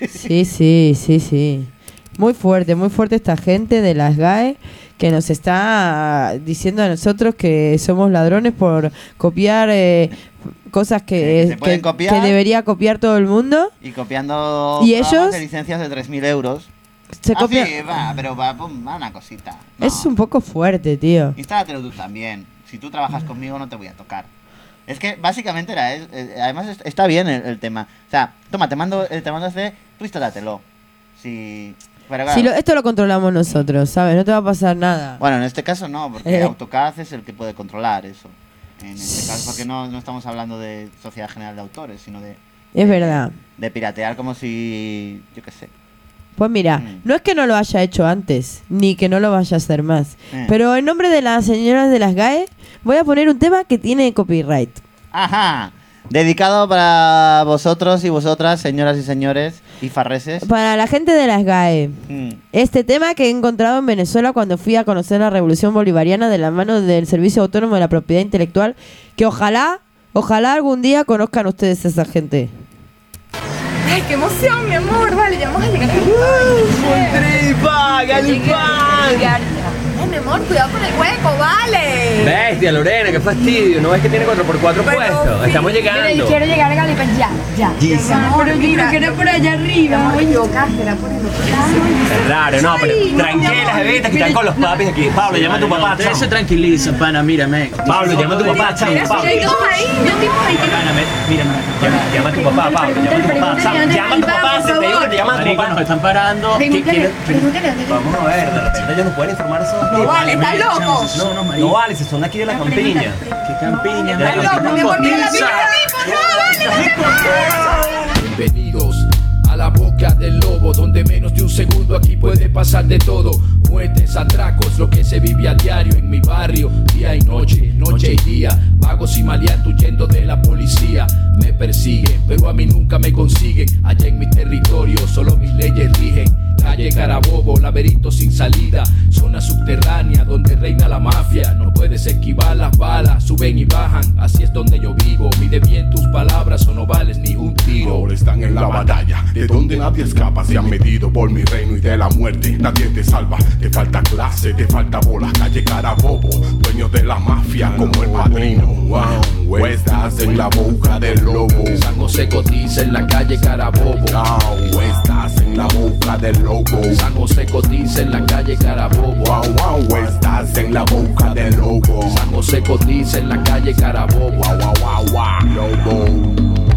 Sí. Muy fuerte esta gente de las GAE que nos está diciendo a nosotros que somos ladrones por copiar cosas que debería copiar todo el mundo. Y copiando ¿y ellos? De licencias de 3.000 euros. Se copia... sí, pero va una cosita. No. Es un poco fuerte, tío. Instálatelo tú también. Si tú trabajas conmigo no te voy a tocar. Es que básicamente además está bien el tema. O sea, toma, te mando este, tú instálatelo. Sí. Pero claro, esto lo controlamos nosotros, ¿sabes? No te va a pasar nada. Bueno, en este caso no, porque AutoCAD es el que puede controlar eso. En este caso, porque no estamos hablando de Sociedad General de Autores, sino de... Es verdad. De piratear como si... yo qué sé. Pues mira, no es que no lo haya hecho antes, ni que no lo vaya a hacer más. Pero en nombre de las señoras de las GAE, voy a poner un tema que tiene copyright. Ajá. Dedicado para vosotros y vosotras, señoras y señores y farreses. Para la gente de las GAE. Este tema que he encontrado en Venezuela cuando fui a conocer la revolución bolivariana de la mano del Servicio Autónomo de la Propiedad Intelectual, que ojalá algún día conozcan ustedes a esa gente. Ay, qué emoción, mi amor. Vale, ya vamos a llegar. ¡Tripa, Galipán! Ay, mi amor, cuidado con el hueco, vale. Bestia, Lorena, qué fastidio. ¿No ves que tiene 4x4 puestos? Estamos llegando. Quiero llegar a Galipán ya. Pero yo creo que era por allá arriba. Ay, yo, era por el otro lado. Es raro, no, pero tranquilas, bebitas, que están con los papis aquí. Pablo, llama a tu papá, chao. Eso tranquiliza, pana, mírame. Pablo, llama a tu papá, chao. Pablo. Mírame. Llama a tu papá, Pablo. Llama a tu papá, chao. Llama a tu papá, te digo que te llama a tu papá. Nos están parando. Vamos a ver, de repente ellos nos pueden informar sobre. No vale, estás loco. No vale, si son aquí de la campiña. ¿Qué campiña? Estás loco, mi amor, mira la vida de mí, por favor. Bienvenidos a la boca del lobo, donde menos de un segundo aquí puede pasar de todo. Muertes, atracos, lo que se vive a diario en mi barrio, día y noche, noche y día. Vagos y maleantes huyendo de la policía. Me persiguen, pero a mí nunca me consiguen. Allá en mi territorio solo mis leyes rigen. Calle Carabobo, laberinto sin salida, zona subterránea donde reina la mafia. No puedes esquivar las balas, suben y bajan, así es donde yo vivo. Mide bien tus palabras o no vales ni un tiro. Ahora están en la batalla, de donde nadie escapa. Se han metido por mi reino y de la muerte nadie te salva. Te falta clase, te falta bola. Calle Carabobo, dueño de la mafia como el padrino. Wow, estás en la boca del lobo. San José cotiza en la calle Carabobo. Wow, estás en la boca del lobo. San José cotiza en la calle Carabobo. Wow, estás en la boca del lobo. San José cotiza en la calle Carabobo. Wow, lobo.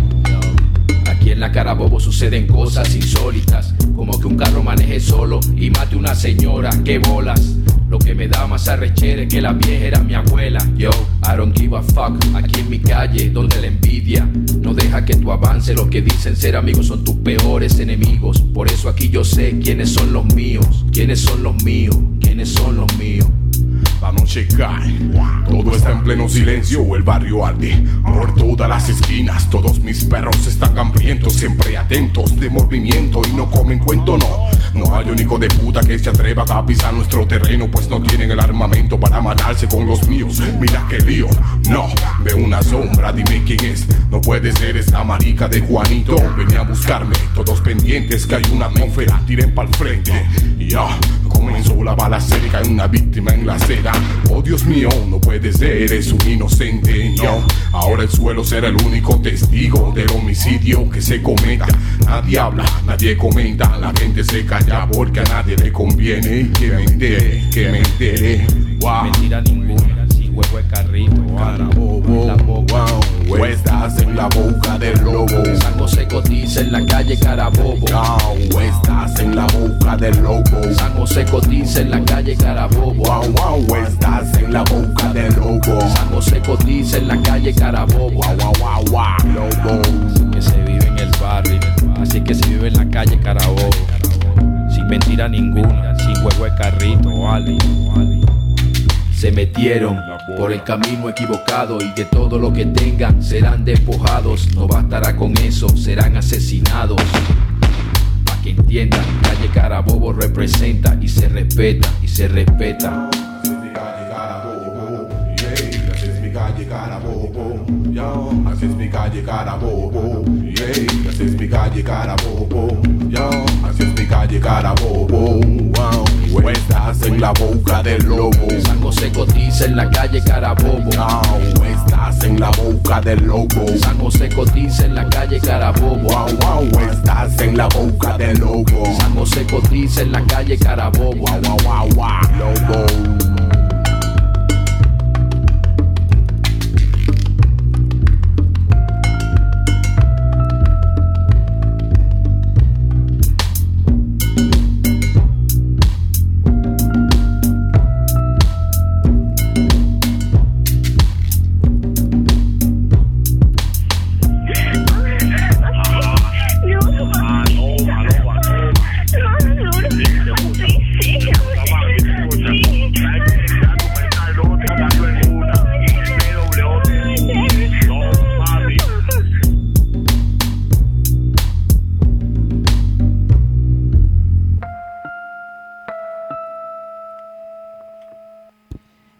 Aquí en la Carabobo suceden cosas insólitas, como que un carro maneje solo y mate una señora, qué bolas. Lo que me da más arrechera es que la vieja era mi abuela. Yo, I don't give a fuck, aquí en mi calle, donde la envidia no deja que tú avance. Los que dicen ser amigos son tus peores enemigos. Por eso aquí yo sé quiénes son los míos, quiénes son los míos, quiénes son los míos. La noche cae, todo está en pleno silencio, el barrio arde por todas las esquinas. Todos mis perros están hambrientos, siempre atentos de movimiento y no comen cuento, no. No hay un hijo de puta que se atreva a pisar nuestro terreno, pues no tienen el armamento para matarse con los míos. Mira qué lío, no, veo una sombra, dime quién es. No puede ser esta marica de Juanito. Venía a buscarme, todos pendientes que hay una atmósfera, tiren pa'l frente. Y ya, comenzó la balacera y cae una víctima en la acera. Oh Dios mío, no puede ser, es un inocente. Yo, ahora el suelo será el único testigo del homicidio que se cometa. Nadie habla, nadie comenta, la gente se calla porque a nadie le conviene. Que me entere, wow. Mentira ninguna, sin huevo de carrito. Carabobo, la boca, wow. Estás en la boca del lobo. San José cotiza en la calle Carabobo. Wow, estás en la boca del lobo. San José cotiza en la calle Carabobo. Wow, estás en la boca del lobo. San José cotiza en la calle Carabobo. Wow, lobo. Que se vive en el barrio, así que se vive en la calle Carabobo. Sin mentira ninguna, sin huevo de carrito, vale. Se metieron por el camino equivocado y de todo lo que tengan serán despojados. No bastará con eso, serán asesinados. Pa' que entiendan, calle Carabobo representa y se respeta, y se respeta. Así es mi calle Carabobo, yo. Así es mi calle Carabobo, yeah. Así es mi calle Carabobo, yo. Así es mi calle Carabobo, wow. Estás en la boca del lobo. San José cotiza en la calle Carabobo. Wow, estás en la boca del lobo. San José cotiza en la calle Carabobo. Wow, estás en la boca del lobo. San José cotiza en la calle Carabobo. Wow, lobo.